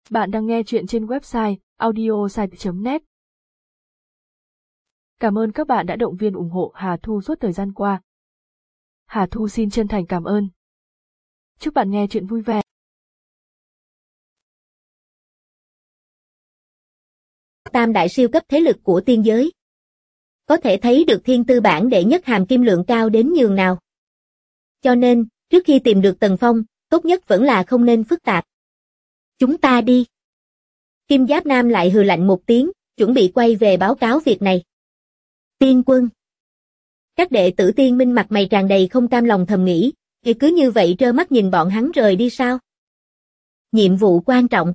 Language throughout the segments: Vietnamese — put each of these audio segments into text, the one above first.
Bạn đang nghe chuyện trên website audiosite.net. Cảm ơn các bạn đã động viên ủng hộ Hà Thu suốt thời gian qua. Hà Thu xin chân thành cảm ơn. Chúc bạn nghe chuyện vui vẻ. Tam đại siêu cấp thế lực của tiên giới. Có thể thấy được thiên tư bản đệ nhất hàm kim lượng cao đến nhường nào. Cho nên, trước khi tìm được Tần Phong, tốt nhất vẫn là không nên phức tạp. Chúng ta đi. Kim Giáp Nam lại hừ lạnh một tiếng, chuẩn bị quay về báo cáo việc này. Tiên quân. Các đệ tử tiên minh mặt mày tràn đầy không cam lòng thầm nghĩ, thì cứ như vậy trơ mắt nhìn bọn hắn rời đi sao? Nhiệm vụ quan trọng.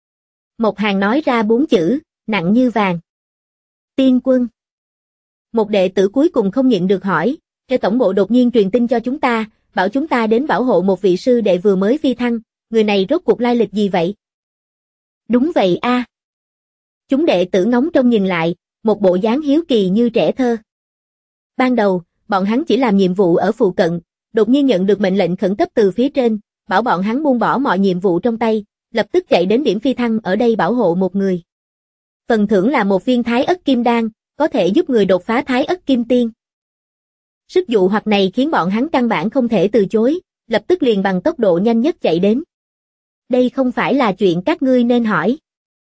Một hàng nói ra 4 chữ, nặng như vàng. Tiên quân. Một đệ tử cuối cùng không nhịn được hỏi, cái tổng bộ đột nhiên truyền tin cho chúng ta, bảo chúng ta đến bảo hộ một vị sư đệ vừa mới phi thăng, người này rốt cuộc lai lịch gì vậy? Đúng vậy a. Chúng đệ tử ngóng trông nhìn lại, một bộ dáng hiếu kỳ như trẻ thơ. Ban đầu, bọn hắn chỉ làm nhiệm vụ ở phụ cận, đột nhiên nhận được mệnh lệnh khẩn cấp từ phía trên, bảo bọn hắn buông bỏ mọi nhiệm vụ trong tay, lập tức chạy đến điểm phi thăng ở đây bảo hộ một người. Phần thưởng là một viên thái ất kim đan, có thể giúp người đột phá thái ất kim tiên. Sức dụ hoặc này khiến bọn hắn căn bản không thể từ chối, lập tức liền bằng tốc độ nhanh nhất chạy đến. Đây không phải là chuyện các ngươi nên hỏi.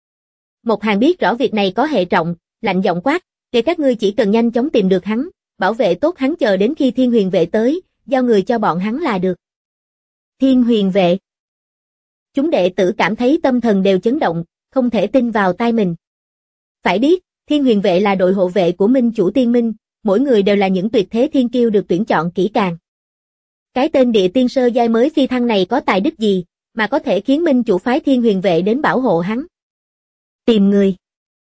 Một hàng biết rõ việc này có hệ trọng, lạnh giọng quát, để các ngươi chỉ cần nhanh chóng tìm được hắn, bảo vệ tốt hắn chờ đến khi Thiên Huyền vệ tới, giao người cho bọn hắn là được. Thiên Huyền vệ. Chúng đệ tử cảm thấy tâm thần đều chấn động, không thể tin vào tai mình. Phải biết, Thiên Huyền vệ là đội hộ vệ của Minh Chủ Tiên Minh, mỗi người đều là những tuyệt thế thiên kiêu được tuyển chọn kỹ càng. Cái tên địa tiên sơ giai mới phi thăng này có tài đức gì, mà có thể khiến Minh Chủ phái Thiên Huyền vệ đến bảo hộ hắn. Tìm người.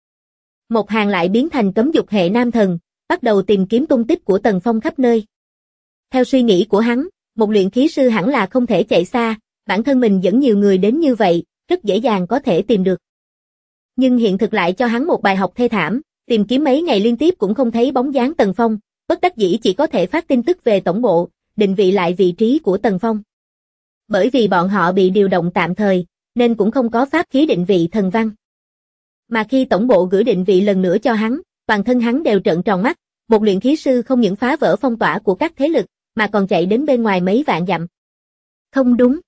Một hàng lại biến thành cấm dục hệ nam thần, bắt đầu tìm kiếm tung tích của Tần Phong khắp nơi. Theo suy nghĩ của hắn, một luyện khí sư hẳn là không thể chạy xa, bản thân mình dẫn nhiều người đến như vậy, rất dễ dàng có thể tìm được. Nhưng hiện thực lại cho hắn một bài học thê thảm, tìm kiếm mấy ngày liên tiếp cũng không thấy bóng dáng Tần Phong, bất đắc dĩ chỉ có thể phát tin tức về tổng bộ, định vị lại vị trí của Tần Phong. Bởi vì bọn họ bị điều động tạm thời, nên cũng không có pháp khí định vị thần văn. Mà khi tổng bộ gửi định vị lần nữa cho hắn, toàn thân hắn đều trợn tròn mắt, một luyện khí sư không những phá vỡ phong tỏa của các thế lực, mà còn chạy đến bên ngoài mấy vạn dặm. Không đúng.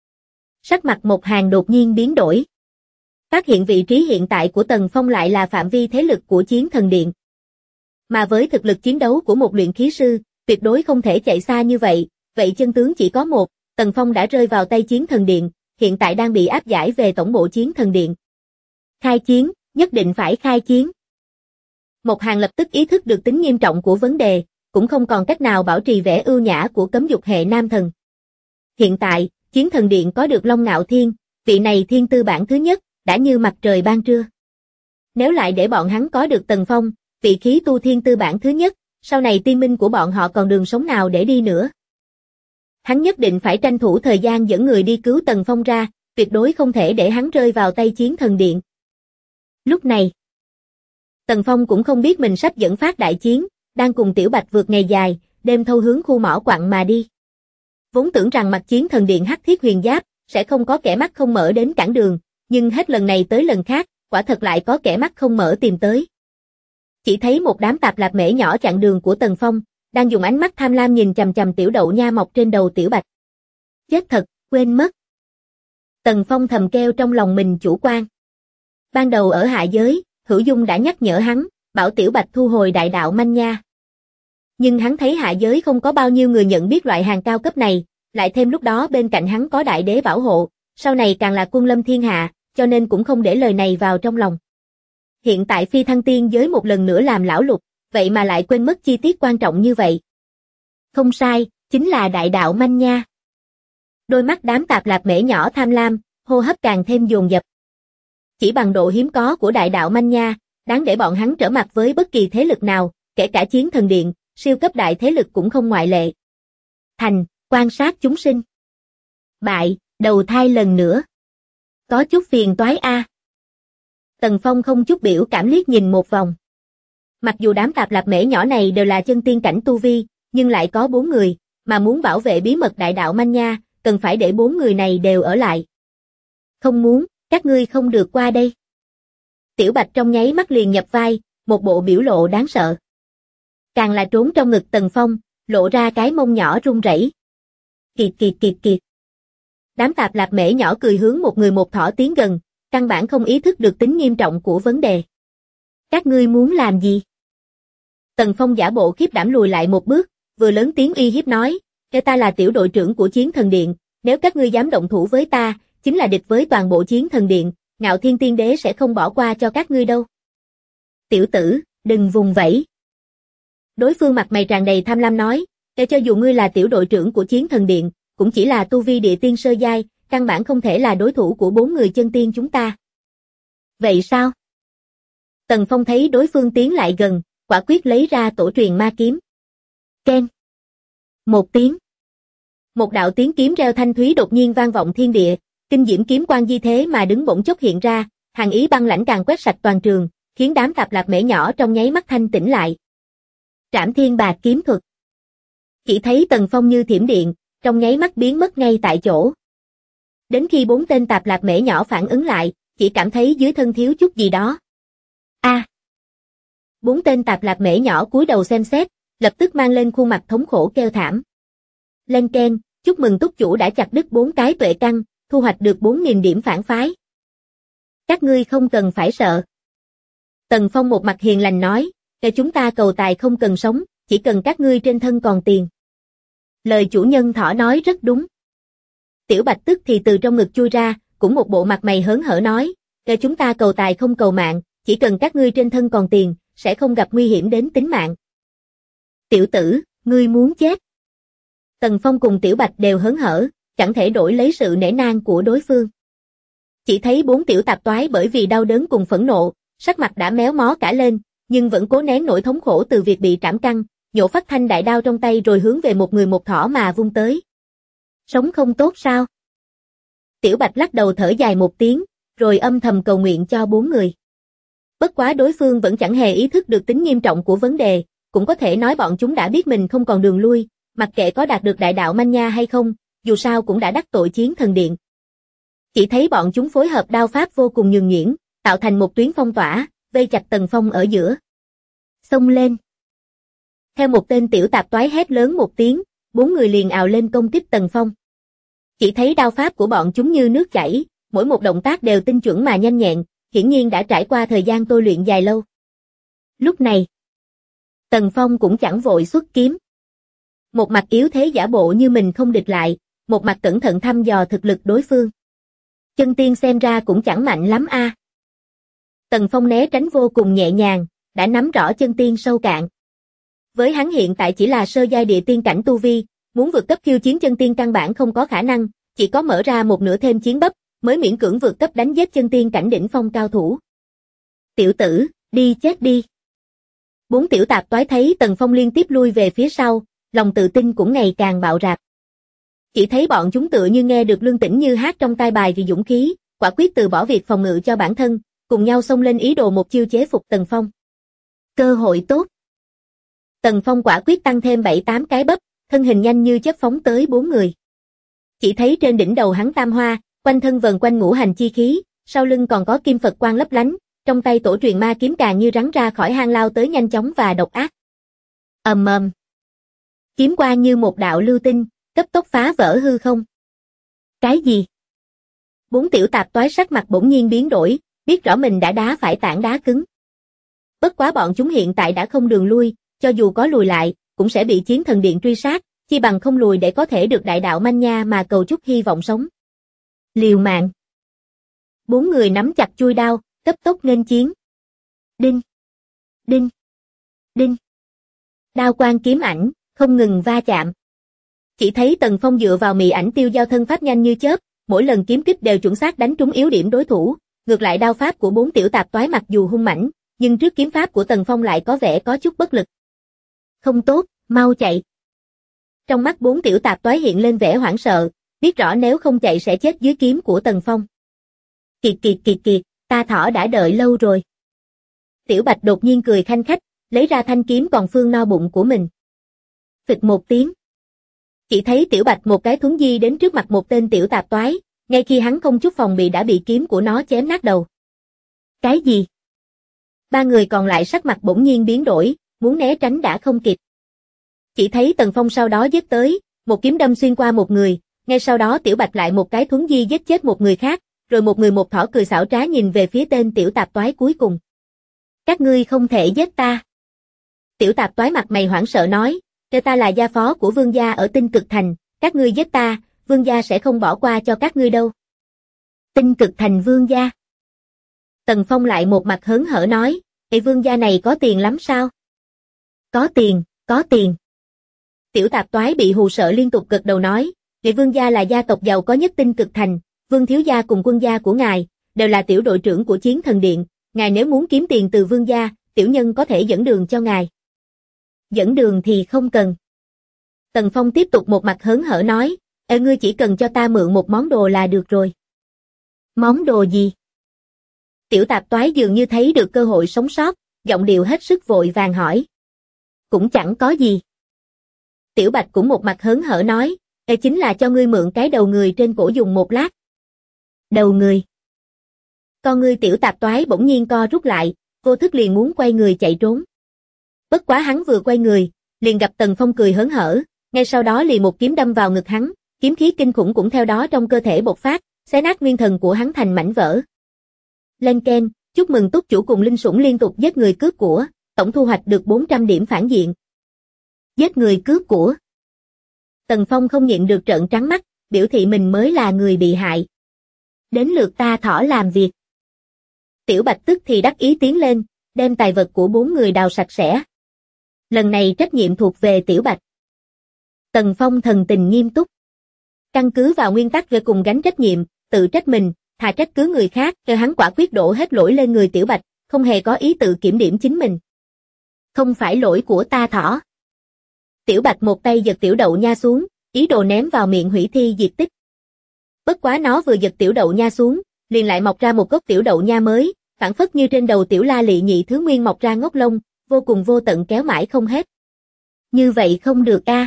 Sắc mặt một hàng đột nhiên biến đổi. Phát hiện vị trí hiện tại của Tần Phong lại là phạm vi thế lực của Chiến Thần Điện. Mà với thực lực chiến đấu của một luyện khí sư, tuyệt đối không thể chạy xa như vậy, vậy chân tướng chỉ có một, Tần Phong đã rơi vào tay Chiến Thần Điện, hiện tại đang bị áp giải về tổng bộ Chiến Thần Điện. Khai chiến, nhất định phải khai chiến. Một hàng lập tức ý thức được tính nghiêm trọng của vấn đề, cũng không còn cách nào bảo trì vẻ ưu nhã của cấm dục hệ nam thần. Hiện tại, Chiến Thần Điện có được Long Ngạo Thiên, vị này thiên tư bản thứ nhất, đã như mặt trời ban trưa. Nếu lại để bọn hắn có được Tần Phong, vị khí tu thiên tư bản thứ nhất, sau này tiên minh của bọn họ còn đường sống nào để đi nữa. Hắn nhất định phải tranh thủ thời gian dẫn người đi cứu Tần Phong ra, tuyệt đối không thể để hắn rơi vào tay Chiến Thần Điện. Lúc này, Tần Phong cũng không biết mình sắp dẫn phát đại chiến, đang cùng Tiểu Bạch vượt ngày dài, đêm thâu hướng khu mỏ quặng mà đi. Vốn tưởng rằng mặt Chiến Thần Điện hắc thiết huyền giáp, sẽ không có kẻ mắt không mở đến cản đường, nhưng hết lần này tới lần khác, quả thật lại có kẻ mắt không mở tìm tới. Chỉ thấy một đám tạp lạp mễ nhỏ chặn đường của Tần Phong, đang dùng ánh mắt tham lam nhìn chằm chằm tiểu đậu nha mọc trên đầu Tiểu Bạch. Chết thật, quên mất. Tần Phong thầm kêu trong lòng mình chủ quan. Ban đầu ở hạ giới, Hữu Dung đã nhắc nhở hắn, bảo Tiểu Bạch thu hồi đại đạo manh nha. Nhưng hắn thấy hạ giới không có bao nhiêu người nhận biết loại hàng cao cấp này, lại thêm lúc đó bên cạnh hắn có đại đế bảo hộ, sau này càng là quân lâm thiên hạ, cho nên cũng không để lời này vào trong lòng. Hiện tại phi thăng tiên giới một lần nữa làm lão lục, vậy mà lại quên mất chi tiết quan trọng như vậy. Không sai, chính là đại đạo manh nha. Đôi mắt đám tạp lạp mễ nhỏ tham lam, hô hấp càng thêm dồn dập. Chỉ bằng độ hiếm có của đại đạo manh nha, đáng để bọn hắn trở mặt với bất kỳ thế lực nào, kể cả Chiến Thần Điện, siêu cấp đại thế lực cũng không ngoại lệ. Thành, quan sát chúng sinh. Bại, đầu thai lần nữa. Có chút phiền toái a. Tần Phong không chút biểu cảm liếc nhìn một vòng. Mặc dù đám tạp lạp mễ nhỏ này đều là chân tiên cảnh tu vi, nhưng lại có 4 người, mà muốn bảo vệ bí mật đại đạo manh nha, cần phải để 4 người này đều ở lại. Không muốn, Các ngươi không được qua đây. Tiểu Bạch trong nháy mắt liền nhập vai, một bộ biểu lộ đáng sợ. Càng là trốn trong ngực Tần Phong, lộ ra cái mông nhỏ run rẩy. Kiệt kiệt kiệt kiệt. Đám tạp lạp mễ nhỏ cười hướng một người một thỏ tiến gần, căn bản không ý thức được tính nghiêm trọng của vấn đề. Các ngươi muốn làm gì? Tần Phong giả bộ khiếp đảm lùi lại một bước, vừa lớn tiếng uy hiếp nói, ta là tiểu đội trưởng của Chiến Thần Điện, nếu các ngươi dám động thủ với ta, chính là địch với toàn bộ Chiến Thần Điện, Ngạo Thiên Tiên Đế sẽ không bỏ qua cho các ngươi đâu. Tiểu tử, đừng vùng vẫy. Đối phương mặt mày tràn đầy tham lam nói, cho dù ngươi là tiểu đội trưởng của Chiến Thần Điện, cũng chỉ là tu vi địa tiên sơ giai, căn bản không thể là đối thủ của 4 người chân tiên chúng ta. Vậy sao? Tần Phong thấy đối phương tiến lại gần, quả quyết lấy ra tổ truyền ma kiếm. Keng. Một tiếng. Một đạo tiếng kiếm reo thanh thúy đột nhiên vang vọng thiên địa, kinh diễm kiếm quang di thế mà đứng bỗng chốc hiện ra, hàn ý băng lãnh càng quét sạch toàn trường, khiến đám tạp lạp mễ nhỏ trong nháy mắt thanh tỉnh lại. Trảm Thiên Bạc kiếm thuật. Chỉ thấy Tần Phong như thiểm điện, trong nháy mắt biến mất ngay tại chỗ. Đến khi 4 tên tạp lạp mễ nhỏ phản ứng lại, chỉ cảm thấy dưới thân thiếu chút gì đó. A. 4 tên tạp lạp mễ nhỏ cúi đầu xem xét, lập tức mang lên khuôn mặt thống khổ kêu thảm. Lên keng, chúc mừng túc chủ đã chặt đứt 4 cái tuệ căn, thu hoạch được 4.000 điểm phản phái. Các ngươi không cần phải sợ. Tần Phong một mặt hiền lành nói, chúng ta cầu tài không cần sống, chỉ cần các ngươi trên thân còn tiền. Lời chủ nhân thỏ nói rất đúng. Tiểu Bạch tức thì từ trong ngực chui ra, cũng một bộ mặt mày hớn hở nói, chúng ta cầu tài không cầu mạng, chỉ cần các ngươi trên thân còn tiền, sẽ không gặp nguy hiểm đến tính mạng. Tiểu tử, ngươi muốn chết. Tần Phong cùng Tiểu Bạch đều hớn hở, chẳng thể đổi lấy sự nể nang của đối phương. Chỉ thấy 4 tiểu tạp toái bởi vì đau đớn cùng phẫn nộ, sắc mặt đã méo mó cả lên, nhưng vẫn cố nén nỗi thống khổ từ việc bị trảm căn, nhổ phát thanh đại đao trong tay rồi hướng về một người một thỏ mà vung tới. Sống không tốt sao? Tiểu Bạch lắc đầu thở dài một tiếng, rồi âm thầm cầu nguyện cho 4 người. Bất quá đối phương vẫn chẳng hề ý thức được tính nghiêm trọng của vấn đề, cũng có thể nói bọn chúng đã biết mình không còn đường lui, mặc kệ có đạt được đại đạo manh nha hay không, dù sao cũng đã đắc tội Chiến Thần Điện. Chỉ thấy bọn chúng phối hợp đao pháp vô cùng nhuần nhuyễn, tạo thành một tuyến phong tỏa, vây chặt Tần Phong ở giữa. Xông lên. Theo một tên tiểu tạp toái hét lớn một tiếng, 4 người liền ào lên công kích Tần Phong. Chỉ thấy đao pháp của bọn chúng như nước chảy, mỗi một động tác đều tinh chuẩn mà nhanh nhẹn, hiển nhiên đã trải qua thời gian tôi luyện dài lâu. Lúc này, Tần Phong cũng chẳng vội xuất kiếm. Một mặt yếu thế giả bộ như mình không địch lại, một mặt cẩn thận thăm dò thực lực đối phương. Chân tiên xem ra cũng chẳng mạnh lắm a. Tần Phong né tránh vô cùng nhẹ nhàng, đã nắm rõ chân tiên sâu cạn. Với hắn hiện tại chỉ là sơ giai địa tiên cảnh tu vi, muốn vượt cấp khiêu chiến chân tiên căn bản không có khả năng, chỉ có mở ra một nửa thêm chiến bắp, mới miễn cưỡng vượt cấp đánh giết chân tiên cảnh đỉnh phong cao thủ. Tiểu tử, đi chết đi. 4 tiểu tạp toái thấy Tần Phong liên tiếp lui về phía sau, lòng tự tin cũng ngày càng bạo rạc. Chỉ thấy bọn chúng tựa như nghe được Lương Tĩnh Như hát trong tai bài vì dũng khí, quả quyết từ bỏ việc phòng ngự cho bản thân, cùng nhau xông lên ý đồ một chiêu chế phục Tần Phong. Cơ hội tốt. Tần Phong quả quyết tăng thêm 7-8 cái bắp, thân hình nhanh như chớp phóng tới 4 người. Chỉ thấy trên đỉnh đầu hắn tam hoa, quanh thân vần quanh ngũ hành chi khí, sau lưng còn có kim Phật quang lấp lánh, trong tay tổ truyền ma kiếm càng như rắn ra khỏi hang lao tới nhanh chóng và độc ác. Ầm ầm. Kiếm quang như một đạo lưu tinh, cấp tốc phá vỡ hư không. Cái gì? 4 tiểu tạp toái sắc mặt bỗng nhiên biến đổi, biết rõ mình đã đá phải tảng đá cứng. Bất quá bọn chúng hiện tại đã không đường lui, cho dù có lùi lại, cũng sẽ bị Chiến Thần Điện truy sát, chi bằng không lùi để có thể được đại đạo manh nha mà cầu chút hy vọng sống. Liều mạng. 4 người nắm chặt chuôi đao, cấp tốc nghênh chiến. Đinh, đinh, đinh. Đao quang kiếm ảnh, không ngừng va chạm. Chỉ thấy Tần Phong dựa vào mị ảnh tiêu giao thân pháp nhanh như chớp, mỗi lần kiếm kích đều chuẩn xác đánh trúng yếu điểm đối thủ, ngược lại đao pháp của 4 tiểu tạp toái mặc dù hung mãnh, nhưng trước kiếm pháp của Tần Phong lại có vẻ có chút bất lực. Không tốt, mau chạy. Trong mắt 4 tiểu tạp toái hiện lên vẻ hoảng sợ, biết rõ nếu không chạy sẽ chết dưới kiếm của Tần Phong. Kiệt kiệt kiệt kiệt, ta thỏ đã đợi lâu rồi. Tiểu Bạch đột nhiên cười khanh khách, lấy ra thanh kiếm còn phương no bụng của mình. Phịch một tiếng. Chỉ thấy Tiểu Bạch một cái thuấn di đến trước mặt một tên tiểu tạp toái, ngay khi hắn không chút phòng bị đã bị kiếm của nó chém nát đầu. Cái gì? Ba người còn lại sắc mặt bỗng nhiên biến đổi, muốn né tránh đã không kịp. Chỉ thấy Tần Phong sau đó giết tới, một kiếm đâm xuyên qua một người, ngay sau đó Tiểu Bạch lại một cái thuấn di giết chết một người khác, rồi một người một thỏ cười xảo trá nhìn về phía tên tiểu tạp toái cuối cùng. Các ngươi không thể giết ta. Tiểu tạp toái mặt mày hoảng sợ nói, ta là gia phó của vương gia ở Tinh Cực Thành, các ngươi giết ta, vương gia sẽ không bỏ qua cho các ngươi đâu. Tinh Cực Thành vương gia. Tần Phong lại một mặt hớn hở nói, vương gia này có tiền lắm sao? Có tiền, có tiền. Tiểu tạp toái bị hù sợ liên tục gật đầu nói, vương gia là gia tộc giàu có nhất Tinh Cực Thành, vương thiếu gia cùng quân gia của ngài, đều là tiểu đội trưởng của Chiến Thần Điện, ngài nếu muốn kiếm tiền từ vương gia, tiểu nhân có thể dẫn đường cho ngài. Dẫn đường thì không cần. Tần Phong tiếp tục một mặt hớn hở nói, ngươi chỉ cần cho ta mượn một món đồ là được rồi. Món đồ gì? Tiểu tạp toái dường như thấy được cơ hội sống sót, giọng điệu hết sức vội vàng hỏi. Cũng chẳng có gì. Tiểu Bạch cũng một mặt hớn hở nói, chính là cho ngươi mượn cái đầu người trên cổ dùng một lát. Đầu người. Con ngươi tiểu tạp toái bỗng nhiên co rút lại, vô thức liền muốn quay người chạy trốn. Bất quá hắn vừa quay người, liền gặp Tần Phong cười hớn hở, ngay sau đó liền một kiếm đâm vào ngực hắn, kiếm khí kinh khủng cũng theo đó trong cơ thể bộc phát, xé nát nguyên thần của hắn thành mảnh vỡ. Lên Ken, chúc mừng túc chủ cùng linh sủng liên tục giết người cướp của, tổng thu hoạch được 400 điểm phản diện. Giết người cướp của. Tần Phong không nhịn được trợn trắng mắt, biểu thị mình mới là người bị hại. Đến lượt ta thỏ làm việc. Tiểu Bạch tức thì đắc ý tiến lên, đem tài vật của 4 người đào sạch sẽ. Lần này trách nhiệm thuộc về Tiểu Bạch. Tần Phong thần tình nghiêm túc. Căn cứ vào nguyên tắc về cùng gánh trách nhiệm, tự trách mình, thà trách cứ người khác, hắn quả quyết đổ hết lỗi lên người Tiểu Bạch, không hề có ý tự kiểm điểm chính mình. Không phải lỗi của ta thỏ. Tiểu Bạch một tay giật tiểu đậu nha xuống, ý đồ ném vào miệng hủy thi diệt tích. Bất quá nó vừa giật tiểu đậu nha xuống, liền lại mọc ra một gốc tiểu đậu nha mới, phảng phất như trên đầu tiểu la lị nhị thứ nguyên mọc ra ngốc lông, vô cùng vô tận kéo mãi không hết. Như vậy không được a.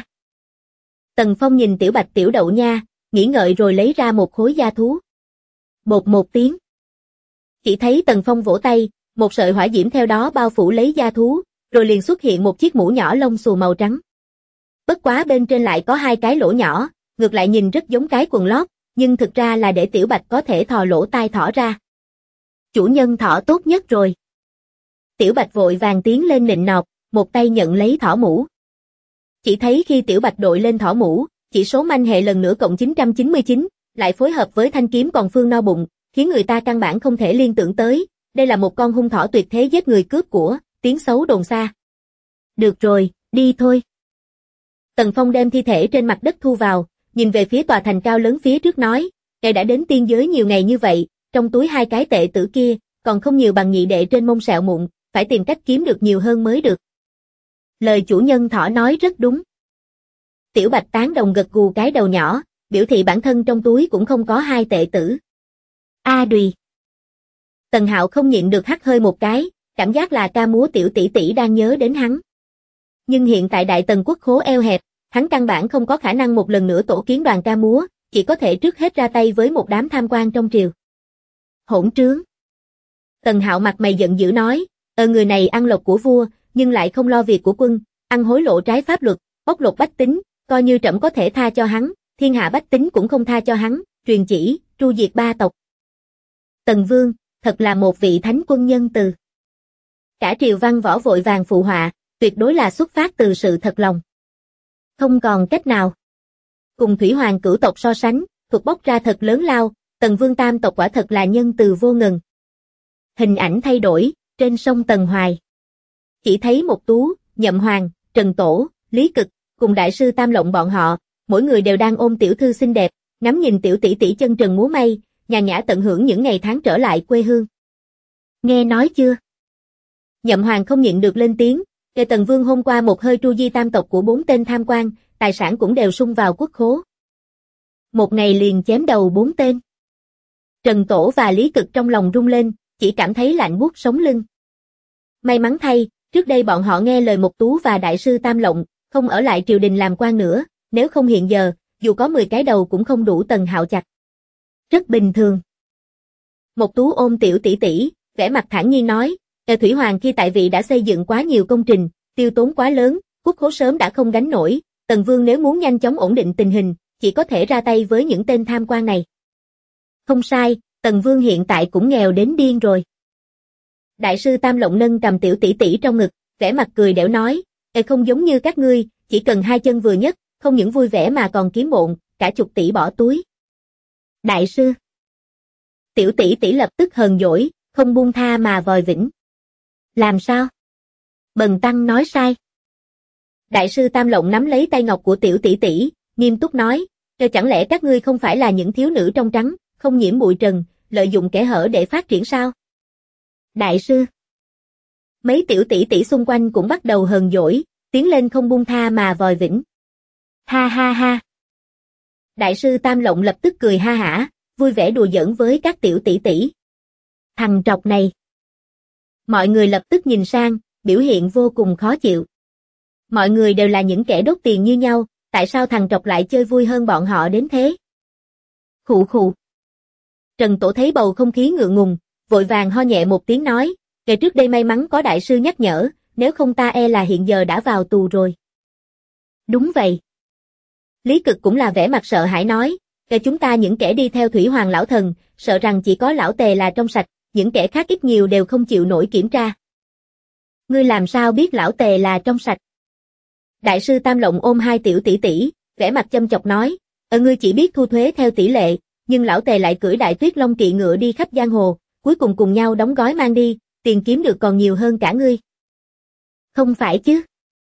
Tần Phong nhìn Tiểu Bạch tiểu đậu nha, nghĩ ngợi rồi lấy ra một khối da thú. Bột một tiếng. Chỉ thấy Tần Phong vỗ tay, một sợi hỏa diễm theo đó bao phủ lấy da thú, rồi liền xuất hiện một chiếc mũ nhỏ lông xù màu trắng. Bất quá bên trên lại có 2 cái lỗ nhỏ, ngược lại nhìn rất giống cái quần lót, nhưng thực ra là để Tiểu Bạch có thể thò lỗ tai thỏ ra. Chủ nhân thỏ tốt nhất rồi. Tiểu Bạch vội vàng tiến lên nịnh nọt, một tay nhận lấy thỏ mũ. Chỉ thấy khi Tiểu Bạch đội lên thỏ mũ, chỉ số manh hệ lần nữa cộng 999, lại phối hợp với thanh kiếm còn phương no bụng, khiến người ta căn bản không thể liên tưởng tới, đây là một con hung thỏ tuyệt thế giết người cướp của, tiếng xấu đồn xa. Được rồi, đi thôi. Tần Phong đem thi thể trên mặt đất thu vào, nhìn về phía tòa thành cao lớn phía trước nói, ngài đã đến tiên giới nhiều ngày như vậy, trong túi 2 cái tệ tử kia, còn không nhiều bằng nhị đệ trên mông sẹo mụn, phải tìm cách kiếm được nhiều hơn mới được. Lời chủ nhân thỏ nói rất đúng. Tiểu Bạch tán đồng gật gù cái đầu nhỏ, biểu thị bản thân trong túi cũng không có 2 tệ tử. A đùi. Tần Hạo không nhịn được hắt hơi một cái, cảm giác là ca múa tiểu tỷ tỷ đang nhớ đến hắn. Nhưng hiện tại Đại Tần quốc khố eo hẹp, hắn căn bản không có khả năng một lần nữa tổ kiến đoàn ca múa, chỉ có thể trước hết ra tay với một đám tham quan trong triều. Hỗn trướng. Tần Hạo mặt mày giận dữ nói, người này ăn lộc của vua, nhưng lại không lo việc của quân, ăn hối lộ trái pháp luật, bóc lột bách tính, coi như trẫm có thể tha cho hắn, thiên hạ bách tính cũng không tha cho hắn, truyền chỉ, tru diệt 3 tộc. Tần Vương, thật là một vị thánh quân nhân từ. Cả triều văn võ vội vàng phụ họa, tuyệt đối là xuất phát từ sự thật lòng. Không còn cách nào. Cùng Thủy Hoàng cửu tộc so sánh, thuộc bốc ra thật lớn lao, Tần Vương tam tộc quả thật là nhân từ vô ngần. Hình ảnh thay đổi, trên sông Tần Hoài. Chỉ thấy Một Tú, Nhậm Hoàng, Trần Tổ, Lý Cực, cùng đại sư Tam Lộng bọn họ, mỗi người đều đang ôm tiểu thư xinh đẹp, ngắm nhìn tiểu tỷ tỷ chân trần múa may, nhàn nhã tận hưởng những ngày tháng trở lại quê hương. Nghe nói chưa? Nhậm Hoàng không nhịn được lên tiếng, kể Tần Vương hôm qua một hơi tru di tam tộc của 4 tên tham quan, tài sản cũng đều sung vào quốc khố. Một ngày liền chém đầu 4 tên. Trần Tổ và Lý Cực trong lòng rung lên, chỉ cảm thấy lạnh buốt sống lưng. May mắn thay, trước đây bọn họ nghe lời Một Tú và đại sư Tam Lộng, không ở lại triều đình làm quan nữa, nếu không hiện giờ, dù có 10 cái đầu cũng không đủ Tần Hạo chặt. Rất bình thường. Mộc Tú ôm Tiểu tỷ tỷ, vẻ mặt thản nhiên nói, Thủy Hoàng khi tại vị đã xây dựng quá nhiều công trình, tiêu tốn quá lớn, quốc khố sớm đã không gánh nổi, Tần Vương nếu muốn nhanh chóng ổn định tình hình, chỉ có thể ra tay với những tên tham quan này. Không sai, Tần Vương hiện tại cũng nghèo đến điên rồi. Đại sư Tam Lộng nâng cầm Tiểu tỷ tỷ trong ngực, vẻ mặt cười đẻo nói, không giống như các ngươi, chỉ cần hai chân vừa nhất, không những vui vẻ mà còn kiếm bộn, cả chục tỷ bỏ túi. Đại sư. Tiểu tỷ tỷ lập tức hờn dỗi, không buông tha mà vòi vĩnh. Làm sao? Bần tăng nói sai. Đại sư Tam Lộng nắm lấy tay ngọc của Tiểu tỷ tỷ, nghiêm túc nói, chẳng lẽ các ngươi không phải là những thiếu nữ trong trắng, không nhiễm bụi trần, lợi dụng kẽ hở để phát triển sao? Đại sư. Mấy tiểu tỷ tỷ xung quanh cũng bắt đầu hờn dỗi, tiến lên không buông tha mà vòi vĩnh. Ha ha ha. Đại sư Tam Lộng lập tức cười ha hả, vui vẻ đùa giỡn với các tiểu tỷ tỷ. Thằng trọc này. Mọi người lập tức nhìn sang, biểu hiện vô cùng khó chịu. Mọi người đều là những kẻ đốt tiền như nhau, tại sao thằng trọc lại chơi vui hơn bọn họ đến thế? Khụ khụ. Trần Tổ thấy bầu không khí ngượng ngùng, vội vàng ho nhẹ một tiếng nói, ngày trước đây may mắn có đại sư nhắc nhở, nếu không ta e là hiện giờ đã vào tù rồi. Đúng vậy. Lý Cực cũng là vẻ mặt sợ hãi nói, chúng ta những kẻ đi theo Thủy Hoàng lão thần, sợ rằng chỉ có lão Tề là trong sạch, những kẻ khác ít nhiều đều không chịu nổi kiểm tra. Ngươi làm sao biết lão Tề là trong sạch? Đại sư Tam Lộng ôm hai tiểu tỷ tỷ, vẻ mặt châm chọc nói, ngươi chỉ biết thu thuế theo tỷ lệ, nhưng lão Tề lại cưỡi Đại Tuyết Long kỵ ngựa đi khắp giang hồ, cuối cùng cùng nhau đóng gói mang đi, tiền kiếm được còn nhiều hơn cả ngươi. Không phải chứ?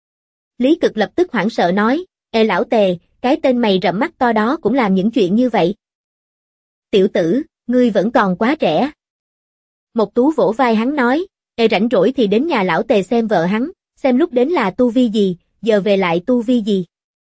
Lý Cực lập tức hoảng sợ nói, lão Tề, cái tên mày rậm mắt to đó cũng làm những chuyện như vậy. Tiểu tử, ngươi vẫn còn quá trẻ. Mộc Tú vỗ vai hắn nói, rảnh rỗi thì đến nhà lão Tề xem vợ hắn, xem lúc đến là tu vi gì, giờ về lại tu vi gì.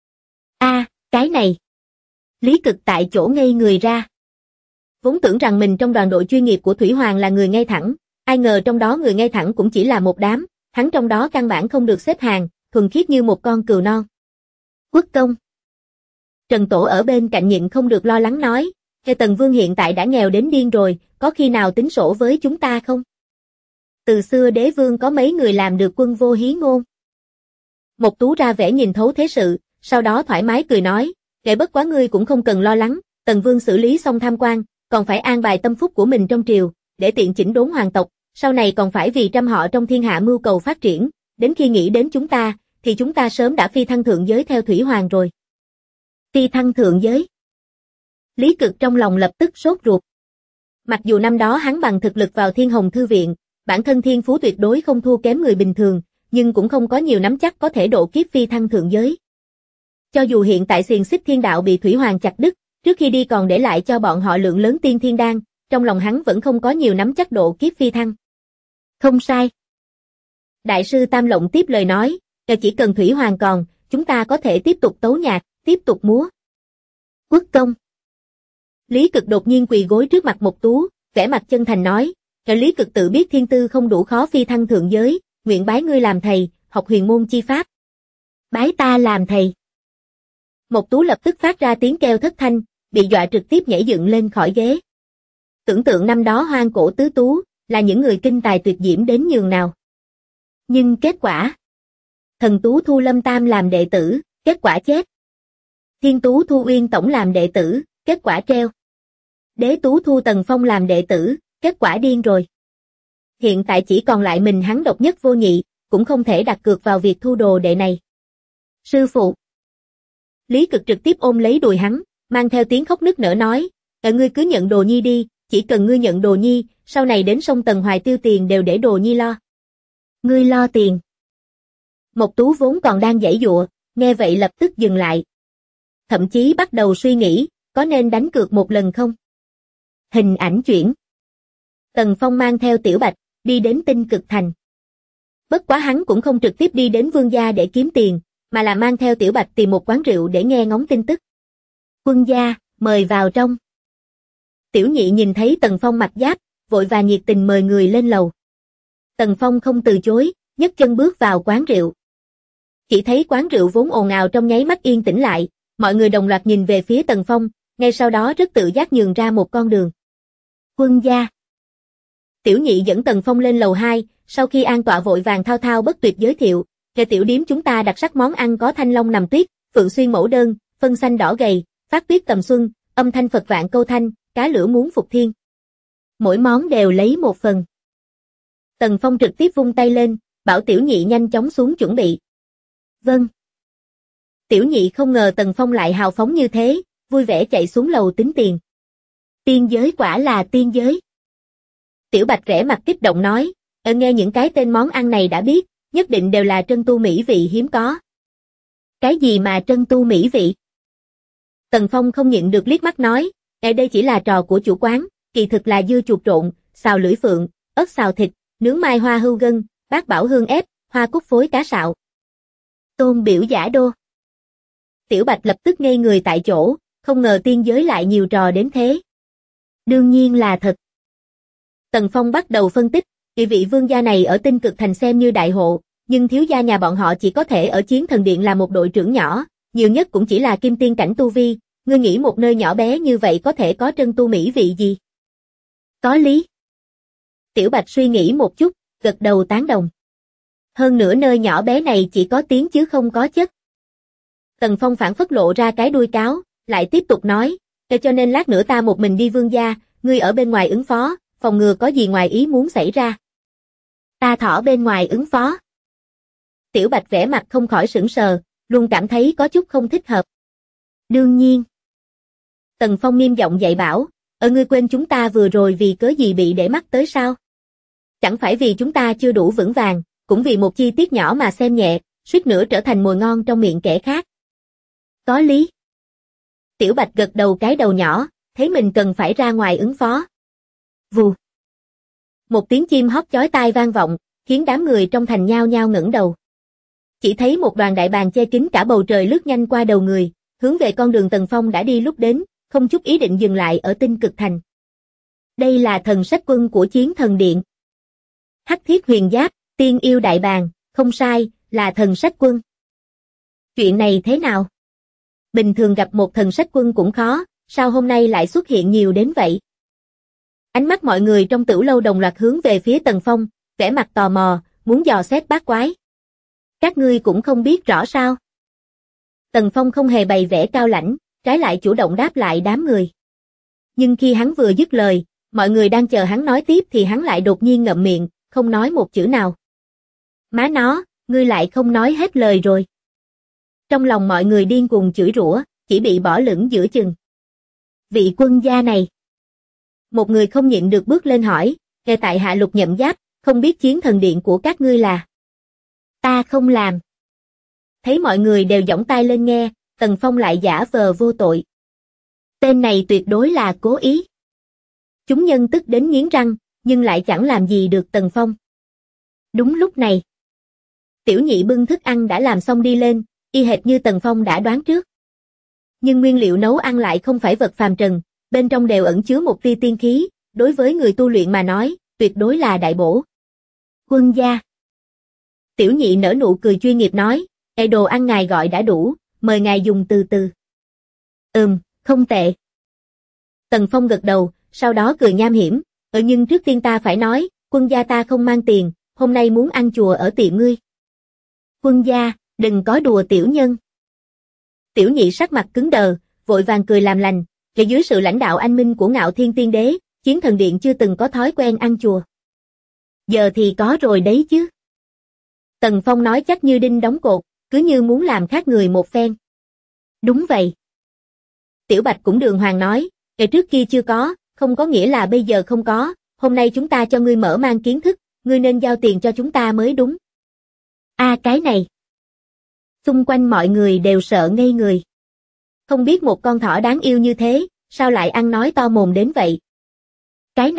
Cái này. Lý Cực tại chỗ ngây người ra. Vốn tưởng rằng mình trong đoàn đội chuyên nghiệp của Thủy Hoàng là người ngay thẳng, ai ngờ trong đó người ngay thẳng cũng chỉ là một đám, hắn trong đó căn bản không được xếp hàng, thuần khiết như một con cừu non. Quốc công. Trần Tổ ở bên cạnh nhịn không được lo lắng nói, Tần Vương hiện tại đã nghèo đến điên rồi, có khi nào tính sổ với chúng ta không? Từ xưa đế vương có mấy người làm được quân vô hí ngôn. Mộc Tú ra vẻ nhìn thấu thế sự, sau đó thoải mái cười nói, bất quá ngươi cũng không cần lo lắng, Tần Vương xử lý xong tham quan, còn phải an bài tâm phúc của mình trong triều, để tiện chỉnh đốn hoàng tộc, sau này còn phải vì trăm họ trong thiên hạ mưu cầu phát triển, đến khi nghĩ đến chúng ta, thì chúng ta sớm đã phi thăng thượng giới theo Thủy Hoàng rồi. Phi thăng thượng giới. Lý Cực trong lòng lập tức sốt ruột. Mặc dù năm đó hắn bằng thực lực vào Thiên Hồng Thư Viện, bản thân thiên phú tuyệt đối không thua kém người bình thường, nhưng cũng không có nhiều nắm chắc có thể độ kiếp phi thăng thượng giới. Cho dù hiện tại xiềng xích thiên đạo bị Thủy Hoàng chặt đứt, trước khi đi còn để lại cho bọn họ lượng lớn tiên thiên đan, trong lòng hắn vẫn không có nhiều nắm chắc độ kiếp phi thăng. Không sai. Đại sư Tam Lộng tiếp lời nói, chỉ cần Thủy Hoàng còn, chúng ta có thể tiếp tục tấu nhạc, tiếp tục múa. Quốc công. Lý Cực đột nhiên quỳ gối trước mặt Mộc Tú, vẻ mặt chân thành nói, Lý Cực tự biết thiên tư không đủ khó phi thăng thượng giới, nguyện bái ngươi làm thầy, học huyền môn chi pháp. Bái ta làm thầy. Mộc Tú lập tức phát ra tiếng kêu thất thanh, bị dọa trực tiếp nhảy dựng lên khỏi ghế. Tưởng tượng năm đó hoang cổ tứ tú, là những người kinh tài tuyệt diễm đến nhường nào. Nhưng kết quả. Thần tú thu Lâm Tam làm đệ tử, kết quả chết. Thiên tú thu Uyên Tổng làm đệ tử, kết quả treo. Đế tú thu Tần Phong làm đệ tử, kết quả điên rồi. Hiện tại chỉ còn lại mình hắn độc nhất vô nhị, cũng không thể đặt cược vào việc thu đồ đệ này. Sư phụ. Lý Cực trực tiếp ôm lấy đùi hắn, mang theo tiếng khóc nức nở nói, ngươi cứ nhận đồ nhi đi, chỉ cần ngươi nhận đồ nhi, sau này đến sông Tần Hoài tiêu tiền đều để đồ nhi lo. Ngươi lo tiền. Mộc Tú vốn còn đang giãy giụa, nghe vậy lập tức dừng lại. Thậm chí bắt đầu suy nghĩ, có nên đánh cược một lần không? Hình ảnh chuyển. Tần Phong mang theo Tiểu Bạch, đi đến Tinh Cực Thành. Bất quá hắn cũng không trực tiếp đi đến Vương gia để kiếm tiền, mà là mang theo Tiểu Bạch tìm một quán rượu để nghe ngóng tin tức. Quân gia, mời vào trong. Tiểu Nhị nhìn thấy Tần Phong mặc giáp, vội và nhiệt tình mời người lên lầu. Tần Phong không từ chối, nhấc chân bước vào quán rượu. Chỉ thấy quán rượu vốn ồn ào trong nháy mắt yên tĩnh lại, mọi người đồng loạt nhìn về phía Tần Phong, ngay sau đó rất tự giác nhường ra một con đường. Quân gia. Tiểu nhị dẫn Tần Phong lên lầu 2, sau khi an tọa vội vàng thao thao bất tuyệt giới thiệu, "Kệ tiểu điếm chúng ta đặc sắc món ăn có thanh long nằm tuyết, phượng xuyên mẫu đơn, phân xanh đỏ gầy, phát tuyết tầm xuân, âm thanh Phật vạn câu thanh, cá lửa muốn phục thiên. Mỗi món đều lấy một phần." Tần Phong trực tiếp vung tay lên, bảo tiểu nhị nhanh chóng xuống chuẩn bị. "Vâng." Tiểu nhị không ngờ Tần Phong lại hào phóng như thế, vui vẻ chạy xuống lầu tính tiền. "Tiên giới quả là tiên giới." Tiểu Bạch vẻ mặt kích động nói, nghe những cái tên món ăn này đã biết, nhất định đều là trân tu mỹ vị hiếm có." "Cái gì mà trân tu mỹ vị?" Tần Phong không nhịn được liếc mắt nói, đây chỉ là trò của chủ quán, kỳ thực là dưa chuột trộn, xào lưỡi phượng, ớt xào thịt, nướng mai hoa hưu gân, bát bảo hương ép, hoa cúc phối cá sạo. Tôn biểu giả đô." Tiểu Bạch lập tức ngây người tại chỗ, không ngờ tiên giới lại nhiều trò đến thế. "Đương nhiên là thật." Tần Phong bắt đầu phân tích, địa vị vương gia này ở Tinh Cực Thành xem như đại hộ, nhưng thiếu gia nhà bọn họ chỉ có thể ở Chiến Thần Điện là một đội trưởng nhỏ, nhiều nhất cũng chỉ là kim tiên cảnh tu vi, ngươi nghĩ một nơi nhỏ bé như vậy có thể có trân tu mỹ vị gì? Có lý. Tiểu Bạch suy nghĩ một chút, gật đầu tán đồng. Hơn nữa nơi nhỏ bé này chỉ có tiếng chứ không có chất. Tần Phong phản phất lộ ra cái đuôi cáo, lại tiếp tục nói, cho nên lát nữa ta một mình đi vương gia, ngươi ở bên ngoài ứng phó, phòng ngừa có gì ngoài ý muốn xảy ra. Ta thỏ bên ngoài ứng phó. Tiểu Bạch vẻ mặt không khỏi sững sờ, luôn cảm thấy có chút không thích hợp. Đương nhiên. Tần Phong nghiêm giọng dạy bảo, ngươi quên chúng ta vừa rồi vì cớ gì bị để mắt tới sao? Chẳng phải vì chúng ta chưa đủ vững vàng, cũng vì một chi tiết nhỏ mà xem nhẹ, suýt nữa trở thành mồi ngon trong miệng kẻ khác. Có lý. Tiểu Bạch gật đầu cái đầu nhỏ, thấy mình cần phải ra ngoài ứng phó. Vù. Một tiếng chim hót chói tai vang vọng, khiến đám người trong thành nhao nhao ngẩng đầu. Chỉ thấy một đoàn đại bàng che kín cả bầu trời lướt nhanh qua đầu người, hướng về con đường Tần Phong đã đi lúc đến, không chút ý định dừng lại ở Tinh Cực Thành. Đây là thần sách quân của Chiến Thần Điện. Hắc thiết huyền giáp, tiên yêu đại bàng, không sai, là thần sách quân. Chuyện này thế nào? Bình thường gặp một thần sách quân cũng khó, sao hôm nay lại xuất hiện nhiều đến vậy? Ánh mắt mọi người trong Tửu Lâu đồng loạt hướng về phía Tần Phong, vẻ mặt tò mò, muốn dò xét bát quái. Các ngươi cũng không biết rõ sao? Tần Phong không hề bày vẻ cao lãnh, trái lại chủ động đáp lại đám người. Nhưng khi hắn vừa dứt lời, mọi người đang chờ hắn nói tiếp thì hắn lại đột nhiên ngậm miệng, không nói một chữ nào. Má nó, ngươi lại không nói hết lời rồi. Trong lòng mọi người điên cuồng chửi rủa, chỉ bị bỏ lửng giữa chừng. Vị quân gia này. Một người không nhịn được bước lên hỏi, tại hạ Lục Nhậm Giáp, không biết Chiến Thần Điện của các ngươi là. Ta không làm. Thấy mọi người đều giỏng tai lên nghe, Tần Phong lại giả vờ vô tội. Tên này tuyệt đối là cố ý. Chúng nhân tức đến nghiến răng, nhưng lại chẳng làm gì được Tần Phong. Đúng lúc này, tiểu nhị bưng thức ăn đã làm xong đi lên, y hệt như Tần Phong đã đoán trước. Nhưng nguyên liệu nấu ăn lại không phải vật phàm trần, bên trong đều ẩn chứa một tia tiên khí, đối với người tu luyện mà nói, tuyệt đối là đại bổ. Quân gia. Tiểu nhị nở nụ cười chuyên nghiệp nói, đồ ăn ngài gọi đã đủ, mời ngài dùng từ từ. Không tệ. Tần Phong gật đầu, sau đó cười nham hiểm, nhưng trước tiên ta phải nói, quân gia ta không mang tiền, hôm nay muốn ăn chùa ở tiệm ngươi. Quân gia, đừng có đùa tiểu nhân. Tiểu nhị sắc mặt cứng đờ, vội vàng cười làm lành, dưới sự lãnh đạo anh minh của Ngạo Thiên Tiên Đế, Chiến Thần Điện chưa từng có thói quen ăn chùa. Giờ thì có rồi đấy chứ. Tần Phong nói chắc như đinh đóng cột, cứ như muốn làm khác người một phen. Đúng vậy. Tiểu Bạch cũng đường hoàng nói, trước kia chưa có, không có nghĩa là bây giờ không có, hôm nay chúng ta cho ngươi mở mang kiến thức, ngươi nên giao tiền cho chúng ta mới đúng. Cái này. Xung quanh mọi người đều sợ ngây người. Không biết một con thỏ đáng yêu như thế, sao lại ăn nói to mồm đến vậy? Cái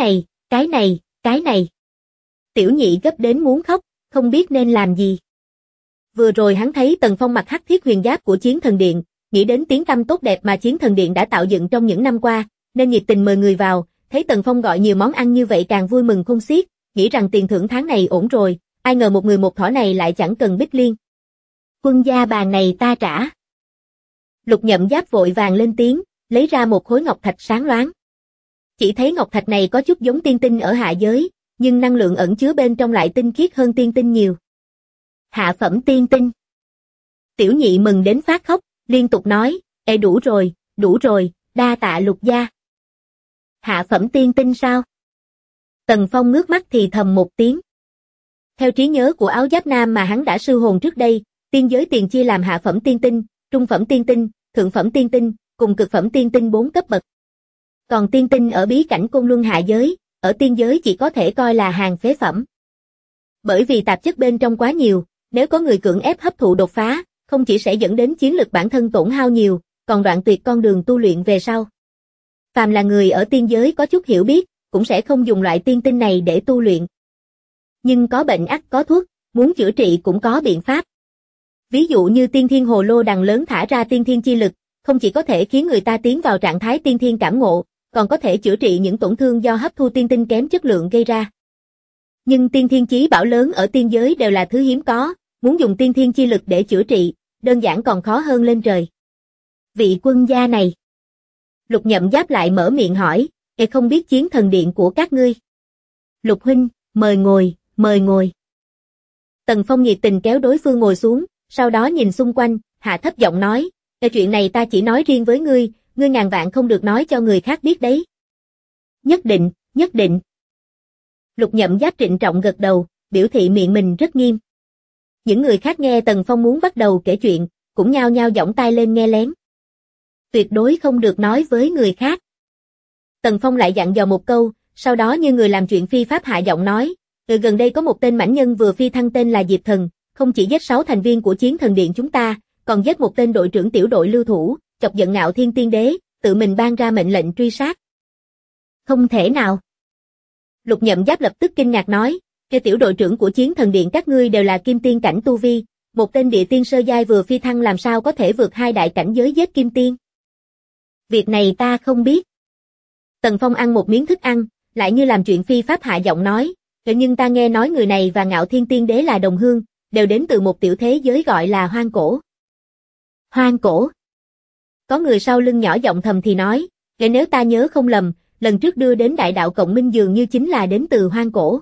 này. Tiểu nhị gấp đến muốn khóc, không biết nên làm gì. Vừa rồi hắn thấy Tần Phong mặc hắc thiết huyền giáp của Chiến Thần Điện, nghĩ đến tiếng tăm tốt đẹp mà Chiến Thần Điện đã tạo dựng trong những năm qua, nên nhiệt tình mời người vào, thấy Tần Phong gọi nhiều món ăn như vậy càng vui mừng khôn xiết, nghĩ rằng tiền thưởng tháng này ổn rồi, ai ngờ một người một thỏ này lại chẳng cần bích liên. Quân gia bàn này ta trả. Lục Nhậm Giáp vội vàng lên tiếng, lấy ra một khối ngọc thạch sáng loáng. Chỉ thấy ngọc thạch này có chút giống tiên tinh ở hạ giới, nhưng năng lượng ẩn chứa bên trong lại tinh khiết hơn tiên tinh nhiều. Hạ phẩm tiên tinh. Tiểu nhị mừng đến phát khóc, liên tục nói, ê đủ rồi, đa tạ Lục gia. Hạ phẩm tiên tinh sao? Tần Phong ngước mắt thì thầm một tiếng. Theo trí nhớ của áo giáp nam mà hắn đã sư hồn trước đây, tiên giới tiền chia làm hạ phẩm tiên tinh, trung phẩm tiên tinh, thượng phẩm tiên tinh, cùng cực phẩm tiên tinh 4 cấp bậc. Còn tiên tinh ở bí cảnh Côn Luân hạ giới, ở tiên giới chỉ có thể coi là hàng phế phẩm. Bởi vì tạp chất bên trong quá nhiều, nếu có người cưỡng ép hấp thụ đột phá, không chỉ sẽ dẫn đến chiến lực bản thân tổn hao nhiều, còn đoạn tuyệt con đường tu luyện về sau. Phàm là người ở tiên giới có chút hiểu biết, cũng sẽ không dùng loại tiên tinh này để tu luyện. Nhưng có bệnh ắt có thuốc, muốn chữa trị cũng có biện pháp. Ví dụ như tiên thiên hồ lô đằng lớn thả ra tiên thiên chi lực, không chỉ có thể khiến người ta tiến vào trạng thái tiên thiên cảm ngộ, còn có thể chữa trị những tổn thương do hấp thu tiên tinh kém chất lượng gây ra. Nhưng tiên thiên chí bảo lớn ở tiên giới đều là thứ hiếm có, muốn dùng tiên thiên chi lực để chữa trị, đơn giản còn khó hơn lên trời. Vị quân gia này. Lục Nhậm Giáp lại mở miệng hỏi, không biết chiến thần điện của các ngươi. Lục huynh, mời ngồi. Tần Phong nhiệt tình kéo đối phương ngồi xuống, sau đó nhìn xung quanh, hạ thấp giọng nói, chuyện này ta chỉ nói riêng với ngươi ngàn vạn không được nói cho người khác biết đấy. Nhất định. Lục Nhậm Giáp trịnh trọng gật đầu, biểu thị miệng mình rất nghiêm. Những người khác nghe Tần Phong muốn bắt đầu kể chuyện, cũng nhao nhao giọng tai lên nghe lén. Tuyệt đối không được nói với người khác. Tần Phong lại dặn dò một câu, sau đó như người làm chuyện phi pháp hạ giọng nói, gần đây có một tên mãnh nhân vừa phi thăng tên là Diệp Thần, không chỉ giết 6 thành viên của chiến thần điện chúng ta, còn giết một tên đội trưởng tiểu đội lưu thủ, chọc giận Ngạo Thiên Tiên Đế, tự mình ban ra mệnh lệnh truy sát. Không thể nào. Lục Nhậm Giáp lập tức kinh ngạc nói, cái tiểu đội trưởng của chiến thần điện các ngươi đều là kim tiên cảnh tu vi, một tên địa tiên sơ giai vừa phi thăng làm sao có thể vượt 2 đại cảnh giới giết kim tiên. Việc này ta không biết. Tần Phong ăn một miếng thức ăn, lại như làm chuyện phi pháp hạ giọng nói, nhưng ta nghe nói người này và Ngạo Thiên Tiên Đế là đồng hương, đều đến từ một tiểu thế giới gọi là Hoang Cổ. Hoang Cổ. Có người sau lưng nhỏ giọng thầm thì nói, nếu ta nhớ không lầm, lần trước đưa đến đại đạo cộng minh dường như chính là đến từ Hoang Cổ.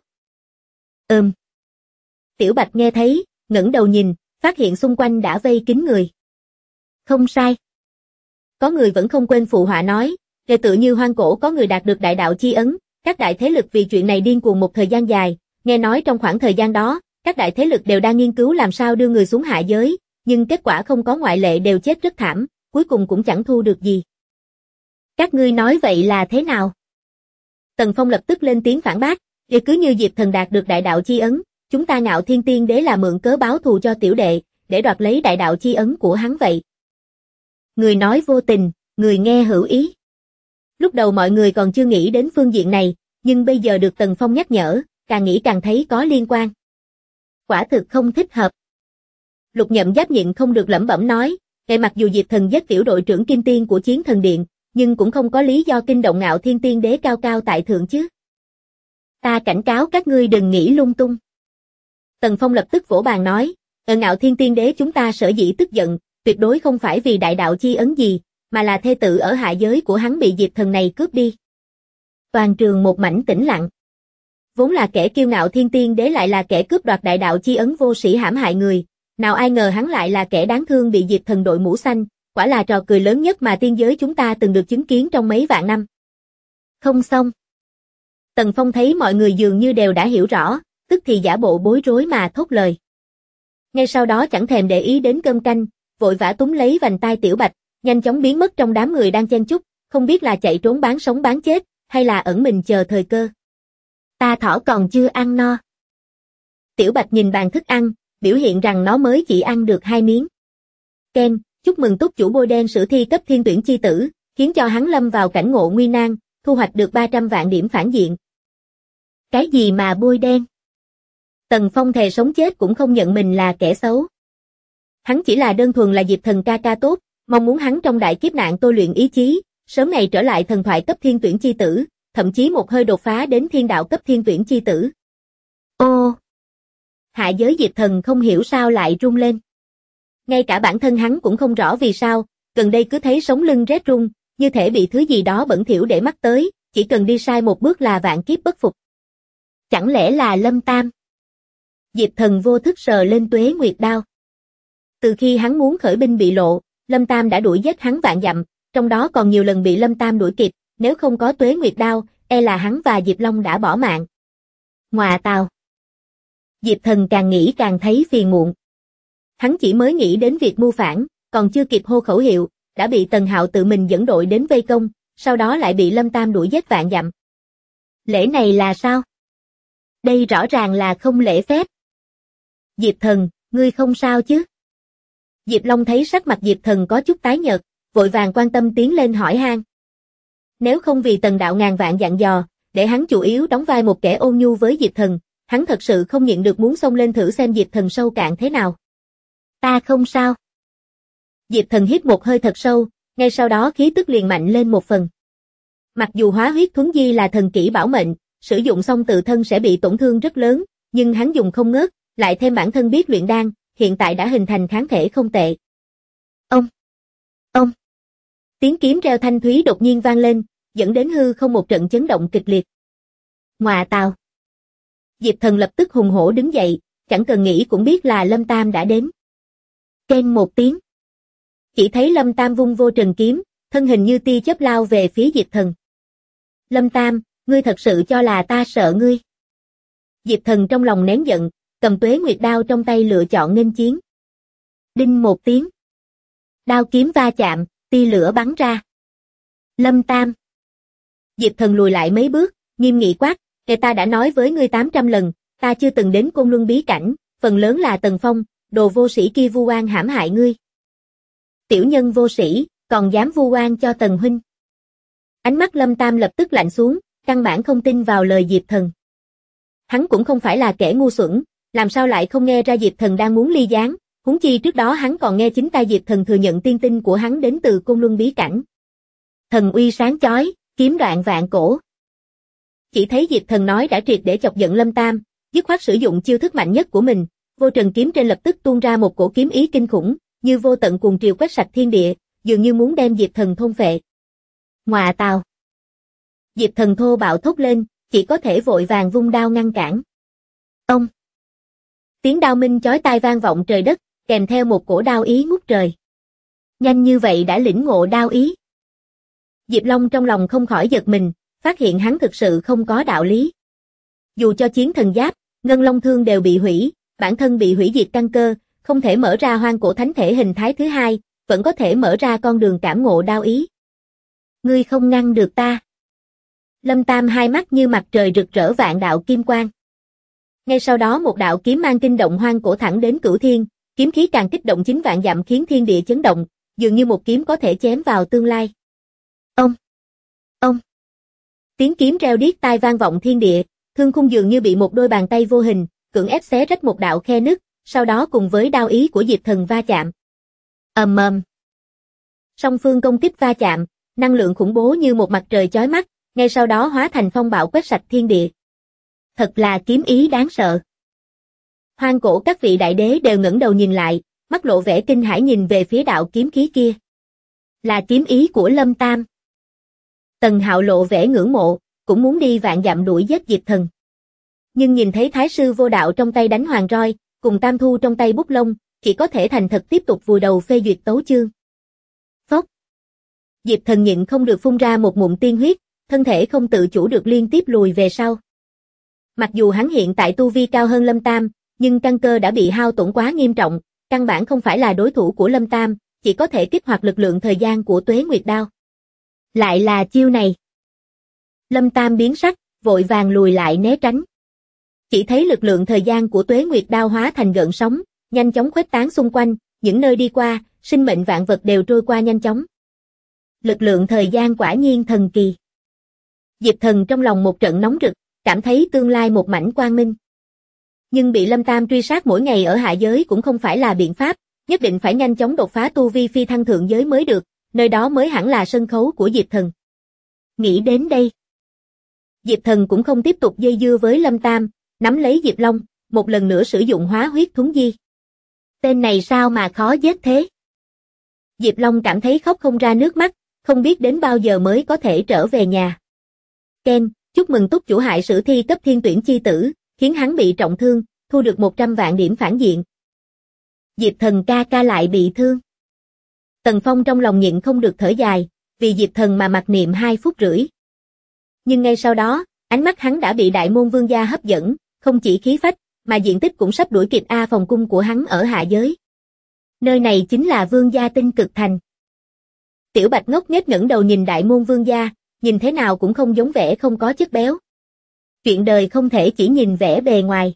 Tiểu Bạch nghe thấy, ngẩng đầu nhìn, phát hiện xung quanh đã vây kín người. Không sai. Có người vẫn không quên phụ họa nói, tự như Hoang Cổ có người đạt được đại đạo chi ấn, các đại thế lực vì chuyện này điên cuồng một thời gian dài, nghe nói trong khoảng thời gian đó, các đại thế lực đều đang nghiên cứu làm sao đưa người xuống hạ giới, nhưng kết quả không có ngoại lệ đều chết rất thảm, cuối cùng cũng chẳng thu được gì. Các ngươi nói vậy là thế nào? Tần Phong lập tức lên tiếng phản bác, cứ như Diệp Thần đạt được đại đạo chi ấn, chúng ta Ngạo Thiên Tiên Đế là mượn cớ báo thù cho tiểu đệ, để đoạt lấy đại đạo chi ấn của hắn vậy. Người nói vô tình, người nghe hữu ý. Lúc đầu mọi người còn chưa nghĩ đến phương diện này, nhưng bây giờ được Tần Phong nhắc nhở, càng nghĩ càng thấy có liên quan. Quả thực không thích hợp. Lục Nhậm Giáp nhịn không được lẩm bẩm nói, mặc dù Diệp Thần giết tiểu đội trưởng Kim Tiên của chiến thần điện, nhưng cũng không có lý do kinh động Ngạo Thiên Tiên Đế cao cao tại thượng chứ. Ta cảnh cáo các ngươi đừng nghĩ lung tung. Tần Phong lập tức vỗ bàn nói, Ngạo Thiên Tiên Đế chúng ta sở dĩ tức giận, tuyệt đối không phải vì đại đạo chi ấn gì, mà là thê tử ở hạ giới của hắn bị Diệp Thần này cướp đi. Toàn trường một mảnh tĩnh lặng. Vốn là kẻ kiêu ngạo Thiên Tiên Đế lại là kẻ cướp đoạt đại đạo chi ấn vô sĩ hãm hại người, nào ai ngờ hắn lại là kẻ đáng thương bị Diệp Thần đội mũ xanh, quả là trò cười lớn nhất mà tiên giới chúng ta từng được chứng kiến trong mấy vạn năm. Không xong. Tần Phong thấy mọi người dường như đều đã hiểu rõ, tức thì giả bộ bối rối mà thốt lời. Ngay sau đó chẳng thèm để ý đến cơm canh, vội vã túm lấy vành tai Tiểu Bạch, nhanh chóng biến mất trong đám người đang chen chúc, không biết là chạy trốn bán sống bán chết, hay là ẩn mình chờ thời cơ. Ta thỏ còn chưa ăn no. Tiểu Bạch nhìn bàn thức ăn, biểu hiện rằng nó mới chỉ ăn được 2 miếng. Ken, chúc mừng túc chủ bôi đen sử thi cấp thiên tuyển chi tử, khiến cho hắn lâm vào cảnh ngộ nguy nan, thu hoạch được 300 vạn điểm phản diện. Cái gì mà bôi đen? Tần Phong thề sống chết cũng không nhận mình là kẻ xấu. Hắn chỉ là đơn thuần là Diệp Thần ca ca tốt, mong muốn hắn trong đại kiếp nạn tôi luyện ý chí, sớm ngày trở lại thần thoại cấp thiên tuyển chi tử, thậm chí một hơi đột phá đến thiên đạo cấp thiên tuyển chi tử. Ô! Hạ giới Diệp Thần không hiểu sao lại run lên. Ngay cả bản thân hắn cũng không rõ vì sao, gần đây cứ thấy sống lưng rét run, như thể bị thứ gì đó bẩn thỉu để mắt tới, chỉ cần đi sai một bước là vạn kiếp bất phục. Chẳng lẽ là Lâm Tam? Diệp Thần vô thức sờ lên Tuế Nguyệt đao. Từ khi hắn muốn khởi binh bị lộ, Lâm Tam đã đuổi giết hắn vạn dặm, trong đó còn nhiều lần bị Lâm Tam đuổi kịp, nếu không có Tuế Nguyệt đao, e là hắn và Diệp Long đã bỏ mạng. Ngoà tào. Diệp Thần càng nghĩ càng thấy phiền muộn. Hắn chỉ mới nghĩ đến việc mưu phản, còn chưa kịp hô khẩu hiệu, đã bị Tần Hạo tự mình dẫn đội đến vây công, sau đó lại bị Lâm Tam đuổi giết vạn dặm. Lễ này là sao? Đây rõ ràng là không lễ phép. Diệp Thần, ngươi không sao chứ? Diệp Long thấy sắc mặt Diệp Thần có chút tái nhợt, vội vàng quan tâm tiến lên hỏi han. Nếu không vì Tần đạo ngàn vạn dặn dò, để hắn chủ yếu đóng vai một kẻ ôn nhu với Diệp Thần, hắn thật sự không nhịn được muốn xông lên thử xem Diệp Thần sâu cạn thế nào. Ta không sao. Diệp Thần hít một hơi thật sâu, ngay sau đó khí tức liền mạnh lên một phần. Mặc dù hóa huyết thuấn di là thần kỹ bảo mệnh, sử dụng xong tự thân sẽ bị tổn thương rất lớn, nhưng hắn dùng không ngớt, lại thêm bản thân biết luyện đan, hiện tại đã hình thành kháng thể không tệ. Ông. Tiếng kiếm reo thanh thúy đột nhiên vang lên, dẫn đến hư không một trận chấn động kịch liệt. Ngoà tào. Diệp Thần lập tức hùng hổ đứng dậy, chẳng cần nghĩ cũng biết là Lâm Tam đã đến. Keng một tiếng. Chỉ thấy Lâm Tam vung vô trần kiếm, thân hình như tia chớp lao về phía Diệp Thần. Lâm Tam, ngươi thật sự cho là ta sợ ngươi? Diệp Thần trong lòng nén giận, cầm Tuế Nguyệt đao trong tay lựa chọn nghênh chiến. Đinh một tiếng. Đao kiếm va chạm, tia lửa bắn ra. Lâm Tam. Diệp Thần lùi lại mấy bước, nghiêm nghị quát, kể ta đã nói với ngươi 800 lần, ta chưa từng đến Côn Luân bí cảnh, phần lớn là Tần Phong, đồ vô sĩ kia vu oan hãm hại ngươi. Tiểu nhân vô sĩ, còn dám vu oan cho Tần huynh. Ánh mắt Lâm Tam lập tức lạnh xuống, căn bản không tin vào lời Diệp Thần. Hắn cũng không phải là kẻ ngu xuẩn, làm sao lại không nghe ra Diệp Thần đang muốn ly gián, huống chi trước đó hắn còn nghe chính tai Diệp Thần thừa nhận tiên tinh của hắn đến từ Côn Luân bí cảnh. Thần uy sáng chói, kiếm đoạn vạn cổ. Chỉ thấy Diệp Thần nói đã triệt để chọc giận Lâm Tam, dứt khoát sử dụng chiêu thức mạnh nhất của mình, vô trần kiếm trên lập tức tuôn ra một cổ kiếm ý kinh khủng, như vô tận cuồng triều quét sạch thiên địa, dường như muốn đem Diệp Thần thôn phệ. Ngoà tào. Diệp Thần thô bạo thốt lên, chỉ có thể vội vàng vung đao ngăn cản. Ông. Tiếng đao minh chói tai vang vọng trời đất, kèm theo một cổ đao ý ngút trời. Nhanh như vậy đã lĩnh ngộ đao ý. Diệp Long trong lòng không khỏi giật mình, phát hiện hắn thực sự không có đạo lý. Dù cho chiến thần giáp, ngân long thương đều bị hủy, bản thân bị hủy diệt căn cơ, không thể mở ra hoang cổ thánh thể hình thái thứ hai, vẫn có thể mở ra con đường cảm ngộ đao ý. Ngươi không ngăn được ta. Lâm Tam hai mắt như mặt trời rực rỡ vạn đạo kim quang. Ngay sau đó một đạo kiếm mang kinh động hoang cổ thẳng đến cửu thiên, kiếm khí càng kích động chính vạn dặm khiến thiên địa chấn động, dường như một kiếm có thể chém vào tương lai. Ông. Tiếng kiếm reo điếc tai vang vọng thiên địa, thương khung dường như bị một đôi bàn tay vô hình cưỡng ép xé rách một đạo khe nứt, sau đó cùng với đao ý của Diệp Thần va chạm. Ầm ầm. Song phương công kích va chạm, năng lượng khủng bố như một mặt trời chói mắt, ngay sau đó hóa thành phong bạo quét sạch thiên địa. Thật là kiếm ý đáng sợ. Hoang cổ các vị đại đế đều ngẩng đầu nhìn lại, mắt lộ vẻ kinh hãi nhìn về phía đạo kiếm khí kia. Là kiếm ý của Lâm Tam. Tần Hạo lộ vẻ ngưỡng mộ, cũng muốn đi vạn dặm đuổi giết Diệp Thần. Nhưng nhìn thấy Thái sư vô đạo trong tay đánh hoàng roi, cùng Tam Thu trong tay bút lông, chỉ có thể thành thật tiếp tục vùi đầu phê duyệt tấu chương. Phốc. Diệp Thần nhịn không được phun ra một ngụm tiên huyết, thân thể không tự chủ được liên tiếp lùi về sau. Mặc dù hắn hiện tại tu vi cao hơn Lâm Tam, nhưng căn cơ đã bị hao tổn quá nghiêm trọng, căn bản không phải là đối thủ của Lâm Tam, chỉ có thể kích hoạt lực lượng thời gian của Tuế Nguyệt đao. Lại là chiêu này. Lâm Tam biến sắc, vội vàng lùi lại né tránh. Chỉ thấy lực lượng thời gian của Tuế Nguyệt đao hóa thành gợn sóng, nhanh chóng khuếch tán xung quanh, những nơi đi qua, sinh mệnh vạn vật đều trôi qua nhanh chóng. Lực lượng thời gian quả nhiên thần kỳ. Diệp Thần trong lòng một trận nóng rực, cảm thấy tương lai một mảnh quang minh. Nhưng bị Lâm Tam truy sát mỗi ngày ở hạ giới cũng không phải là biện pháp, nhất định phải nhanh chóng đột phá tu vi phi thăng thượng giới mới được, nơi đó mới hẳn là sân khấu của Diệp Thần. Nghĩ đến đây, Diệp Thần cũng không tiếp tục dây dưa với Lâm Tam, nắm lấy Diệp Long, một lần nữa sử dụng hóa huyết thuấn di. Tên này sao mà khó giết thế? Diệp Long cảm thấy khóc không ra nước mắt, không biết đến bao giờ mới có thể trở về nhà. Ken, chúc mừng túc chủ hại sử thi cấp thiên tuyển chi tử, khiến hắn bị trọng thương, thu được 100 vạn điểm phản diện. Diệp Thần ca ca lại bị thương. Tần Phong trong lòng nhịn không được thở dài, vì Diệp Thần mà mặc niệm 2 phút rưỡi. Nhưng ngay sau đó, ánh mắt hắn đã bị đại môn vương gia hấp dẫn, không chỉ khí phách, mà diện tích cũng sắp đuổi kịp A phòng cung của hắn ở hạ giới. Nơi này chính là vương gia Tinh Cực Thành. Tiểu Bạch ngốc nghếch ngẩng đầu nhìn đại môn vương gia, nhìn thế nào cũng không giống vẻ không có chất béo. Chuyện đời không thể chỉ nhìn vẻ bề ngoài.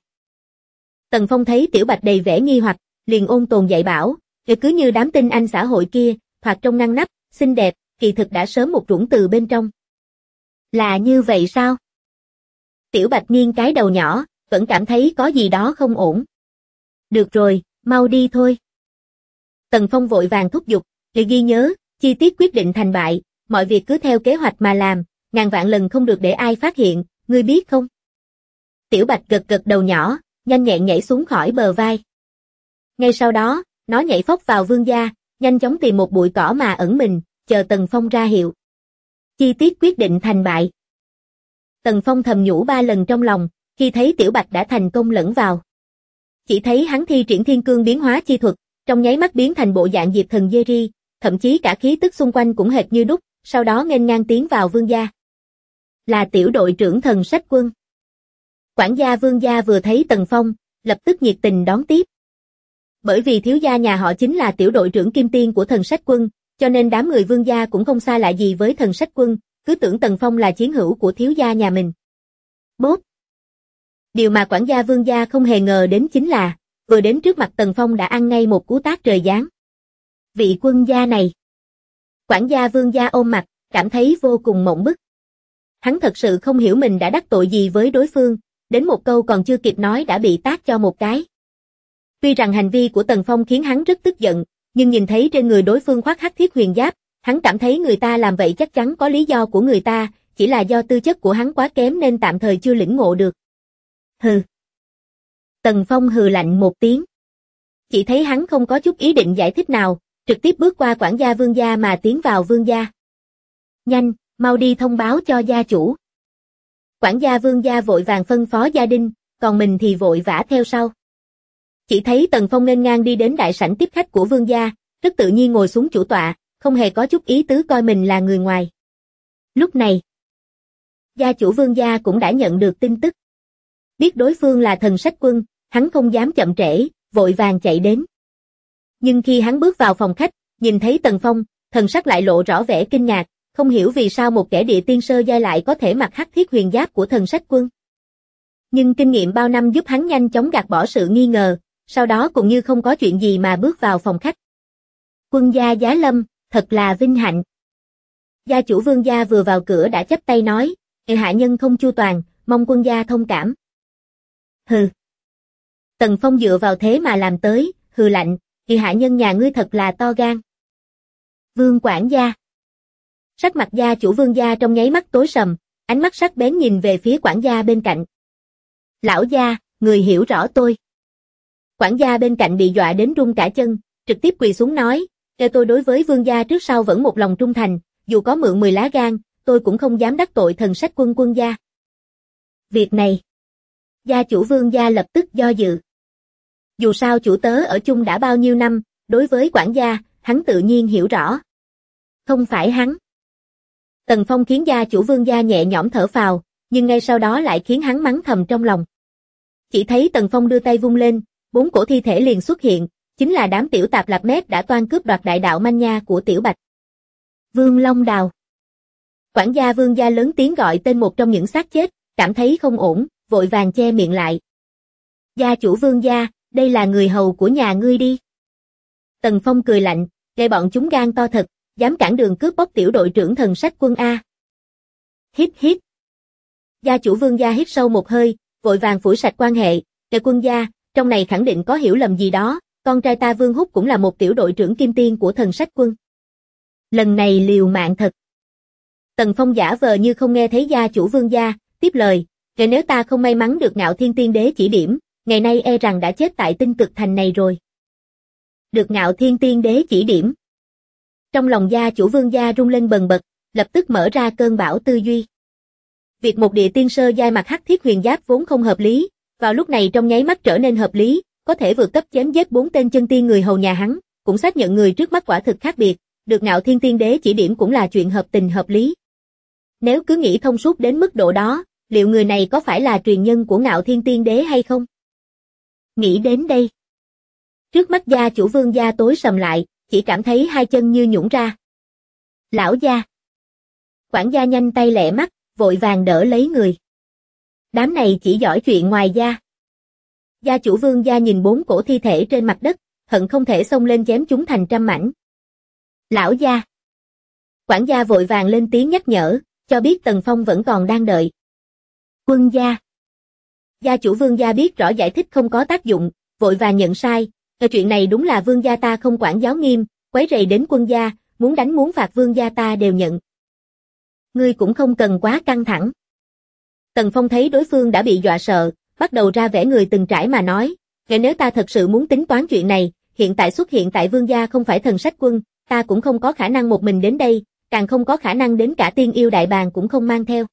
Tần Phong thấy Tiểu Bạch đầy vẻ nghi hoặc, liền ôn tồn dạy bảo, cứ như đám tinh anh xã hội kia, thoạt trông ngăn nắp, xinh đẹp, kỳ thực đã sớm một rủng từ bên trong. Là như vậy sao? Tiểu Bạch nghiêng cái đầu nhỏ, vẫn cảm thấy có gì đó không ổn. Được rồi, mau đi thôi. Tần Phong vội vàng thúc giục, để ghi nhớ, chi tiết quyết định thành bại, mọi việc cứ theo kế hoạch mà làm, ngàn vạn lần không được để ai phát hiện, ngươi biết không? Tiểu Bạch gật gật đầu nhỏ, nhanh nhẹn nhảy xuống khỏi bờ vai. Ngay sau đó, nó nhảy phóc vào vương gia, nhanh chóng tìm một bụi cỏ mà ẩn mình, chờ Tần Phong ra hiệu. Chi tiết quyết định thành bại. Tần Phong thầm nhủ 3 lần trong lòng, khi thấy Tiểu Bạch đã thành công lẫn vào. Chỉ thấy hắn thi triển thiên cương biến hóa chi thuật, trong nháy mắt biến thành bộ dạng Diệp Thần Jerry, thậm chí cả khí tức xung quanh cũng hệt như đúc, sau đó nghênh ngang tiến vào vương gia. Là tiểu đội trưởng Thần Sách Quân. Quản gia vương gia vừa thấy Tần Phong, lập tức nhiệt tình đón tiếp. Bởi vì thiếu gia nhà họ chính là tiểu đội trưởng Kim Tiên của Thần Sách Quân, cho nên đám người vương gia cũng không xa lạ gì với Thần Sách Quân, cứ tưởng Tần Phong là chiến hữu của thiếu gia nhà mình. Bốp! Điều mà quản gia vương gia không hề ngờ đến chính là, vừa đến trước mặt Tần Phong đã ăn ngay một cú tát trời giáng. Vị quân gia này. Quản gia vương gia ôm mặt, cảm thấy vô cùng mộng bức. Hắn thật sự không hiểu mình đã đắc tội gì với đối phương, đến một câu còn chưa kịp nói đã bị tát cho một cái. Tuy rằng hành vi của Tần Phong khiến hắn rất tức giận, nhưng nhìn thấy trên người đối phương khoác hắc thiết huyền giáp, hắn cảm thấy người ta làm vậy chắc chắn có lý do của người ta, chỉ là do tư chất của hắn quá kém nên tạm thời chưa lĩnh ngộ được. Hừ. Tần Phong hừ lạnh một tiếng. Chỉ thấy hắn không có chút ý định giải thích nào, trực tiếp bước qua quản gia vương gia mà tiến vào vương gia. Nhanh, mau đi thông báo cho gia chủ. Quản gia vương gia vội vàng phân phó gia đình, còn mình thì vội vã theo sau. Chỉ thấy Tần Phong nghênh ngang đi đến đại sảnh tiếp khách của vương gia, rất tự nhiên ngồi xuống chủ tọa, không hề có chút ý tứ coi mình là người ngoài. Lúc này, gia chủ vương gia cũng đã nhận được tin tức. Biết đối phương là Thần Sách Quân, hắn không dám chậm trễ, vội vàng chạy đến. Nhưng khi hắn bước vào phòng khách, nhìn thấy Tần Phong, thần sắc lại lộ rõ vẻ kinh ngạc, không hiểu vì sao một kẻ địa tiên sơ giai lại có thể mặc hắc thiết huyền giáp của Thần Sách Quân. Nhưng kinh nghiệm bao năm giúp hắn nhanh chóng gạt bỏ sự nghi ngờ, sau đó cũng như không có chuyện gì mà bước vào phòng khách. Quân gia Giá Lâm, thật là vinh hạnh. Gia chủ vương gia vừa vào cửa đã chắp tay nói, hạ nhân không chu toàn, mong quân gia thông cảm. Hừ. Tần Phong dựa vào thế mà làm tới, hừ lạnh, hạ nhân nhà ngươi thật là to gan. Vương quản gia. Sắc mặt gia chủ vương gia trong nháy mắt tối sầm, ánh mắt sắc bén nhìn về phía quản gia bên cạnh. Lão gia, người hiểu rõ tôi. Quản gia bên cạnh bị dọa đến run cả chân, trực tiếp quỳ xuống nói, tôi đối với vương gia trước sau vẫn một lòng trung thành, dù có mượn 10 lá gan, tôi cũng không dám đắc tội Thần Sách Quân quân gia. Việc này, gia chủ vương gia lập tức do dự. Dù sao chủ tớ ở chung đã bao nhiêu năm, đối với quản gia, hắn tự nhiên hiểu rõ. Không phải hắn. Tần Phong khiến gia chủ vương gia nhẹ nhõm thở phào, nhưng ngay sau đó lại khiến hắn mắng thầm trong lòng. Chỉ thấy Tần Phong đưa tay vung lên, 4 cổ thi thể liền xuất hiện, chính là đám tiểu tạp lạp mép đã toan cướp đoạt đại đạo manh nha của Tiểu Bạch. Vương Long Đào. Quản gia vương gia lớn tiếng gọi tên một trong những xác chết, cảm thấy không ổn, vội vàng che miệng lại. Gia chủ vương gia, đây là người hầu của nhà ngươi đi. Tần Phong cười lạnh, để bọn chúng gan to thật, dám cản đường cướp bóc tiểu đội trưởng Thần Sách Quân A. Hít hít. Gia chủ vương gia hít sâu một hơi, vội vàng phủi sạch quan hệ, quân gia, trong này khẳng định có hiểu lầm gì đó, con trai ta Vương Húc cũng là một tiểu đội trưởng kim tiên của Thần Sách Quân. Lần này liều mạng thật. Tần Phong giả vờ như không nghe thấy gia chủ vương gia, tiếp lời, nếu ta không may mắn được Ngạo Thiên Tiên Đế chỉ điểm, ngày nay e rằng đã chết tại Tinh Cực Thành này rồi. Được Ngạo Thiên Tiên Đế chỉ điểm. Trong lòng gia chủ Vương gia rung lên bần bật, lập tức mở ra cơn bão tư duy. Việc một địa tiên sơ giai mặc hắc thiết huyền giáp vốn không hợp lý, vào lúc này trong nháy mắt trở nên hợp lý, có thể vượt cấp chém giết 4 tên chân tiên người hầu nhà hắn, cũng xác nhận người trước mắt quả thực khác biệt, được Ngạo Thiên Tiên Đế chỉ điểm cũng là chuyện hợp tình hợp lý. Nếu cứ nghĩ thông suốt đến mức độ đó, liệu người này có phải là truyền nhân của Ngạo Thiên Tiên Đế hay không? Nghĩ đến đây, trước mắt gia chủ Vương gia tối sầm lại, chỉ cảm thấy hai chân như nhũn ra. Lão gia. Quản gia nhanh tay lẹ mắt, vội vàng đỡ lấy người. Đám này chỉ giỏi chuyện ngoài gia. Gia chủ Vương gia nhìn 4 cổ thi thể trên mặt đất, hận không thể xông lên chém chúng thành trăm mảnh. Lão gia. Quản gia vội vàng lên tiếng nhắc nhở, cho biết Tần Phong vẫn còn đang đợi. Quân gia. Gia chủ Vương gia biết rõ giải thích không có tác dụng, vội vàng nhận sai. Chuyện này đúng là Vương gia ta không quản giáo nghiêm, quấy rầy đến quân gia, muốn đánh muốn phạt Vương gia ta đều nhận. Ngươi cũng không cần quá căng thẳng. Tần Phong thấy đối phương đã bị dọa sợ, bắt đầu ra vẻ người từng trải mà nói, nếu ta thật sự muốn tính toán chuyện này, hiện tại xuất hiện tại Vương gia không phải Thần Sách Quân, ta cũng không có khả năng một mình đến đây, càng không có khả năng đến cả Tiên Yêu Đại Bàng cũng không mang theo.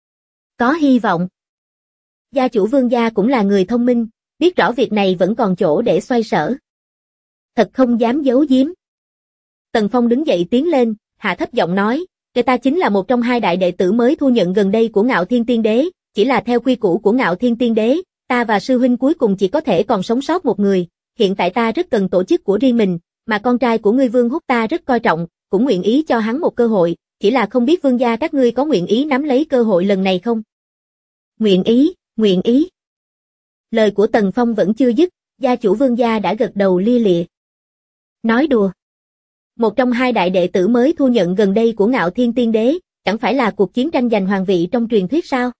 Có hy vọng. Gia chủ Vương gia cũng là người thông minh, biết rõ việc này vẫn còn chỗ để xoay sở. Thật không dám giấu giếm. Tần Phong đứng dậy tiến lên, hạ thấp giọng nói, ta chính là một trong 2 đại đệ tử mới thu nhận gần đây của Ngạo Thiên Tiên Đế, chỉ là theo quy củ của Ngạo Thiên Tiên Đế, ta và sư huynh cuối cùng chỉ có thể còn sống sót một người, hiện tại ta rất cần tổ chức của riêng mình, mà con trai của ngươi Vương Húc ta rất coi trọng, cũng nguyện ý cho hắn một cơ hội, chỉ là không biết Vương gia các ngươi có nguyện ý nắm lấy cơ hội lần này không? Nguyện ý, nguyện ý. Lời của Tần Phong vẫn chưa dứt, gia chủ Vương gia đã gật đầu lia lịa. Nói đùa. Một trong 2 đại đệ tử mới thu nhận gần đây của Ngạo Thiên Tiên Đế, chẳng phải là cuộc chiến tranh giành hoàng vị trong truyền thuyết sao?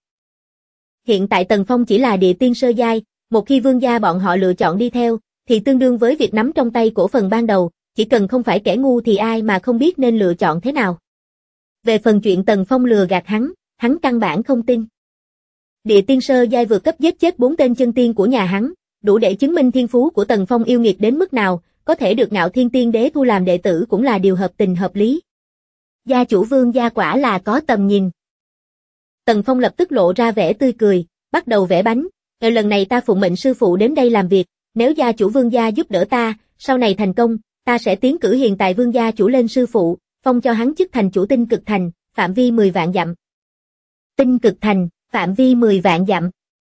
Hiện tại Tần Phong chỉ là địa tiên sơ giai, một khi Vương gia bọn họ lựa chọn đi theo, thì tương đương với việc nắm trong tay cổ phần ban đầu, chỉ cần không phải kẻ ngu thì ai mà không biết nên lựa chọn thế nào. Về phần chuyện Tần Phong lừa gạt hắn căn bản không tin. Địa tiên sơ giai vượt cấp giết chết 4 tên chân tiên của nhà hắn, đủ để chứng minh thiên phú của Tần Phong yêu nghiệt đến mức nào, có thể được Ngạo Thiên Tiên Đế thu làm đệ tử cũng là điều hợp tình hợp lý. Gia chủ Vương gia quả là có tầm nhìn. Tần Phong lập tức lộ ra vẻ tươi cười, bắt đầu vẽ bánh. Lần này ta phụng mệnh sư phụ đến đây làm việc, nếu gia chủ Vương gia giúp đỡ ta, sau này thành công, ta sẽ tiến cử hiện tại Vương gia chủ lên sư phụ, phong cho hắn chức thành chủ Tinh Cực Thành, phạm vi 10 vạn dặm. Tinh Cực Thành, phạm vi 10 vạn dặm.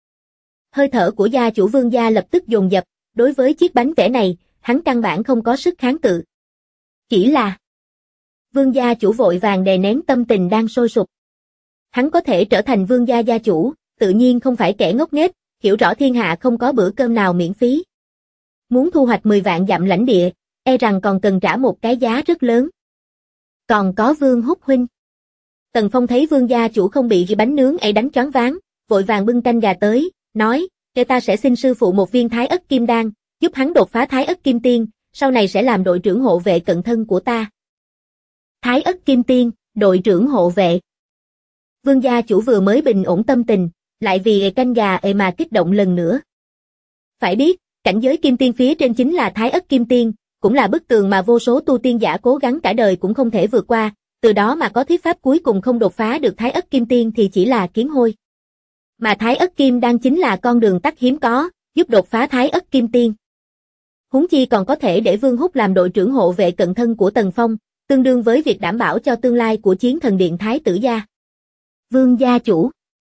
Hơi thở của gia chủ Vương gia lập tức dồn dập, đối với chiếc bánh vẽ này, hắn căn bản không có sức kháng cự. Chỉ là Vương gia chủ vội vàng đè nén tâm tình đang sôi sục. Hắn có thể trở thành Vương gia gia chủ, tự nhiên không phải kẻ ngốc nghếch, hiểu rõ thiên hạ không có bữa cơm nào miễn phí. Muốn thu hoạch 10 vạn dặm lãnh địa, e rằng còn cần trả một cái giá rất lớn. Còn có Vương Húc huynh. Tần Phong thấy Vương gia chủ không bị bánh nướng ấy đánh choáng váng, vội vàng bưng canh gà tới, nói, ta sẽ xin sư phụ một viên Thái Ất Kim Đan, giúp hắn đột phá Thái Ất Kim Tiên, sau này sẽ làm đội trưởng hộ vệ cận thân của ta. Thái Ất Kim Tiên, đội trưởng hộ vệ. Vương gia chủ vừa mới bình ổn tâm tình, lại vì canh gà mà kích động lần nữa. Phải biết, cảnh giới Kim Tiên phía trên chính là Thái Ất Kim Tiên, cũng là bức tường mà vô số tu tiên giả cố gắng cả đời cũng không thể vượt qua, từ đó mà có thuyết pháp cuối cùng không đột phá được Thái Ất Kim Tiên thì chỉ là kiến hôi. Mà Thái Ất Kim Đan chính là con đường tắt hiếm có, giúp đột phá Thái Ất Kim Tiên. Huống chi còn có thể để Vương Húc làm đội trưởng hộ vệ cận thân của Tần Phong, tương đương với việc đảm bảo cho tương lai của Chiến Thần Điện Thái tử gia. Vương gia chủ.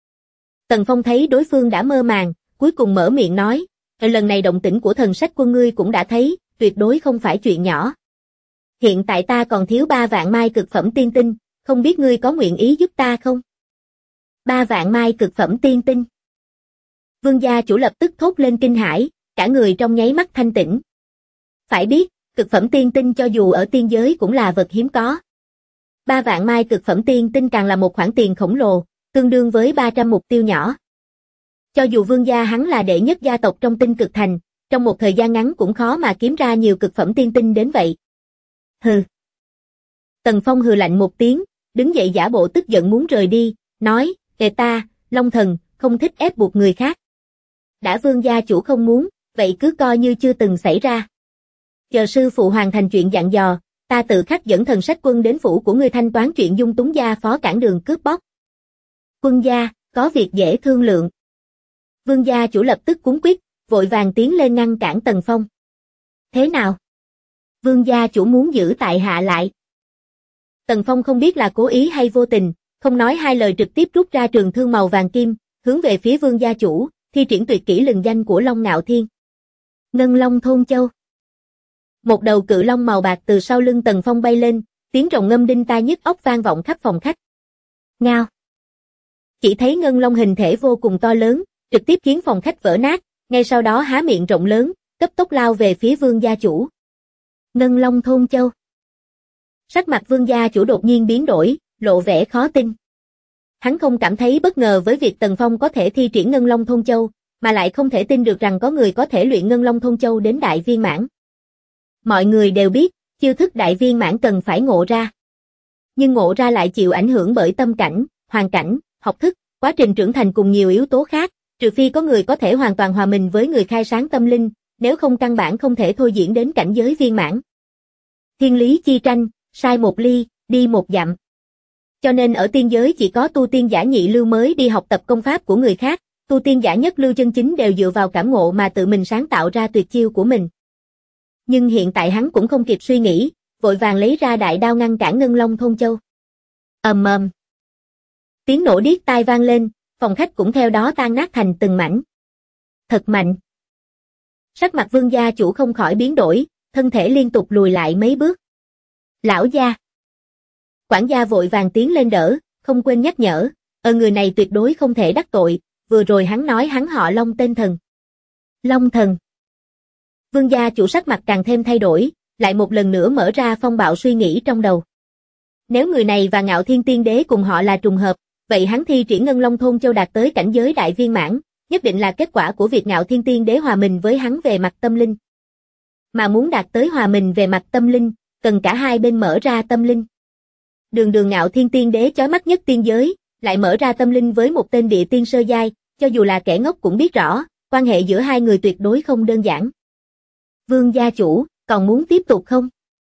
Tần Phong thấy đối phương đã mơ màng, cuối cùng mở miệng nói, lần này động tĩnh của Thần Sách Quân ngươi cũng đã thấy, tuyệt đối không phải chuyện nhỏ. Hiện tại ta còn thiếu 3 vạn mai cực phẩm tiên tinh, không biết ngươi có nguyện ý giúp ta không? 3 vạn mai cực phẩm tiên tinh. Vương gia chủ lập tức thốt lên kinh hãi, cả người trong nháy mắt thanh tĩnh. Phải biết, cực phẩm tiên tinh cho dù ở tiên giới cũng là vật hiếm có. 3 vạn mai cực phẩm tiên tinh càng là một khoản tiền khổng lồ, tương đương với 300 mục tiêu nhỏ. Cho dù vương gia hắn là đệ nhất gia tộc trong Tinh Cực Thành, trong một thời gian ngắn cũng khó mà kiếm ra nhiều cực phẩm tiên tinh đến vậy. Hừ. Tần Phong hừ lạnh một tiếng, đứng dậy giả bộ tức giận muốn rời đi, nói, ta, Long Thần, không thích ép buộc người khác. Đã vương gia chủ không muốn, vậy cứ coi như chưa từng xảy ra. Chờ sư phụ hoàn thành chuyện dặn dò, ta tự khắc dẫn thần sách quân đến phủ của ngươi thanh toán chuyện dung túng gia phó cản đường cướp bóc. Quân gia, có việc dễ thương lượng. Vương gia chủ lập tức cuống quýt, vội vàng tiến lên ngăn cản Tần Phong. Thế nào? Vương gia chủ muốn giữ tại hạ lại. Tần Phong không biết là cố ý hay vô tình, không nói hai lời trực tiếp rút ra trường thương màu vàng kim, hướng về phía vương gia chủ, thi triển tuyệt kỹ lừng danh của Long Ngạo Thiên. Ngân Long Thôn Châu. Một đầu cự long màu bạc từ sau lưng Tần Phong bay lên, tiếng rồng ngâm đinh tai nhức óc vang vọng khắp phòng khách. Ngao. Chỉ thấy ngân long hình thể vô cùng to lớn, trực tiếp khiến phòng khách vỡ nát, ngay sau đó há miệng rộng lớn, cấp tốc lao về phía vương gia chủ. Ngân Long Thôn Châu. Sắc mặt vương gia chủ đột nhiên biến đổi, lộ vẻ khó tin. Hắn không cảm thấy bất ngờ với việc Tần Phong có thể thi triển Ngân Long Thôn Châu, mà lại không thể tin được rằng có người có thể luyện Ngân Long Thôn Châu đến đại viên mãn. Mọi người đều biết, chiêu thức đại viên mãn cần phải ngộ ra. Nhưng ngộ ra lại chịu ảnh hưởng bởi tâm cảnh, hoàn cảnh, học thức, quá trình trưởng thành cùng nhiều yếu tố khác, trừ phi có người có thể hoàn toàn hòa mình với người khai sáng tâm linh, nếu không căn bản không thể thôi diễn đến cảnh giới viên mãn. Thiên lý chi tranh, sai một ly, đi một dặm. Cho nên ở tiên giới chỉ có tu tiên giả nhị lưu mới đi học tập công pháp của người khác, tu tiên giả nhất lưu chân chính đều dựa vào cảm ngộ mà tự mình sáng tạo ra tuyệt chiêu của mình. Nhưng hiện tại hắn cũng không kịp suy nghĩ, vội vàng lấy ra đại đao ngăn cản Ngân Long Thôn Châu. Ầm ầm. Tiếng nổ điếc tai vang lên, phòng khách cũng theo đó tan nát thành từng mảnh. Thật mạnh. Sắc mặt vương gia chủ không khỏi biến đổi, thân thể liên tục lùi lại mấy bước. Lão gia. Quản gia vội vàng tiến lên đỡ, không quên nhắc nhở, người này tuyệt đối không thể đắc tội, vừa rồi hắn nói hắn họ Long tên thần. Long thần. Vương gia chủ sắc mặt càng thêm thay đổi, lại một lần nữa mở ra phong bạo suy nghĩ trong đầu. Nếu người này và Ngạo Thiên Tiên Đế cùng họ là trùng hợp, vậy hắn thi triển Ngân Long Thôn Châu đạt tới cảnh giới đại viên mãn, nhất định là kết quả của việc Ngạo Thiên Tiên Đế hòa mình với hắn về mặt tâm linh. Mà muốn đạt tới hòa mình về mặt tâm linh, cần cả hai bên mở ra tâm linh. Đường Ngạo Thiên Tiên Đế chói mắt nhất tiên giới, lại mở ra tâm linh với một tên địa tiên sơ giai, cho dù là kẻ ngốc cũng biết rõ, quan hệ giữa hai người tuyệt đối không đơn giản. Vương gia chủ, còn muốn tiếp tục không?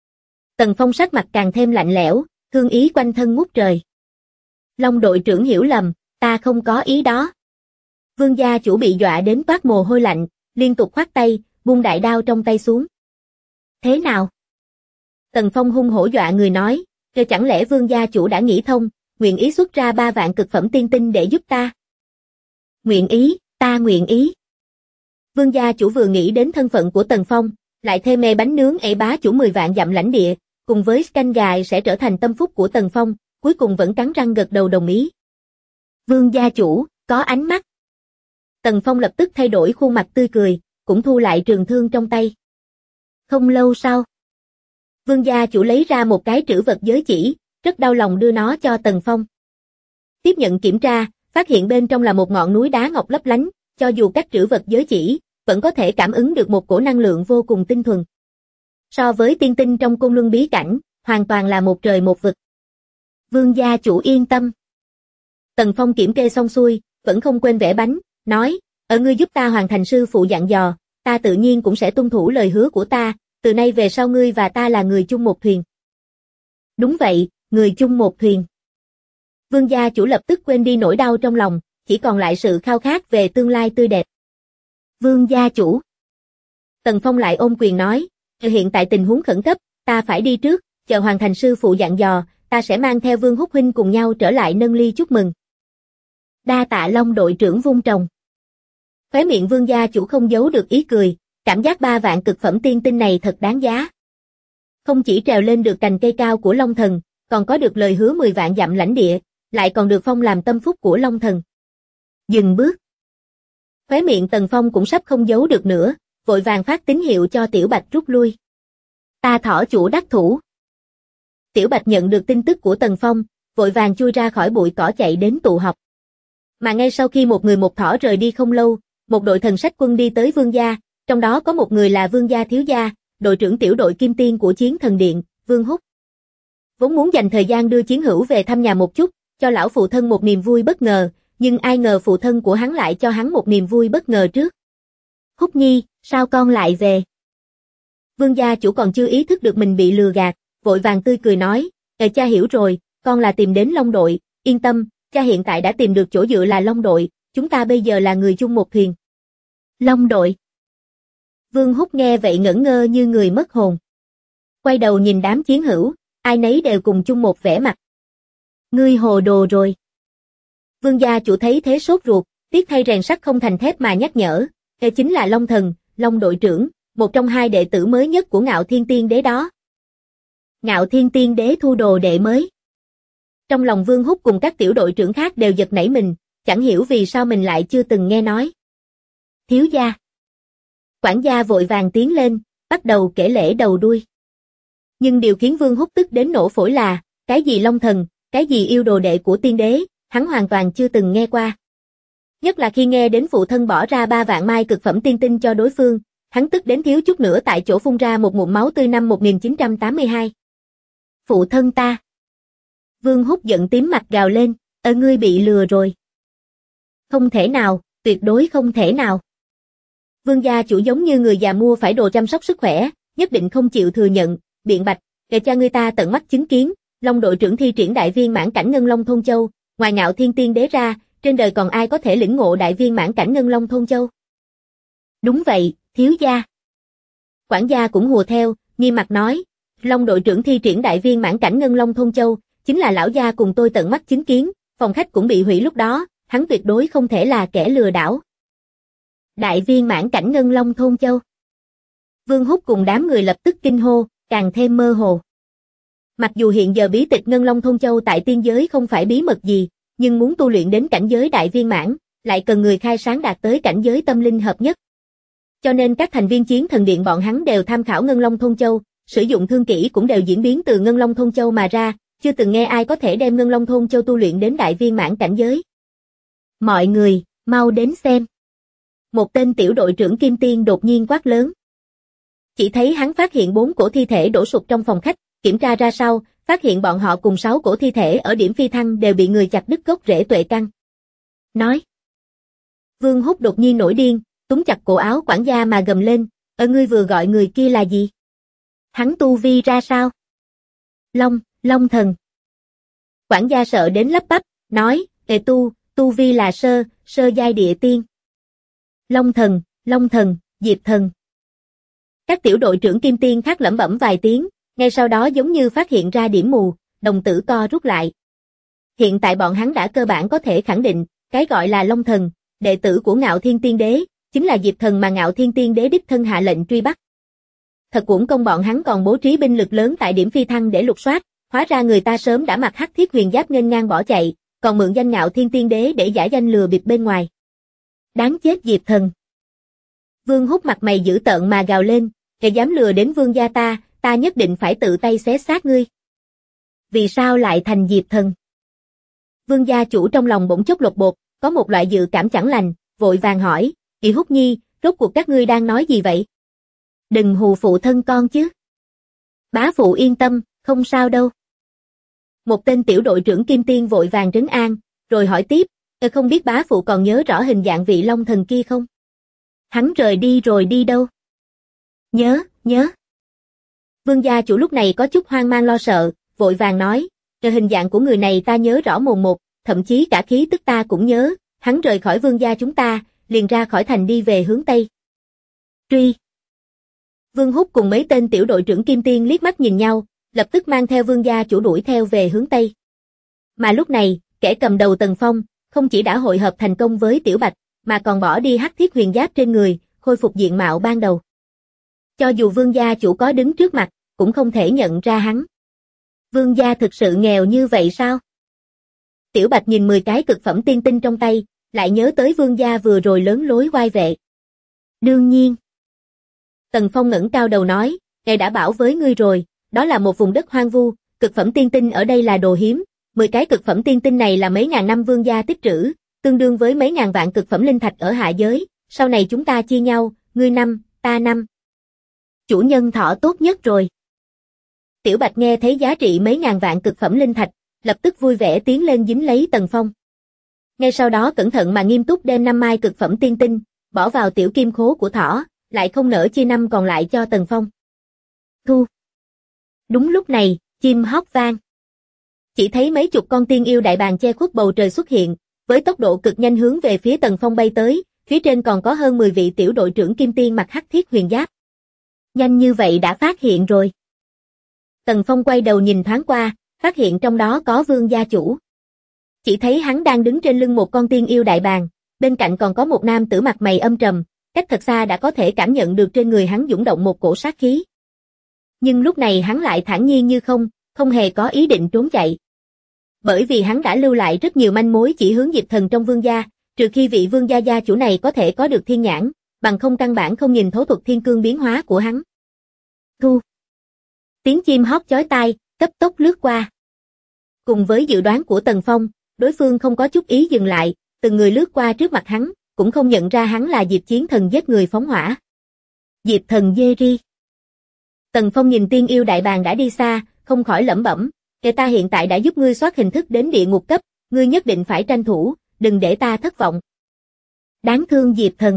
Tần Phong sắc mặt càng thêm lạnh lẽo, thương ý quanh thân ngút trời. Long đội trưởng hiểu lầm, ta không có ý đó. Vương gia chủ bị dọa đến toát mồ hôi lạnh, liên tục khoát tay, buông đại đao trong tay xuống. Thế nào? Tần Phong hung hổ dọa người nói, chẳng lẽ vương gia chủ đã nghĩ thông, nguyện ý xuất ra 3 vạn cực phẩm tiên tinh để giúp ta? Nguyện ý, ta nguyện ý. Vương gia chủ vừa nghĩ đến thân phận của Tần Phong, lại thêm mê bánh nướng ỷ bá chủ 10 vạn dặm lãnh địa, cùng với canh gà sẽ trở thành tâm phúc của Tần Phong, cuối cùng vẫn cắn răng gật đầu đồng ý. Vương gia chủ, có ánh mắt. Tần Phong lập tức thay đổi khuôn mặt tươi cười, cũng thu lại trường thương trong tay. Không lâu sau, vương gia chủ lấy ra một cái trữ vật giới chỉ, rất đau lòng đưa nó cho Tần Phong. Tiếp nhận kiểm tra, phát hiện bên trong là một ngọn núi đá ngọc lấp lánh, cho dù các trữ vật giới chỉ, vẫn có thể cảm ứng được một cổ năng lượng vô cùng tinh thuần. So với tiên tinh trong Côn Luân bí cảnh, hoàn toàn là một trời một vực. Vương gia chủ yên tâm. Tần Phong kiểm kê xong xuôi, vẫn không quên vẽ bánh, nói, ngươi giúp ta hoàn thành sư phụ dặn dò, ta tự nhiên cũng sẽ tuân thủ lời hứa của ta, từ nay về sau ngươi và ta là người chung một thuyền. Đúng vậy, người chung một thuyền. Vương gia chủ lập tức quên đi nỗi đau trong lòng, chỉ còn lại sự khao khát về tương lai tươi đẹp. Vương gia chủ. Tần Phong lại ôm quyền nói, hiện tại tình huống khẩn cấp, ta phải đi trước, chờ hoàn thành sư phụ dặn dò, ta sẽ mang theo Vương Húc huynh cùng nhau trở lại nâng ly chúc mừng. Đa tạ Long đội trưởng vung trồng. Khóe miệng vương gia chủ không giấu được ý cười, cảm giác 3 vạn cực phẩm tiên tinh này thật đáng giá. Không chỉ trèo lên được cành cây cao của Long thần, còn có được lời hứa 10 vạn dặm lãnh địa, lại còn được phong làm tâm phúc của Long thần. Dừng bước. Khóe miệng Tần Phong cũng sắp không giấu được nữa, vội vàng phát tín hiệu cho Tiểu Bạch rút lui. Ta thỏ chủ đắc thủ. Tiểu Bạch nhận được tin tức của Tần Phong, vội vàng chui ra khỏi bụi cỏ chạy đến tụ họp. Mà ngay sau khi một người một thỏ rời đi không lâu, một đội thần sách quân đi tới vương gia, trong đó có một người là vương gia thiếu gia, đội trưởng tiểu đội kim tiên của Chiến Thần Điện, Vương Húc. Vốn muốn dành thời gian đưa chiến hữu về thăm nhà một chút, cho lão phụ thân một niềm vui bất ngờ, nhưng ai ngờ phụ thân của hắn lại cho hắn một niềm vui bất ngờ trước. Húc nhi, sao con lại về? Vương gia chủ còn chưa ý thức được mình bị lừa gạt, vội vàng tươi cười nói, cha hiểu rồi, con là tìm đến Long đội, yên tâm, cha hiện tại đã tìm được chỗ dựa là Long đội, chúng ta bây giờ là người chung một thuyền. Long đội. Vương Húc nghe vậy ngẩn ngơ như người mất hồn. Quay đầu nhìn đám chiến hữu, ai nấy đều cùng chung một vẻ mặt. Ngươi hồ đồ rồi. Vương gia chủ thấy thế sốt ruột, tiếc thay rèn sắt không thành thép mà nhắc nhở, chính là Long thần, Long đội trưởng, một trong hai đệ tử mới nhất của Ngạo Thiên Tiên Đế đó. Ngạo Thiên Tiên Đế thu đồ đệ mới. Trong lòng Vương Húc cùng các tiểu đội trưởng khác đều giật nảy mình, chẳng hiểu vì sao mình lại chưa từng nghe nói. Thiếu gia. Quản gia vội vàng tiến lên, bắt đầu kể lễ đầu đuôi. Nhưng điều khiến Vương Húc tức đến nổ phổi là, cái gì Long thần, cái gì yêu đồ đệ của tiên đế, hắn hoàn toàn chưa từng nghe qua. Nhất là khi nghe đến phụ thân bỏ ra 3 vạn mai cực phẩm tiên tinh cho đối phương, hắn tức đến thiếu chút nữa tại chỗ phun ra một ngụm máu tươi năm 1982. Phụ thân ta. Vương Húc giận tím mặt gào lên, ngươi bị lừa rồi. Không thể nào, tuyệt đối không thể nào. Vương gia chủ giống như người già mua phải đồ chăm sóc sức khỏe, nhất định không chịu thừa nhận, biện bạch, để cho người ta tận mắt chứng kiến, Long đội trưởng thi triển đại viên mãn cảnh Ngân Long Thôn Châu, ngoài Ngạo Thiên Tiên Đế ra, trên đời còn ai có thể lĩnh ngộ đại viên mãn cảnh Ngân Long Thôn Châu? Đúng vậy, thiếu gia. Quản gia cũng hùa theo, nghiêm mặt nói, Long đội trưởng thi triển đại viên mãn cảnh Ngân Long Thôn Châu, chính là lão gia cùng tôi tận mắt chứng kiến, phòng khách cũng bị hủy lúc đó, hắn tuyệt đối không thể là kẻ lừa đảo. Đại viên mãn cảnh Ngân Long Thôn Châu. Vương Húc cùng đám người lập tức kinh hô, càng thêm mơ hồ. Mặc dù hiện giờ bí tịch Ngân Long Thôn Châu tại tiên giới không phải bí mật gì, nhưng muốn tu luyện đến cảnh giới đại viên mãn, lại cần người khai sáng đạt tới cảnh giới tâm linh hợp nhất. Cho nên các thành viên chiến thần điện bọn hắn đều tham khảo Ngân Long Thôn Châu, sử dụng thương kỹ cũng đều diễn biến từ Ngân Long Thôn Châu mà ra, chưa từng nghe ai có thể đem Ngân Long Thôn Châu tu luyện đến đại viên mãn cảnh giới. Mọi người, mau đến xem. Một tên tiểu đội trưởng Kim Tiên đột nhiên quát lớn. Chỉ thấy hắn phát hiện 4 cổ thi thể đổ sụp trong phòng khách, kiểm tra ra sau, phát hiện bọn họ cùng 6 cổ thi thể ở điểm phi thăng đều bị người chặt đứt gốc rễ tuệ căn. Nói. Vương Húc đột nhiên nổi điên, túm chặt cổ áo quản gia mà gầm lên, ngươi vừa gọi người kia là gì? Hắn tu vi ra sao? Long thần. Quản gia sợ đến lắp bắp, nói, tu vi là sơ giai địa tiên. Long thần, Diệp thần. Các tiểu đội trưởng Kim Tiên khác lẩm bẩm vài tiếng, ngay sau đó giống như phát hiện ra điểm mù, đồng tử co rút lại. Hiện tại bọn hắn đã cơ bản có thể khẳng định, cái gọi là Long thần, đệ tử của Ngạo Thiên Tiên Đế, chính là Diệp thần mà Ngạo Thiên Tiên Đế đích thân hạ lệnh truy bắt. Thật uổng công bọn hắn còn bố trí binh lực lớn tại điểm phi thăng để lục soát, hóa ra người ta sớm đã mặc hắc thiết huyền giáp nghênh ngang bỏ chạy, còn mượn danh Ngạo Thiên Tiên Đế để giả danh lừa bịp bên ngoài. Đáng chết Diệp thần. Vương Húc mặt mày dữ tợn mà gào lên, kẻ dám lừa đến vương gia ta nhất định phải tự tay xé xác ngươi. Vì sao lại thành Diệp thần? Vương gia chủ trong lòng bỗng chốc lột bột, có một loại dự cảm chẳng lành, vội vàng hỏi, Kỳ Húc Nhi, rốt cuộc các ngươi đang nói gì vậy? Đừng hù phụ thân con chứ. Bá phụ yên tâm, không sao đâu. Một tên tiểu đội trưởng Kim Tiên vội vàng trấn an, rồi hỏi tiếp, không biết bá phụ còn nhớ rõ hình dạng vị Long thần kia không? Hắn rời đi rồi đi đâu? Nhớ. Vương gia chủ lúc này có chút hoang mang lo sợ, vội vàng nói, hình dạng của người này ta nhớ rõ mồn một, thậm chí cả khí tức ta cũng nhớ, hắn rời khỏi vương gia chúng ta, liền ra khỏi thành đi về hướng Tây. Truy. Vương Húc cùng mấy tên tiểu đội trưởng Kim Tiên liếc mắt nhìn nhau, lập tức mang theo vương gia chủ đuổi theo về hướng Tây. Mà lúc này, kẻ cầm đầu Tần Phong, không chỉ đã hội hợp thành công với Tiểu Bạch, mà còn bỏ đi hắc thiết huyền giáp trên người, khôi phục diện mạo ban đầu. Cho dù vương gia chủ có đứng trước mặt, cũng không thể nhận ra hắn. Vương gia thực sự nghèo như vậy sao? Tiểu Bạch nhìn 10 cái cực phẩm tiên tinh trong tay, lại nhớ tới vương gia vừa rồi lớn lối oai vệ. Đương nhiên. Tần Phong ngẩng cao đầu nói, ngài đã bảo với ngươi rồi, đó là một vùng đất hoang vu, cực phẩm tiên tinh ở đây là đồ hiếm, 10 cái cực phẩm tiên tinh này là mấy ngàn năm vương gia tích trữ, tương đương với mấy ngàn vạn cực phẩm linh thạch ở hạ giới, sau này chúng ta chia nhau, ngươi 5, ta 5. Chủ nhân thọ tốt nhất rồi. Tiểu Bạch nghe thấy giá trị mấy ngàn vạn cực phẩm linh thạch, lập tức vui vẻ tiến lên dính lấy Tần Phong. Ngay sau đó cẩn thận mà nghiêm túc đem 5 mai cực phẩm tiên tinh, bỏ vào tiểu kim khố của thỏ, lại không nỡ chia 5 còn lại cho Tần Phong. Thu. Đúng lúc này, chim hót vang. Chỉ thấy mấy chục con tiên yêu đại bàng che khuất bầu trời xuất hiện, với tốc độ cực nhanh hướng về phía Tần Phong bay tới, phía trên còn có hơn 10 vị tiểu đội trưởng kim tiên mặc hắc thiết huyền giáp. Nhanh như vậy đã phát hiện rồi. Tần Phong quay đầu nhìn thoáng qua, phát hiện trong đó có Vương gia chủ. Chỉ thấy hắn đang đứng trên lưng một con tiên yêu đại bàng, bên cạnh còn có một nam tử mặt mày âm trầm, cách thật xa đã có thể cảm nhận được trên người hắn dũng động một cổ sát khí. Nhưng lúc này hắn lại thản nhiên như không hề có ý định trốn chạy. Bởi vì hắn đã lưu lại rất nhiều manh mối chỉ hướng Diệp Thần trong vương gia, trừ khi vị vương gia gia chủ này có thể có được thiên nhãn, bằng không căn bản không nhìn thấu thuật thiên cương biến hóa của hắn. Thu. Tiếng chim hót chói tai, cấp tốc lướt qua. Cùng với dự đoán của Tần Phong, đối phương không có chút ý dừng lại, từng người lướt qua trước mặt hắn, cũng không nhận ra hắn là Diệp Chiến Thần giết người phóng hỏa. Diệp Thần Jerry. Tần Phong nhìn tiên yêu đại bàng đã đi xa, không khỏi lẩm bẩm, kẻ ta hiện tại đã giúp ngươi soát hình thức đến địa ngục cấp, ngươi nhất định phải tranh thủ, đừng để ta thất vọng. Đáng thương Diệp Thần.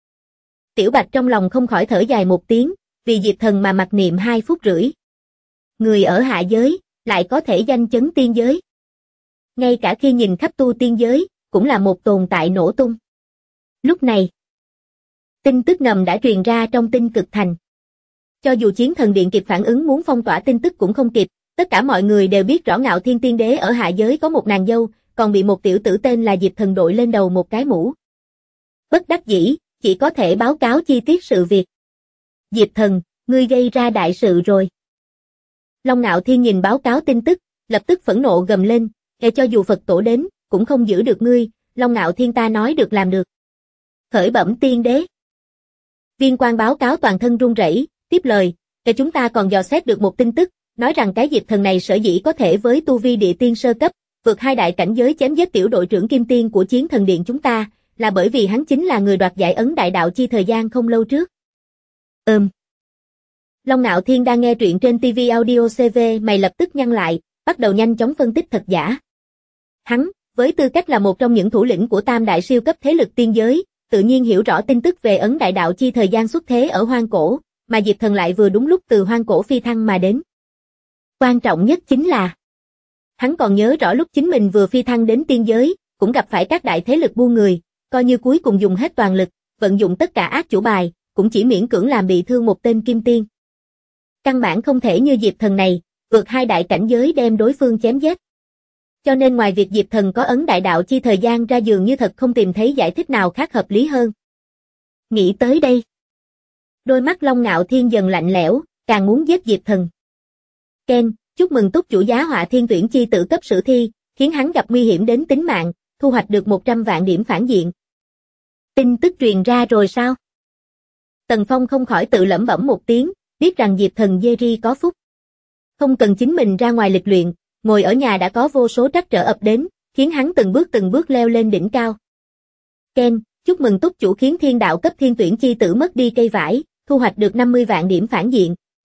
Tiểu Bạch trong lòng không khỏi thở dài một tiếng, vì Diệp Thần mà mặc niệm 2 phút rưỡi. Người ở hạ giới, lại có thể danh chấn tiên giới. Ngay cả khi nhìn khắp tu tiên giới, cũng là một tồn tại nổ tung. Lúc này, tin tức ngầm đã truyền ra trong Tinh Cực Thành. Cho dù Chiến Thần Điện kịp phản ứng muốn phong tỏa tin tức cũng không kịp, tất cả mọi người đều biết rõ Ngạo Thiên Tiên Đế ở hạ giới có một nàng dâu, còn bị một tiểu tử tên là Diệp Thần đội lên đầu một cái mũ. Bất đắc dĩ, chỉ có thể báo cáo chi tiết sự việc. Diệp Thần, ngươi gây ra đại sự rồi. Long Ngạo Thiên nhìn báo cáo tin tức, lập tức phẫn nộ gầm lên, kể cho dù Phật tổ đến, cũng không giữ được ngươi, Long Ngạo Thiên ta nói được làm được. Khởi bẩm tiên đế. Viên quan báo cáo toàn thân run rẩy, tiếp lời, kể chúng ta còn dò xét được một tin tức, nói rằng cái Diệp Thần này sở dĩ có thể với tu vi địa tiên sơ cấp, vượt 2 đại cảnh giới chém giết tiểu đội trưởng kim tiên của Chiến Thần Điện chúng ta, là bởi vì hắn chính là người đoạt giải ấn đại đạo chi thời gian không lâu trước. Long Ngạo Thiên đang nghe truyện trên TV Audio CV, mày lập tức nhăn lại, bắt đầu nhanh chóng phân tích thật giả. Hắn, với tư cách là một trong những thủ lĩnh của tam đại siêu cấp thế lực tiên giới, tự nhiên hiểu rõ tin tức về ấn đại đạo chi thời gian xuất thế ở hoang cổ, mà Diệp Thần lại vừa đúng lúc từ hoang cổ phi thăng mà đến. Quan trọng nhất chính là, hắn còn nhớ rõ lúc chính mình vừa phi thăng đến tiên giới, cũng gặp phải các đại thế lực buôn người, coi như cuối cùng dùng hết toàn lực, vận dụng tất cả ác chủ bài, cũng chỉ miễn cưỡng làm bị thương một tên kim tiên. Căn bản không thể như Diệp Thần này, vượt 2 đại cảnh giới đem đối phương chém giết. Cho nên ngoài việc Diệp Thần có ấn đại đạo chi thời gian ra dường như thật không tìm thấy giải thích nào khác hợp lý hơn. Nghĩ tới đây, đôi mắt Long Ngạo Thiên dần lạnh lẽo, càng muốn giết Diệp Thần. Ken, chúc mừng túc chủ giá họa thiên tuyển chi tự cấp sử thi, khiến hắn gặp nguy hiểm đến tính mạng, thu hoạch được 100 vạn điểm phản diện. Tin tức truyền ra rồi sao? Tần Phong không khỏi tự lẩm bẩm một tiếng, biết rằng Diệp Thần Jerry có phúc. Không cần chính mình ra ngoài lịch luyện, ngồi ở nhà đã có vô số trắc trở ập đến, khiến hắn từng bước leo lên đỉnh cao. Ken, chúc mừng túc chủ khiến thiên đạo cấp thiên tuyển chi tử mất đi cây vải, thu hoạch được 50 vạn điểm phản diện.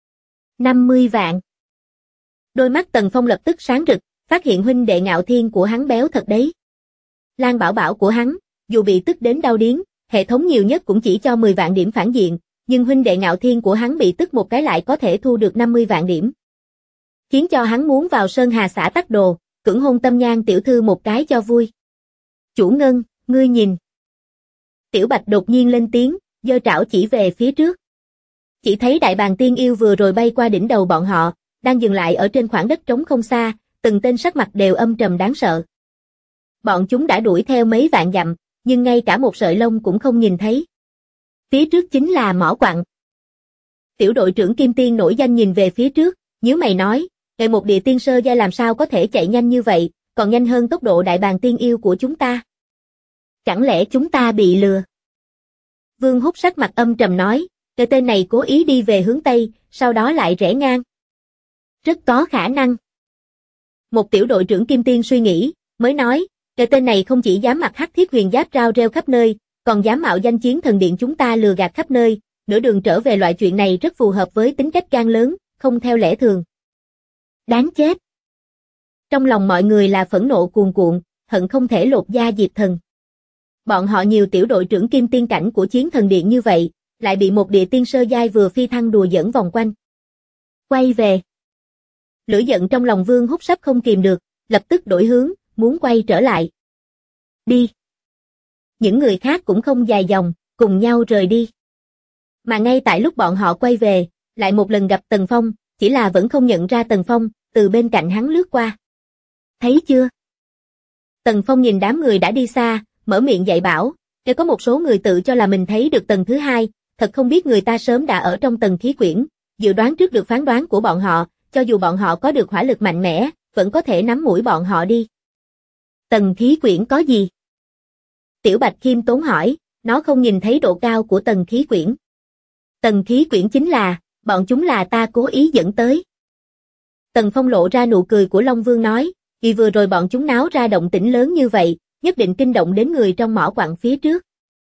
50 vạn. Đôi mắt Tần Phong lập tức sáng rực, phát hiện huynh đệ Ngạo Thiên của hắn béo thật đấy. Lan Bảo Bảo của hắn, dù bị tức đến đau điếng, hệ thống nhiều nhất cũng chỉ cho 10 vạn điểm phản diện, nhưng huynh đệ Ngạo Thiên của hắn bị tức một cái lại có thể thu được 50 vạn điểm. Khiến cho hắn muốn vào Sơn Hà xã tắc đồ, cưỡng hôn Tâm Nhan tiểu thư một cái cho vui. Chủ Ngân, ngươi nhìn. Tiểu Bạch đột nhiên lên tiếng, giơ trảo chỉ về phía trước. Chỉ thấy đại bàng tiên yêu vừa rồi bay qua đỉnh đầu bọn họ, đang dừng lại ở trên khoảng đất trống không xa, từng tên sắc mặt đều âm trầm đáng sợ. Bọn chúng đã đuổi theo mấy vạn dặm, nhưng ngay cả một sợi lông cũng không nhìn thấy. Phía trước chính là mỏ quặng. Tiểu đội trưởng Kim Tiên nổi danh nhìn về phía trước, nhíu mày nói, ngày một địa tiên sơ giai làm sao có thể chạy nhanh như vậy, còn nhanh hơn tốc độ đại bàng tiên yêu của chúng ta. Chẳng lẽ chúng ta bị lừa? Vương Húc sắc mặt âm trầm nói, cái tên này cố ý đi về hướng Tây, sau đó lại rẽ ngang. Rất có khả năng. Một tiểu đội trưởng Kim Tiên suy nghĩ, mới nói, cái tên này không chỉ dám mặc hắc thiết huyền giáp rao reo khắp nơi, còn dám mạo danh Chiến Thần Điện chúng ta lừa gạt khắp nơi, nửa đường trở về loại chuyện này rất phù hợp với tính cách gan lớn, không theo lẽ thường. Đáng chết. Trong lòng mọi người là phẫn nộ cuồn cuộn, hận không thể lột da Diệp Thần. Bọn họ nhiều tiểu đội trưởng Kim Tiên cảnh của Chiến Thần Điện như vậy, lại bị một địa tiên sơ giai vừa phi thăng đùa giỡn vòng quanh. Quay về. lửa giận trong lòng Vương Húc sắp không kìm được, lập tức đổi hướng, muốn quay trở lại. Đi! Những người khác cũng không dài dòng, cùng nhau rời đi. Mà ngay tại lúc bọn họ quay về, lại một lần gặp Tần Phong, chỉ là vẫn không nhận ra Tần Phong, từ bên cạnh hắn lướt qua. Thấy chưa? Tần Phong nhìn đám người đã đi xa, mở miệng dạy bảo, nếu có một số người tự cho là mình thấy được tầng thứ hai, thật không biết người ta sớm đã ở trong tầng khí quyển, dự đoán trước được phán đoán của bọn họ, cho dù bọn họ có được hỏa lực mạnh mẽ, vẫn có thể nắm mũi bọn họ đi. Tầng khí quyển có gì? Tiểu Bạch khiêm tốn hỏi, nó không nhìn thấy độ cao của tầng khí quyển. Tầng khí quyển chính là, bọn chúng là ta cố ý dẫn tới. Tần Phong lộ ra nụ cười của Long Vương nói, vì vừa rồi bọn chúng náo ra động tĩnh lớn như vậy, nhất định kinh động đến người trong mỏ quặng phía trước.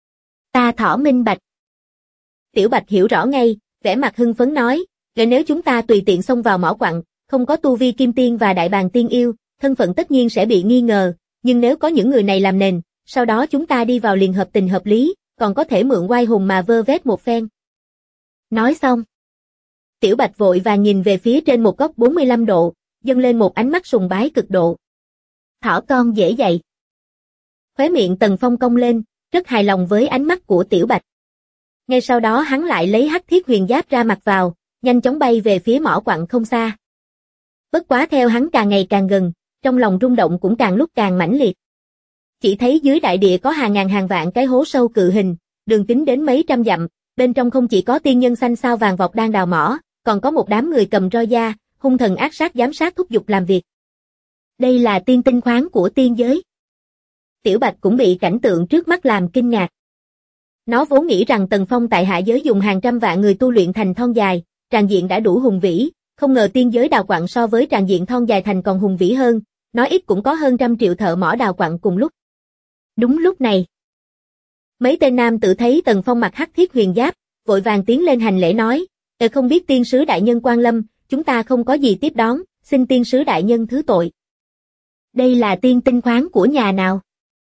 Ta thỏ minh bạch. Tiểu Bạch hiểu rõ ngay, vẻ mặt hưng phấn nói, nếu chúng ta tùy tiện xông vào mỏ quặng, không có tu vi kim tiên và đại bàng tiên yêu, thân phận tất nhiên sẽ bị nghi ngờ, nhưng nếu có những người này làm nền, sau đó chúng ta đi vào liền hợp tình hợp lý, còn có thể mượn oai hùng mà vơ vét một phen. Nói xong, Tiểu Bạch vội vàng nhìn về phía trên một góc 45 độ, dâng lên một ánh mắt sùng bái cực độ. Thỏ con dễ dạy. Khóe miệng Tần Phong cong lên, rất hài lòng với ánh mắt của Tiểu Bạch. Ngay sau đó hắn lại lấy hắc thiết huyền giáp ra mặc vào, nhanh chóng bay về phía mỏ quặng không xa. Bất quá theo hắn càng ngày càng gần, trong lòng rung động cũng càng lúc càng mãnh liệt. Chỉ thấy dưới đại địa có hàng ngàn hàng vạn cái hố sâu cự hình, đường kính đến mấy trăm dặm, bên trong không chỉ có tiên nhân xanh sao vàng vọt đang đào mỏ, còn có một đám người cầm roi da, hung thần ác sát giám sát thúc giục làm việc. Đây là tiên tinh khoáng của tiên giới. Tiểu Bạch cũng bị cảnh tượng trước mắt làm kinh ngạc. Nó vốn nghĩ rằng Tần Phong tại hạ giới dùng hàng trăm vạn người tu luyện thành thon dài, tràng diện đã đủ hùng vĩ, không ngờ tiên giới đào quặng so với tràng diện thon dài thành còn hùng vĩ hơn, nói ít cũng có hơn 100 triệu thợ mỏ đào quặng cùng lúc. Đúng lúc này, mấy tên nam tử thấy Tần Phong mặc hắc thiết huyền giáp, vội vàng tiến lên hành lễ nói, không biết tiên sứ đại nhân quan lâm, chúng ta không có gì tiếp đón, xin tiên sứ đại nhân thứ tội. Đây là tiên tinh khoáng của nhà nào?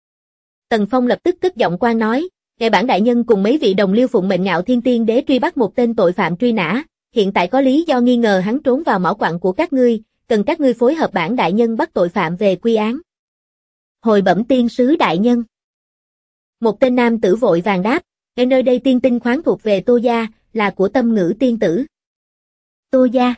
Tần Phong lập tức cất giọng quan nói, ngài bản đại nhân cùng mấy vị đồng liêu phụng mệnh Ngạo Thiên Tiên Đế truy bắt một tên tội phạm truy nã, hiện tại có lý do nghi ngờ hắn trốn vào mỏ quặng của các ngươi, cần các ngươi phối hợp bản đại nhân bắt tội phạm về quy án. Hồi bẩm tiên sứ đại nhân. Một tên nam tử vội vàng đáp, ngay nơi đây tiên tinh khoáng thuộc về Tô gia, là của Tâm Ngữ tiên tử. Tô gia.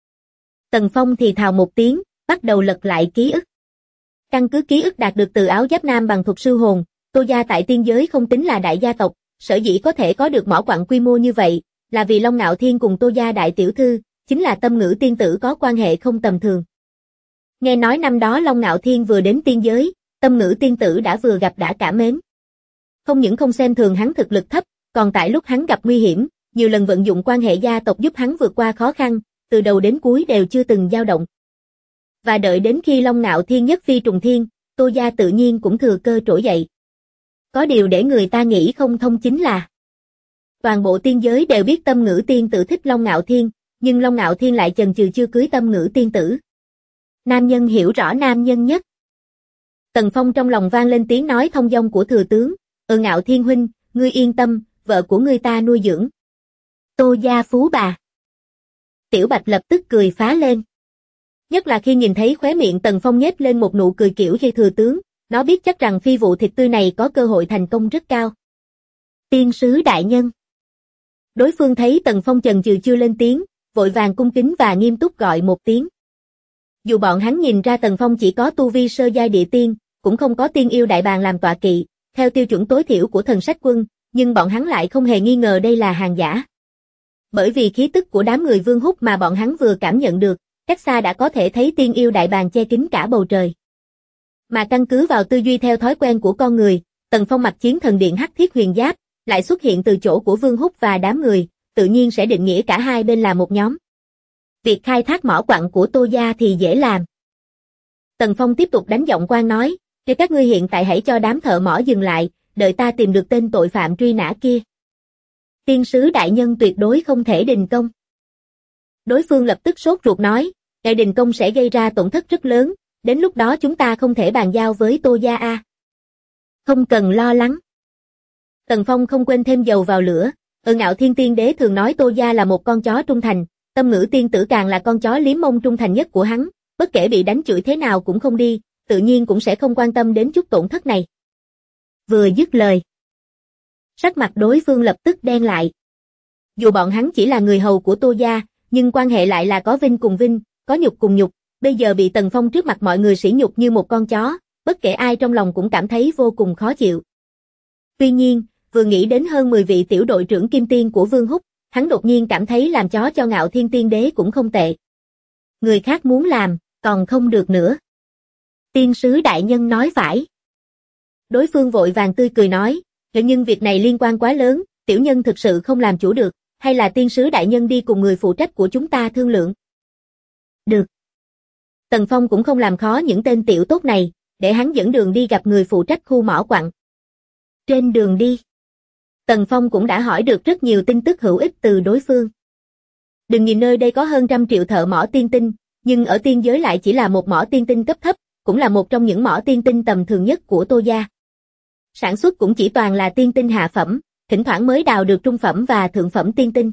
Tần Phong thì thào một tiếng, bắt đầu lật lại ký ức. Căn cứ ký ức đạt được từ Áo Giáp Nam bằng thuật sư hồn, Tô gia tại tiên giới không tính là đại gia tộc, sở dĩ có thể có được mỏ quặng quy mô như vậy, là vì Long Ngạo Thiên cùng Tô gia đại tiểu thư, chính là Tâm Ngữ tiên tử có quan hệ không tầm thường. Nghe nói năm đó Long Ngạo Thiên vừa đến tiên giới, Tâm Ngữ tiên tử đã vừa gặp đã cảm mến. Không những không xem thường hắn thực lực thấp, còn tại lúc hắn gặp nguy hiểm, nhiều lần vận dụng quan hệ gia tộc giúp hắn vượt qua khó khăn, từ đầu đến cuối đều chưa từng dao động. Và đợi đến khi Long Ngạo Thiên nhất phi trùng thiên, Tô gia tự nhiên cũng thừa cơ trỗi dậy. Có điều để người ta nghĩ không thông chính là toàn bộ tiên giới đều biết Tâm Ngữ tiên tử thích Long Ngạo Thiên, nhưng Long Ngạo Thiên lại chần chừ chưa cưới Tâm Ngữ tiên tử. Nam nhân hiểu rõ nam nhân nhất. Tần Phong trong lòng vang lên tiếng nói thông dong của thừa tướng, Ngạo Thiên huynh, ngươi yên tâm, vợ của ngươi ta nuôi dưỡng. Tô gia phú bà. Tiểu Bạch lập tức cười phá lên. Nhất là khi nhìn thấy khóe miệng Tần Phong nhếch lên một nụ cười kiểu dây thừa tướng, nó biết chắc rằng phi vụ thịt tươi này có cơ hội thành công rất cao. Tiên sứ đại nhân. Đối phương thấy Tần Phong chần chừ chưa lên tiếng, vội vàng cung kính và nghiêm túc gọi một tiếng. Dù bọn hắn nhìn ra Tần Phong chỉ có tu vi sơ giai địa tiên, cũng không có tiên yêu đại bàng làm tọa kỵ, theo tiêu chuẩn tối thiểu của thần sách quân, nhưng bọn hắn lại không hề nghi ngờ đây là hàng giả. Bởi vì khí tức của đám người Vương Húc mà bọn hắn vừa cảm nhận được, cách xa đã có thể thấy tiên yêu đại bàng che kín cả bầu trời. Mà căn cứ vào tư duy theo thói quen của con người, Tần Phong mặc chiến thần điện hắc thiết huyền giáp, lại xuất hiện từ chỗ của Vương Húc và đám người, tự nhiên sẽ định nghĩa cả hai bên là một nhóm. Việc khai thác mỏ quặng của Tô gia thì dễ làm. Tần Phong tiếp tục đánh giọng quan nói, nếu các ngươi hiện tại hãy cho đám thợ mỏ dừng lại, đợi ta tìm được tên tội phạm truy nã kia. Tiên sứ đại nhân tuyệt đối không thể đình công. Đối phương lập tức sốt ruột nói, đại đình công sẽ gây ra tổn thất rất lớn, đến lúc đó chúng ta không thể bàn giao với Tô gia a. Không cần lo lắng. Tần Phong không quên thêm dầu vào lửa, Ngạo Thiên Tiên Đế thường nói Tô gia là một con chó trung thành, Tâm Ngữ tiên tử càng là con chó liếm mông trung thành nhất của hắn, bất kể bị đánh chửi thế nào cũng không đi, tự nhiên cũng sẽ không quan tâm đến chút tổn thất này. Vừa dứt lời, sắc mặt đối phương lập tức đen lại. Dù bọn hắn chỉ là người hầu của Tô gia, nhưng quan hệ lại là có vinh cùng vinh, có nhục cùng nhục, bây giờ bị Tần Phong trước mặt mọi người sỉ nhục như một con chó, bất kể ai trong lòng cũng cảm thấy vô cùng khó chịu. Tuy nhiên, vừa nghĩ đến hơn 10 vị tiểu đội trưởng kim tiên của Vương Húc, hắn đột nhiên cảm thấy làm chó cho Ngạo Thiên Tiên Đế cũng không tệ. Người khác muốn làm, còn không được nữa. Tiên sứ đại nhân nói phải. Đối phương vội vàng tươi cười nói, nhưng việc này liên quan quá lớn, tiểu nhân thực sự không làm chủ được, hay là tiên sứ đại nhân đi cùng người phụ trách của chúng ta thương lượng. Được. Tần Phong cũng không làm khó những tên tiểu tốt này, để hắn dẫn đường đi gặp người phụ trách khu mỏ quặng. Trên đường đi, Tần Phong cũng đã hỏi được rất nhiều tin tức hữu ích từ đối phương. Đừng nhìn nơi đây có hơn 100 triệu thợ mỏ tiên tinh, nhưng ở tiên giới lại chỉ là một mỏ tiên tinh cấp thấp, cũng là một trong những mỏ tiên tinh tầm thường nhất của Tô gia. Sản xuất cũng chỉ toàn là tiên tinh hạ phẩm, thỉnh thoảng mới đào được trung phẩm và thượng phẩm tiên tinh.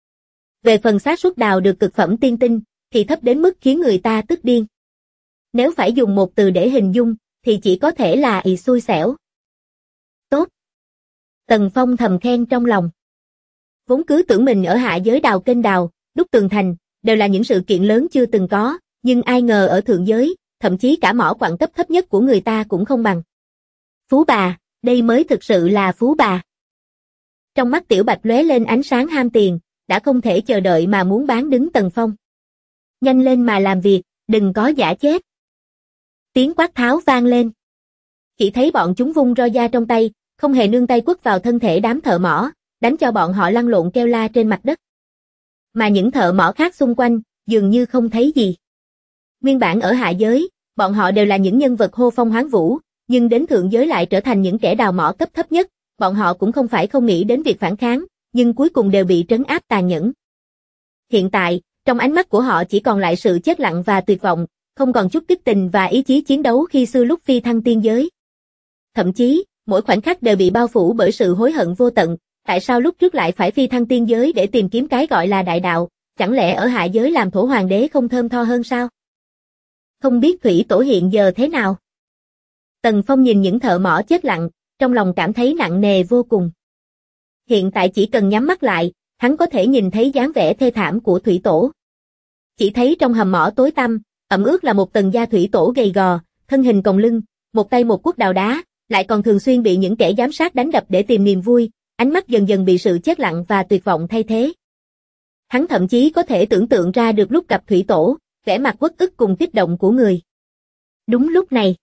Về phần xác suất đào được cực phẩm tiên tinh, thì thấp đến mức khiến người ta tức điên. Nếu phải dùng một từ để hình dung, thì chỉ có thể là xui xẻo. Tốt. Tần Phong thầm khen trong lòng. Vốn cứ tưởng mình ở hạ giới đào kênh đào, đúc tường thành, đều là những sự kiện lớn chưa từng có, nhưng ai ngờ ở thượng giới, thậm chí cả mỏ quặng cấp thấp nhất của người ta cũng không bằng. Phú bà, đây mới thực sự là phú bà. Trong mắt Tiểu Bạch lóe lên ánh sáng ham tiền, đã không thể chờ đợi mà muốn bán đứng Tần Phong. Nhanh lên mà làm việc, đừng có giả chết. Tiếng quát tháo vang lên. Chỉ thấy bọn chúng vung roi da trong tay, không hề nương tay quất vào thân thể đám thợ mỏ, đánh cho bọn họ lăn lộn kêu la trên mặt đất. Mà những thợ mỏ khác xung quanh, dường như không thấy gì. Nguyên bản ở hạ giới, bọn họ đều là những nhân vật hô phong hoán vũ, nhưng đến thượng giới lại trở thành những kẻ đào mỏ cấp thấp nhất, bọn họ cũng không phải không nghĩ đến việc phản kháng, nhưng cuối cùng đều bị trấn áp tàn nhẫn. Hiện tại, trong ánh mắt của họ chỉ còn lại sự chết lặng và tuyệt vọng, không còn chút kích tình và ý chí chiến đấu khi xưa lúc phi thăng tiên giới. Thậm chí, mỗi khoảnh khắc đều bị bao phủ bởi sự hối hận vô tận, tại sao lúc trước lại phải phi thăng tiên giới để tìm kiếm cái gọi là đại đạo, chẳng lẽ ở hạ giới làm thổ hoàng đế không thơm tho hơn sao? Không biết thủy tổ hiện giờ thế nào? Tần Phong nhìn những thợ mỏ chết lặng, trong lòng cảm thấy nặng nề vô cùng. Hiện tại chỉ cần nhắm mắt lại, hắn có thể nhìn thấy dáng vẻ thê thảm của thủy tổ. Chỉ thấy trong hầm mỏ tối tăm, ẩm ướt là một Tần gia thủy tổ gầy gò, thân hình còng lưng, một tay một cuốc đào đá, lại còn thường xuyên bị những kẻ giám sát đánh đập để tìm niềm vui, ánh mắt dần dần bị sự chết lặng và tuyệt vọng thay thế. Hắn thậm chí có thể tưởng tượng ra được lúc gặp thủy tổ, vẻ mặt uất ức cùng kích động của người. Đúng lúc này,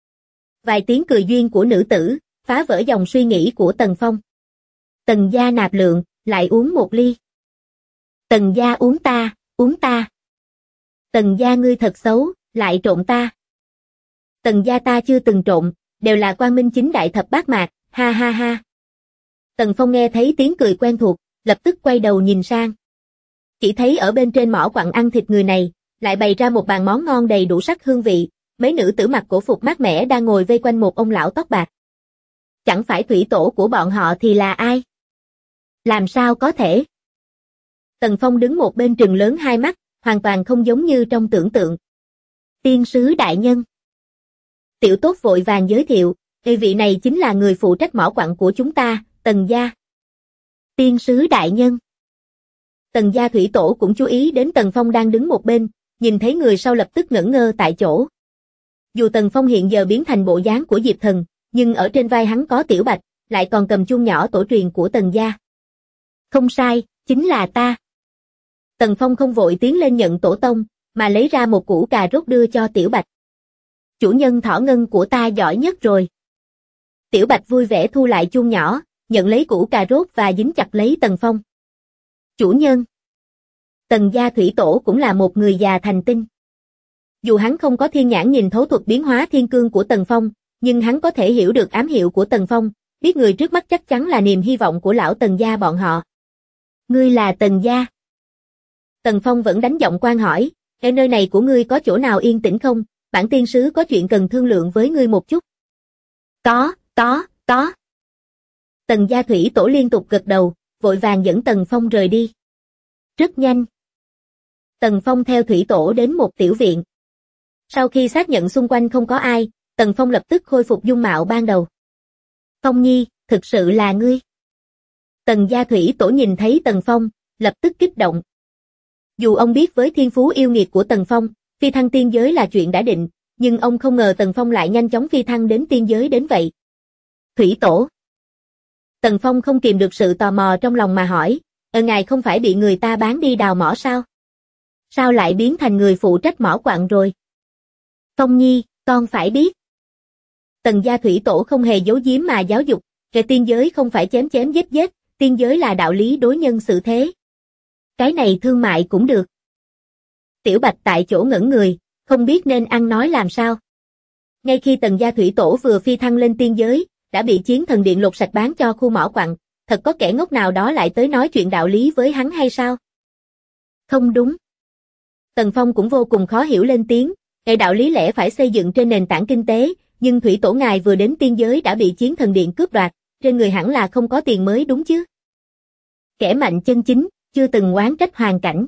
vài tiếng cười duyên của nữ tử, phá vỡ dòng suy nghĩ của Tần Phong. Tần gia nạp lượng, lại uống một ly. Tần gia uống ta, uống ta. Tần gia ngươi thật xấu, lại trộn ta. Tần gia ta chưa từng trộn, đều là quang minh chính đại thập bát mạc, ha ha ha. Tần Phong nghe thấy tiếng cười quen thuộc, lập tức quay đầu nhìn sang. Chỉ thấy ở bên trên mỏ quặng ăn thịt người này, lại bày ra một bàn món ngon đầy đủ sắc hương vị, mấy nữ tử mặc cổ phục mát mẻ đang ngồi vây quanh một ông lão tóc bạc. Chẳng phải thủy tổ của bọn họ thì là ai? Làm sao có thể? Tần Phong đứng một bên trừng lớn hai mắt, hoàn toàn không giống như trong tưởng tượng. Tiên sứ đại nhân. Tiểu tốt vội vàng giới thiệu, vị này chính là người phụ trách mỏ quặng của chúng ta, Tần gia. Tiên sứ đại nhân. Tần gia thủy tổ cũng chú ý đến Tần Phong đang đứng một bên, nhìn thấy người sau lập tức ngẩn ngơ tại chỗ. Dù Tần Phong hiện giờ biến thành bộ dáng của Diệp Thần, nhưng ở trên vai hắn có Tiểu Bạch, lại còn cầm chuông nhỏ tổ truyền của Tần gia. Không sai, chính là ta. Tần Phong không vội tiến lên nhận tổ tông, mà lấy ra một củ cà rốt đưa cho Tiểu Bạch. Chủ nhân thỏ ngân của ta giỏi nhất rồi. Tiểu Bạch vui vẻ thu lại chuông nhỏ, nhận lấy củ cà rốt và dính chặt lấy Tần Phong. Chủ nhân. Tần gia thủy tổ cũng là một người già thành tinh. Dù hắn không có thiên nhãn nhìn thấu thuật biến hóa thiên cương của Tần Phong, nhưng hắn có thể hiểu được ám hiệu của Tần Phong, biết người trước mắt chắc chắn là niềm hy vọng của lão Tần gia bọn họ. Ngươi là Tần gia. Tần Phong vẫn đánh giọng quan hỏi, ở nơi này của ngươi có chỗ nào yên tĩnh không? Bản tiên sứ có chuyện cần thương lượng với ngươi một chút. Có. Tần gia thủy tổ liên tục gật đầu, vội vàng dẫn Tần Phong rời đi. Rất nhanh. Tần Phong theo thủy tổ đến một tiểu viện. Sau khi xác nhận xung quanh không có ai, Tần Phong lập tức khôi phục dung mạo ban đầu. Phong Nhi, thực sự là ngươi. Tần gia thủy tổ nhìn thấy Tần Phong, lập tức kích động. Dù ông biết với thiên phú yêu nghiệt của Tần Phong, phi thăng tiên giới là chuyện đã định, nhưng ông không ngờ Tần Phong lại nhanh chóng phi thăng đến tiên giới đến vậy. Thủy tổ. Tần Phong không kìm được sự tò mò trong lòng mà hỏi, ngài không phải bị người ta bán đi đào mỏ sao? Sao lại biến thành người phụ trách mỏ quặng rồi? Phong Nhi, con phải biết. Tần gia thủy tổ không hề giấu giếm mà giáo dục, về tiên giới không phải chém chém giết giết, tiên giới là đạo lý đối nhân xử thế. Cái này thương mại cũng được. Tiểu Bạch tại chỗ ngẩn người, không biết nên ăn nói làm sao. Ngay khi Tần gia thủy tổ vừa phi thăng lên tiên giới, đã bị Chiến Thần Điện lột sạch bán cho khu mỏ quặng, thật có kẻ ngốc nào đó lại tới nói chuyện đạo lý với hắn hay sao? Không đúng. Tần Phong cũng vô cùng khó hiểu lên tiếng, ngày đạo lý lẽ phải xây dựng trên nền tảng kinh tế, nhưng thủy tổ ngài vừa đến tiên giới đã bị Chiến Thần Điện cướp đoạt, trên người hẳn là không có tiền mới đúng chứ? Kẻ mạnh chân chính, chưa từng oán trách hoàn cảnh.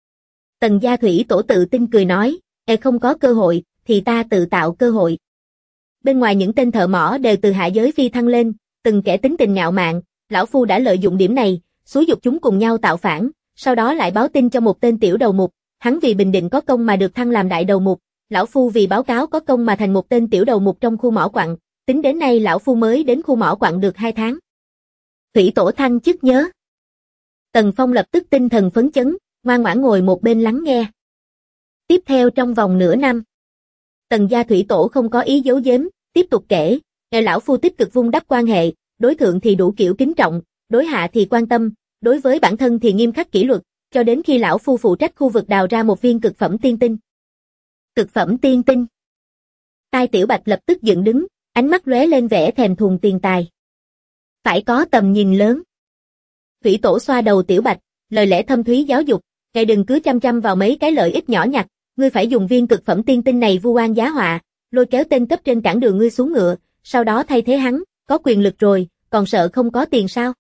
Tần gia thủy tổ tự tin cười nói, không có cơ hội, thì ta tự tạo cơ hội. Bên ngoài những tên thợ mỏ đều từ hạ giới phi thăng lên, từng kẻ tính tình ngạo mạn, lão phu đã lợi dụng điểm này, xúi giục chúng cùng nhau tạo phản, sau đó lại báo tin cho một tên tiểu đầu mục, hắn vì bình định có công mà được thăng làm đại đầu mục, lão phu vì báo cáo có công mà thành một tên tiểu đầu mục trong khu mỏ quặng, tính đến nay lão phu mới đến khu mỏ quặng được 2 tháng. Thủy tổ thăng chức nhớ. Tần Phong lập tức tinh thần phấn chấn, ngoan ngoãn ngồi một bên lắng nghe. Tiếp theo trong vòng nửa năm, Tần gia thủy tổ không có ý giấu giếm, tiếp tục kể, lão phu tích cực vun đắp quan hệ, đối thượng thì đủ kiểu kính trọng, đối hạ thì quan tâm, đối với bản thân thì nghiêm khắc kỷ luật, cho đến khi lão phu phụ trách khu vực đào ra một viên cực phẩm tiên tinh. Cực phẩm tiên tinh. Tai Tiểu Bạch lập tức dựng đứng, ánh mắt lóe lên vẻ thèm thuồng tiền tài. Phải có tầm nhìn lớn. Thủy tổ xoa đầu Tiểu Bạch, lời lẽ thâm thúy giáo dục, ngài đừng cứ chăm chăm vào mấy cái lợi ích nhỏ nhặt, ngươi phải dùng viên cực phẩm tiên tinh này vu oan giá họa, lôi kéo tên cấp trên cản đường ngươi xuống ngựa, sau đó thay thế hắn, có quyền lực rồi, còn sợ không có tiền sao?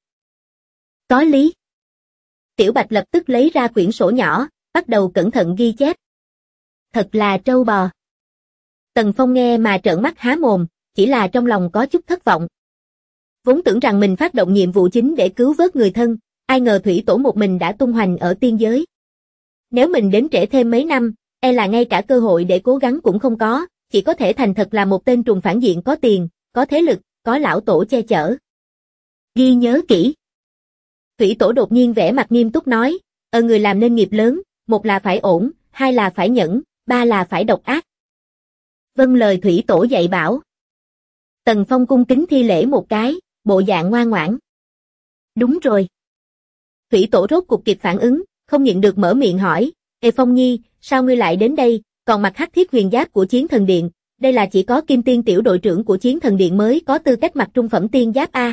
Có lý. Tiểu Bạch lập tức lấy ra quyển sổ nhỏ, bắt đầu cẩn thận ghi chép. Thật là trâu bò. Tần Phong nghe mà trợn mắt há mồm, chỉ là trong lòng có chút thất vọng. Vốn tưởng rằng mình phát động nhiệm vụ chính để cứu vớt người thân, ai ngờ thủy tổ một mình đã tung hoành ở tiên giới. Nếu mình đến trễ thêm mấy năm, là ngay cả cơ hội để cố gắng cũng không có, chỉ có thể thành thật là một tên trùm phản diện có tiền, có thế lực, có lão tổ che chở. Ghi nhớ kỹ. Thủy tổ đột nhiên vẻ mặt nghiêm túc nói, người làm nên nghiệp lớn, một là phải ổn, hai là phải nhẫn, ba là phải độc ác. Vâng lời thủy tổ dạy bảo. Tần Phong cung kính thi lễ một cái, bộ dạng ngoan ngoãn. Đúng rồi. Thủy tổ rốt cuộc kịp phản ứng, không nhịn được mở miệng hỏi, Phong Nhi, sao ngươi lại đến đây, còn mặc hắc thiết huyền giáp của Chiến Thần Điện, đây là chỉ có Kim Tiên tiểu đội trưởng của Chiến Thần Điện mới có tư cách mặc trung phẩm tiên giáp a.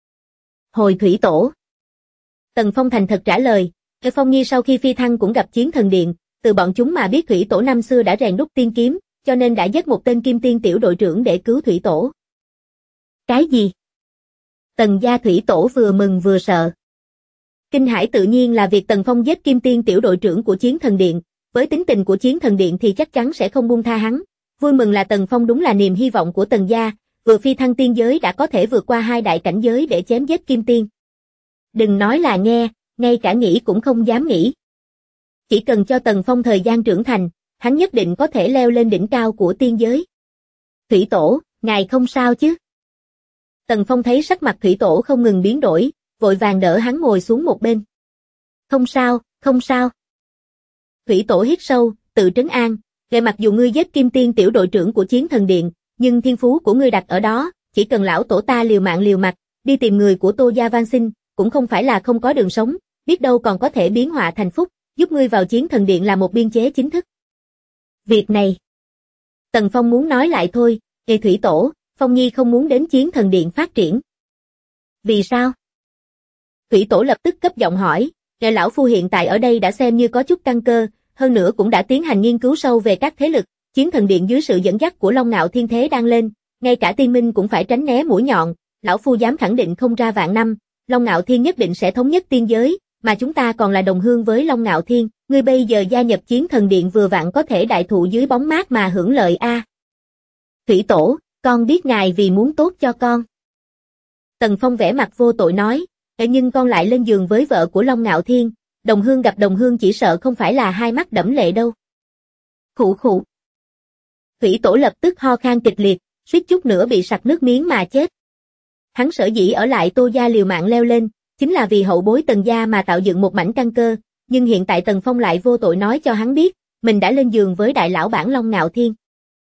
Hồi thủy tổ. Tần Phong thành thật trả lời, Phong Nhi sau khi phi thăng cũng gặp Chiến Thần Điện, từ bọn chúng mà biết thủy tổ năm xưa đã rèn đúc tiên kiếm, cho nên đã giết một tên Kim Tiên tiểu đội trưởng để cứu thủy tổ. Cái gì? Tần gia thủy tổ vừa mừng vừa sợ. Kinh hãi tự nhiên là việc Tần Phong giết Kim Tiên tiểu đội trưởng của Chiến Thần Điện, với tính tình của Chiến Thần Điện thì chắc chắn sẽ không buông tha hắn. Vui mừng là Tần Phong đúng là niềm hy vọng của Tần gia, vừa phi thăng tiên giới đã có thể vượt qua 2 đại cảnh giới để chém giết Kim Tiên. Đừng nói là nghe, ngay cả nghĩ cũng không dám nghĩ. Chỉ cần cho Tần Phong thời gian trưởng thành, hắn nhất định có thể leo lên đỉnh cao của tiên giới. Thủy tổ, ngài không sao chứ? Tần Phong thấy sắc mặt thủy tổ không ngừng biến đổi, vội vàng đỡ hắn ngồi xuống một bên. Không sao, không sao. Thủy tổ hít sâu, tự trấn an, về mặc dù ngươi giết Kim Tiên tiểu đội trưởng của Chiến Thần Điện, nhưng thiên phú của ngươi đặt ở đó, chỉ cần lão tổ ta liều mạng liều mặt, đi tìm người của Tô gia van xin, cũng không phải là không có đường sống, biết đâu còn có thể biến họa thành phúc, giúp ngươi vào Chiến Thần Điện là một biên chế chính thức. Việc này, Tần Phong muốn nói lại thôi, thủy tổ, Phong Nhi không muốn đến Chiến Thần Điện phát triển. Vì sao? Thủy tổ lập tức cấp giọng hỏi, lão phu hiện tại ở đây đã xem như có chút căn cơ, hơn nữa cũng đã tiến hành nghiên cứu sâu về các thế lực, Chiến Thần Điện dưới sự dẫn dắt của Long Ngạo Thiên thế đang lên, ngay cả tiên minh cũng phải tránh né mũi nhọn, lão phu dám khẳng định không ra vạn năm, Long Ngạo Thiên nhất định sẽ thống nhất tiên giới, mà chúng ta còn là đồng hương với Long Ngạo Thiên, ngươi bây giờ gia nhập Chiến Thần Điện vừa vặn có thể đại thụ dưới bóng mát mà hưởng lợi a. Thủy Tổ, con biết ngài vì muốn tốt cho con. Tần Phong vẻ mặt vô tội nói, nhưng con lại lên giường với vợ của Long Ngạo Thiên, đồng hương gặp đồng hương chỉ sợ không phải là hai mắt đẫm lệ đâu. Khụ khụ. Thủy Tổ lập tức ho khan kịch liệt, suýt chút nữa bị sặc nước miếng mà chết. Hắn sở dĩ ở lại Tô gia liều mạng leo lên, chính là vì hậu bối Tần gia mà tạo dựng một mảnh căn cơ, nhưng hiện tại Tần Phong lại vô tội nói cho hắn biết, mình đã lên giường với đại lão bản Long Ngạo Thiên.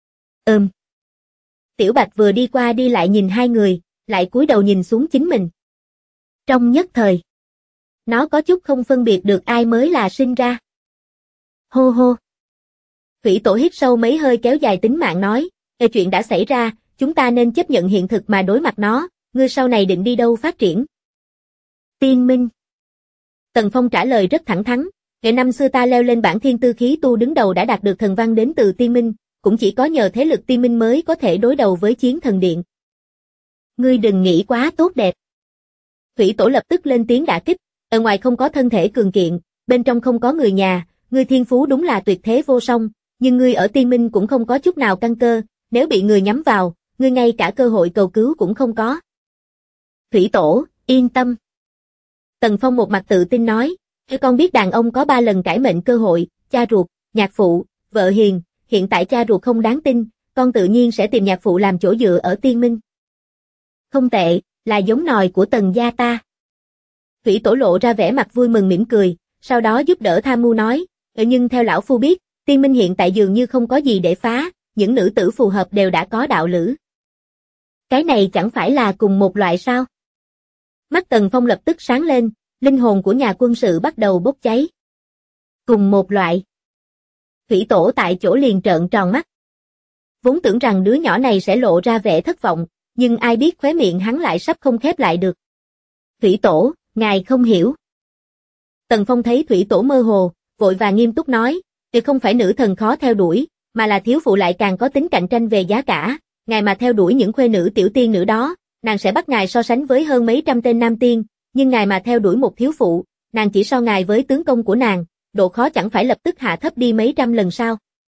Tiểu Bạch vừa đi qua đi lại nhìn hai người, lại cúi đầu nhìn xuống chính mình. Trong nhất thời, nó có chút không phân biệt được ai mới là sinh ra. Hô hô. Thủy Tổ hít sâu mấy hơi kéo dài tính mạng nói, chuyện đã xảy ra, chúng ta nên chấp nhận hiện thực mà đối mặt nó, ngươi sau này định đi đâu phát triển? Tiên Minh. Tần Phong trả lời rất thẳng thắn, ngày năm xưa ta leo lên bảng thiên tư khí tu đứng đầu đã đạt được thần văn đến từ Tiên Minh, cũng chỉ có nhờ thế lực Tiên Minh mới có thể đối đầu với Chiến Thần Điện. Ngươi đừng nghĩ quá tốt đẹp. Thủy Tổ lập tức lên tiếng đả kích, ở ngoài không có thân thể cường kiện, bên trong không có người nhà, ngươi thiên phú đúng là tuyệt thế vô song, nhưng ngươi ở Tiên Minh cũng không có chút nào căn cơ, nếu bị người nhắm vào, ngươi ngay cả cơ hội cầu cứu cũng không có. Thủy Tổ, yên tâm. Tần Phong một mặt tự tin nói, con biết đàn ông có 3 lần cải mệnh cơ hội, cha ruột, nhạc phụ, vợ hiền, hiện tại cha ruột không đáng tin, con tự nhiên sẽ tìm nhạc phụ làm chỗ dựa ở Tiên Minh. Không tệ, là giống nòi của Tần gia ta. Thủy Tổ lộ ra vẻ mặt vui mừng mỉm cười, sau đó giúp đỡ tham mưu nói, nhưng theo lão phu biết, Tiên Minh hiện tại dường như không có gì để phá, những nữ tử phù hợp đều đã có đạo lữ. Cái này chẳng phải là cùng một loại sao? Mắt Tần Phong lập tức sáng lên, linh hồn của nhà quân sự bắt đầu bốc cháy. Cùng một loại. Thủy Tổ tại chỗ liền trợn tròn mắt. Vốn tưởng rằng đứa nhỏ này sẽ lộ ra vẻ thất vọng, nhưng ai biết khóe miệng hắn lại sắp không khép lại được. Thủy Tổ, ngài không hiểu. Tần Phong thấy Thủy Tổ mơ hồ, vội và nghiêm túc nói, thì không phải nữ thần khó theo đuổi, mà là thiếu phụ lại càng có tính cạnh tranh về giá cả, ngài mà theo đuổi những khuê nữ tiểu tiên nữ đó, nàng sẽ bắt ngài so sánh với hơn mấy trăm tên nam tiên, nhưng ngài mà theo đuổi một thiếu phụ, nàng chỉ so ngài với tướng công của nàng, độ khó chẳng phải lập tức hạ thấp đi mấy trăm lần sao?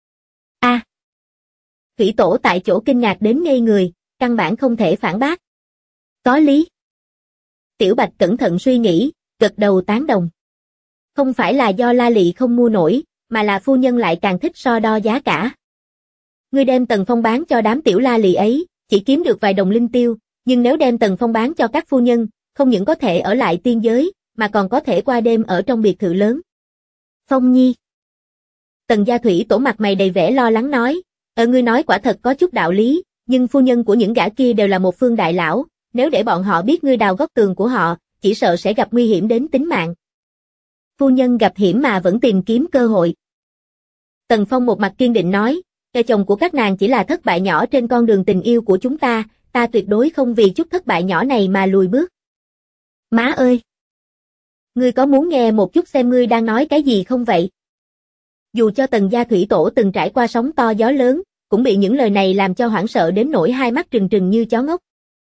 Thủy Tổ tại chỗ kinh ngạc đến ngây người, căn bản không thể phản bác. Có lý. Tiểu Bạch cẩn thận suy nghĩ, gật đầu tán đồng. Không phải là do La Lị không mua nổi, mà là phu nhân lại càng thích so đo giá cả. Ngươi đem Tần Phong bán cho đám tiểu La Lị ấy, chỉ kiếm được vài đồng linh tiêu, nhưng nếu đem Tần Phong bán cho các phu nhân, không những có thể ở lại tiên giới, mà còn có thể qua đêm ở trong biệt thự lớn. Phong Nhi. Tần gia Thủy Tổ mặt mày đầy vẻ lo lắng nói, ngươi nói quả thật có chút đạo lý, nhưng phu nhân của những gã kia đều là một phương đại lão, nếu để bọn họ biết ngươi đào góc tường của họ, chỉ sợ sẽ gặp nguy hiểm đến tính mạng. Phu nhân gặp hiểm mà vẫn tìm kiếm cơ hội. Tần Phong một mặt kiên định nói, chồng của các nàng chỉ là thất bại nhỏ trên con đường tình yêu của chúng ta, ta tuyệt đối không vì chút thất bại nhỏ này mà lùi bước. Má ơi! Ngươi có muốn nghe một chút xem ngươi đang nói cái gì không vậy? Dù cho Tần gia Thủy Tổ từng trải qua sóng to gió lớn, cũng bị những lời này làm cho hoảng sợ đến nỗi hai mắt trừng trừng như chó ngốc.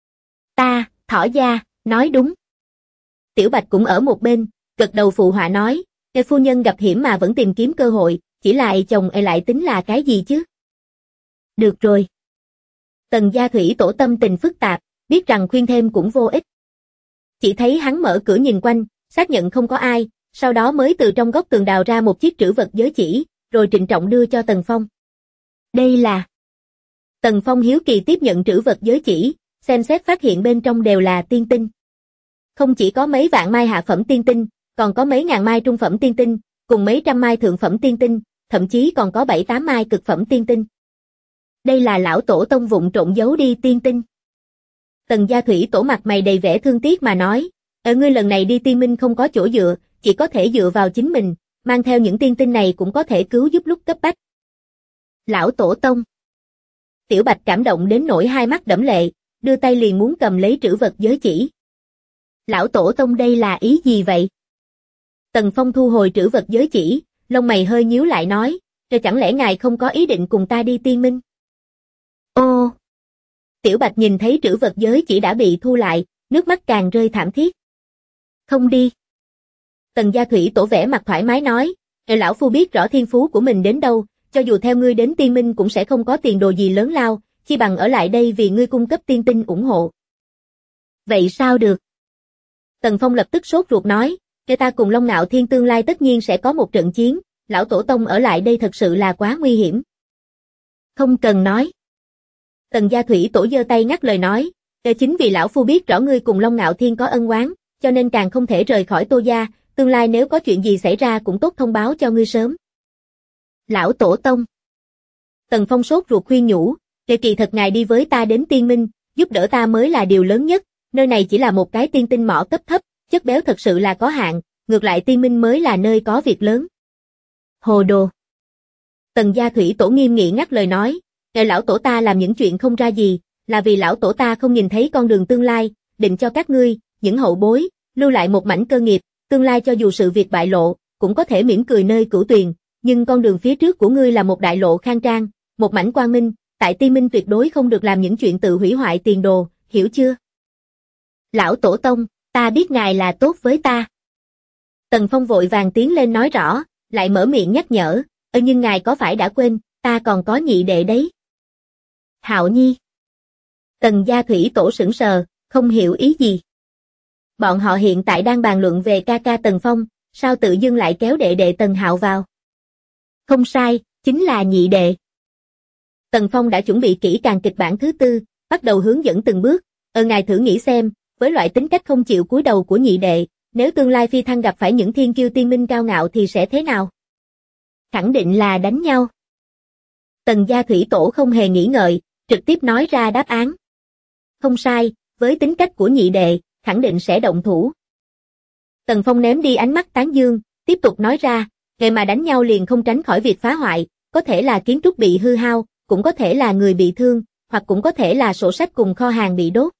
Thỏ gia, nói đúng. Tiểu Bạch cũng ở một bên, gật đầu phụ họa nói, phu nhân gặp hiểm mà vẫn tìm kiếm cơ hội, chỉ là chồng lại tính là cái gì chứ? Được rồi. Tần gia Thủy Tổ tâm tình phức tạp, biết rằng khuyên thêm cũng vô ích. Chỉ thấy hắn mở cửa nhìn quanh, xác nhận không có ai, sau đó mới từ trong góc tường đào ra một chiếc trữ vật giới chỉ, rồi trịnh trọng đưa cho Tần Phong. Đây là... Tần Phong hiếu kỳ tiếp nhận trữ vật giới chỉ, xem xét phát hiện bên trong đều là tiên tinh. Không chỉ có mấy vạn mai hạ phẩm tiên tinh, còn có mấy ngàn mai trung phẩm tiên tinh, cùng mấy trăm mai thượng phẩm tiên tinh, thậm chí còn có 7-8 mai cực phẩm tiên tinh. Đây là lão tổ tông vụng trộn giấu đi tiên tinh. Tần gia Thủy Tổ mặt mày đầy vẻ thương tiếc mà nói, ngươi lần này đi Tiên Minh không có chỗ dựa, chỉ có thể dựa vào chính mình, mang theo những tiên tinh này cũng có thể cứu giúp lúc cấp bách. Lão tổ tông. Tiểu Bạch cảm động đến nỗi hai mắt đẫm lệ, đưa tay liền muốn cầm lấy trữ vật giới chỉ. Lão tổ tông đây là ý gì vậy? Tần Phong thu hồi trữ vật giới chỉ, lông mày hơi nhíu lại nói, rồi chẳng lẽ ngài không có ý định cùng ta đi Tiên Minh? Ô! Tiểu Bạch nhìn thấy trữ vật giới chỉ đã bị thu lại, nước mắt càng rơi thảm thiết. Không đi. Tần Gia Thủy Tổ vẻ mặt thoải mái nói, lão phu biết rõ thiên phú của mình đến đâu, cho dù theo ngươi đến tiên minh cũng sẽ không có tiền đồ gì lớn lao, chi bằng ở lại đây vì ngươi cung cấp tiên tinh ủng hộ. Vậy sao được? Tần Phong lập tức sốt ruột nói, để ta cùng Long Ngạo Thiên tương lai tất nhiên sẽ có một trận chiến, lão tổ tông ở lại đây thật sự là quá nguy hiểm. Không cần nói. Tần Gia Thủy Tổ giơ tay ngắt lời nói, chính vì lão phu biết rõ ngươi cùng Long Ngạo Thiên có ân oán, cho nên càng không thể rời khỏi Tô gia, tương lai nếu có chuyện gì xảy ra cũng tốt thông báo cho ngươi sớm. Lão tổ tông. Tần Phong sốt ruột khuyên nhủ, kỳ thật ngài đi với ta đến tiên minh, giúp đỡ ta mới là điều lớn nhất, nơi này chỉ là một cái tiên tinh mỏ cấp thấp, chất béo thật sự là có hạn, ngược lại tiên minh mới là nơi có việc lớn. Hồ đồ. Tần Gia Thủy Tổ nghiêm nghị ngắt lời nói, lão tổ ta làm những chuyện không ra gì, là vì lão tổ ta không nhìn thấy con đường tương lai, định cho các ngươi, những hậu bối, lưu lại một mảnh cơ nghiệp, tương lai cho dù sự việc bại lộ, cũng có thể mỉm cười nơi cửu tuyền, nhưng con đường phía trước của ngươi là một đại lộ khang trang, một mảnh quang minh, tại tiên minh tuyệt đối không được làm những chuyện tự hủy hoại tiền đồ, hiểu chưa? Lão tổ tông, ta biết ngài là tốt với ta. Tần Phong vội vàng tiến lên nói rõ, lại mở miệng nhắc nhở, nhưng ngài có phải đã quên, ta còn có nhị đệ đấy. Hạo Nhi. Tần Gia Thủy Tổ sững sờ, không hiểu ý gì. Bọn họ hiện tại đang bàn luận về ca ca Tần Phong, sao tự dưng lại kéo đệ đệ Tần Hạo vào? Không sai, chính là nhị đệ. Tần Phong đã chuẩn bị kỹ càng kịch bản thứ tư, bắt đầu hướng dẫn từng bước. Ngài thử nghĩ xem, với loại tính cách không chịu cúi đầu của nhị đệ, nếu tương lai phi thăng gặp phải những thiên kiêu tiên minh cao ngạo thì sẽ thế nào? Khẳng định là đánh nhau. Tần Gia Thủy Tổ không hề nghĩ ngợi, trực tiếp nói ra đáp án. Không sai, với tính cách của nhị đệ, khẳng định sẽ động thủ. Tần Phong ném đi ánh mắt tán dương, tiếp tục nói ra, ngày mà đánh nhau liền không tránh khỏi việc phá hoại, có thể là kiến trúc bị hư hao, cũng có thể là người bị thương, hoặc cũng có thể là sổ sách cùng kho hàng bị đốt.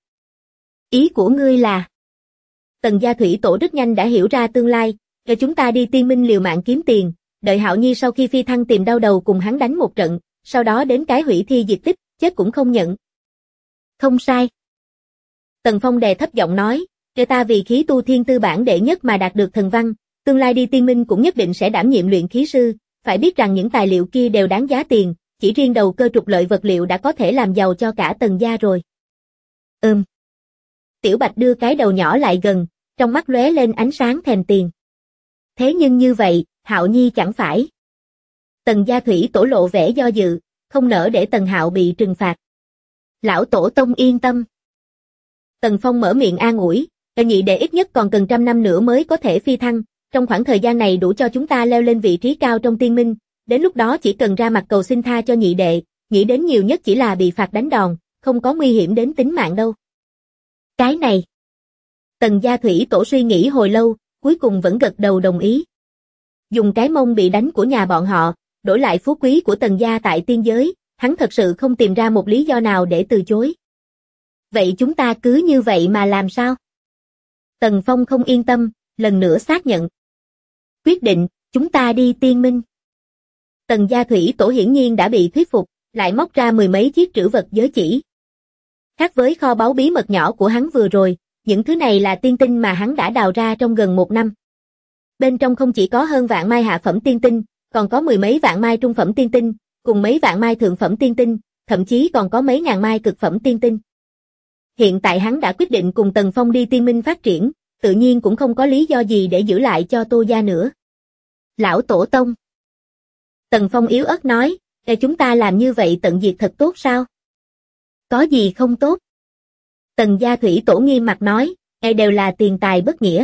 Ý của ngươi là? Tần Gia Thủy Tổ rất nhanh đã hiểu ra tương lai, rồi chúng ta đi tiên minh liều mạng kiếm tiền, đợi Hạo Nhi sau khi phi thăng tìm đau đầu cùng hắn đánh một trận, sau đó đến cái hủy thi diệt tích, chết cũng không nhận. Không sai. Tần Phong đè thấp giọng nói, để ta vì khí tu thiên tư bản đệ nhất mà đạt được thần văn, tương lai đi tiên minh cũng nhất định sẽ đảm nhiệm luyện khí sư, phải biết rằng những tài liệu kia đều đáng giá tiền, chỉ riêng đầu cơ trục lợi vật liệu đã có thể làm giàu cho cả Tần gia rồi. Tiểu Bạch đưa cái đầu nhỏ lại gần, trong mắt lóe lên ánh sáng thèm tiền. Thế nhưng như vậy, Hạo Nhi chẳng phải. Tần Gia Thủy Tổ lộ vẻ do dự, không nỡ để Tần Hạo bị trừng phạt. Lão tổ tông yên tâm. Tần Phong mở miệng an ủi, nhị đệ ít nhất còn cần 100 năm nữa mới có thể phi thăng, trong khoảng thời gian này đủ cho chúng ta leo lên vị trí cao trong tiên minh, đến lúc đó chỉ cần ra mặt cầu xin tha cho nhị đệ, nghĩ đến nhiều nhất chỉ là bị phạt đánh đòn, không có nguy hiểm đến tính mạng đâu. Cái này. Tần Gia Thủy Tổ suy nghĩ hồi lâu, cuối cùng vẫn gật đầu đồng ý. Dùng cái mông bị đánh của nhà bọn họ, đổi lại phú quý của Tần gia tại tiên giới, hắn thật sự không tìm ra một lý do nào để từ chối. Vậy chúng ta cứ như vậy mà làm sao? Tần Phong không yên tâm, lần nữa xác nhận. Quyết định, chúng ta đi tiên minh. Tần Gia Thủy Tổ hiển nhiên đã bị thuyết phục, lại móc ra 10 mấy chiếc trữ vật giới chỉ. Khác với kho báu bí mật nhỏ của hắn vừa rồi, những thứ này là tiên tinh mà hắn đã đào ra trong gần 1 năm. Bên trong không chỉ có hơn vạn mai hạ phẩm tiên tinh, còn có 10 mấy vạn mai trung phẩm tiên tinh, cùng mấy vạn mai thượng phẩm tiên tinh, thậm chí còn có mấy ngàn mai cực phẩm tiên tinh. Hiện tại hắn đã quyết định cùng Tần Phong đi tiên minh phát triển, tự nhiên cũng không có lý do gì để giữ lại cho Tô gia nữa. Lão tổ tông. Tần Phong yếu ớt nói, chúng ta làm như vậy tận diệt thật tốt sao? Có gì không tốt? Tần Gia Thủy Tổ nghiêm mặt nói, đều là tiền tài bất nghĩa.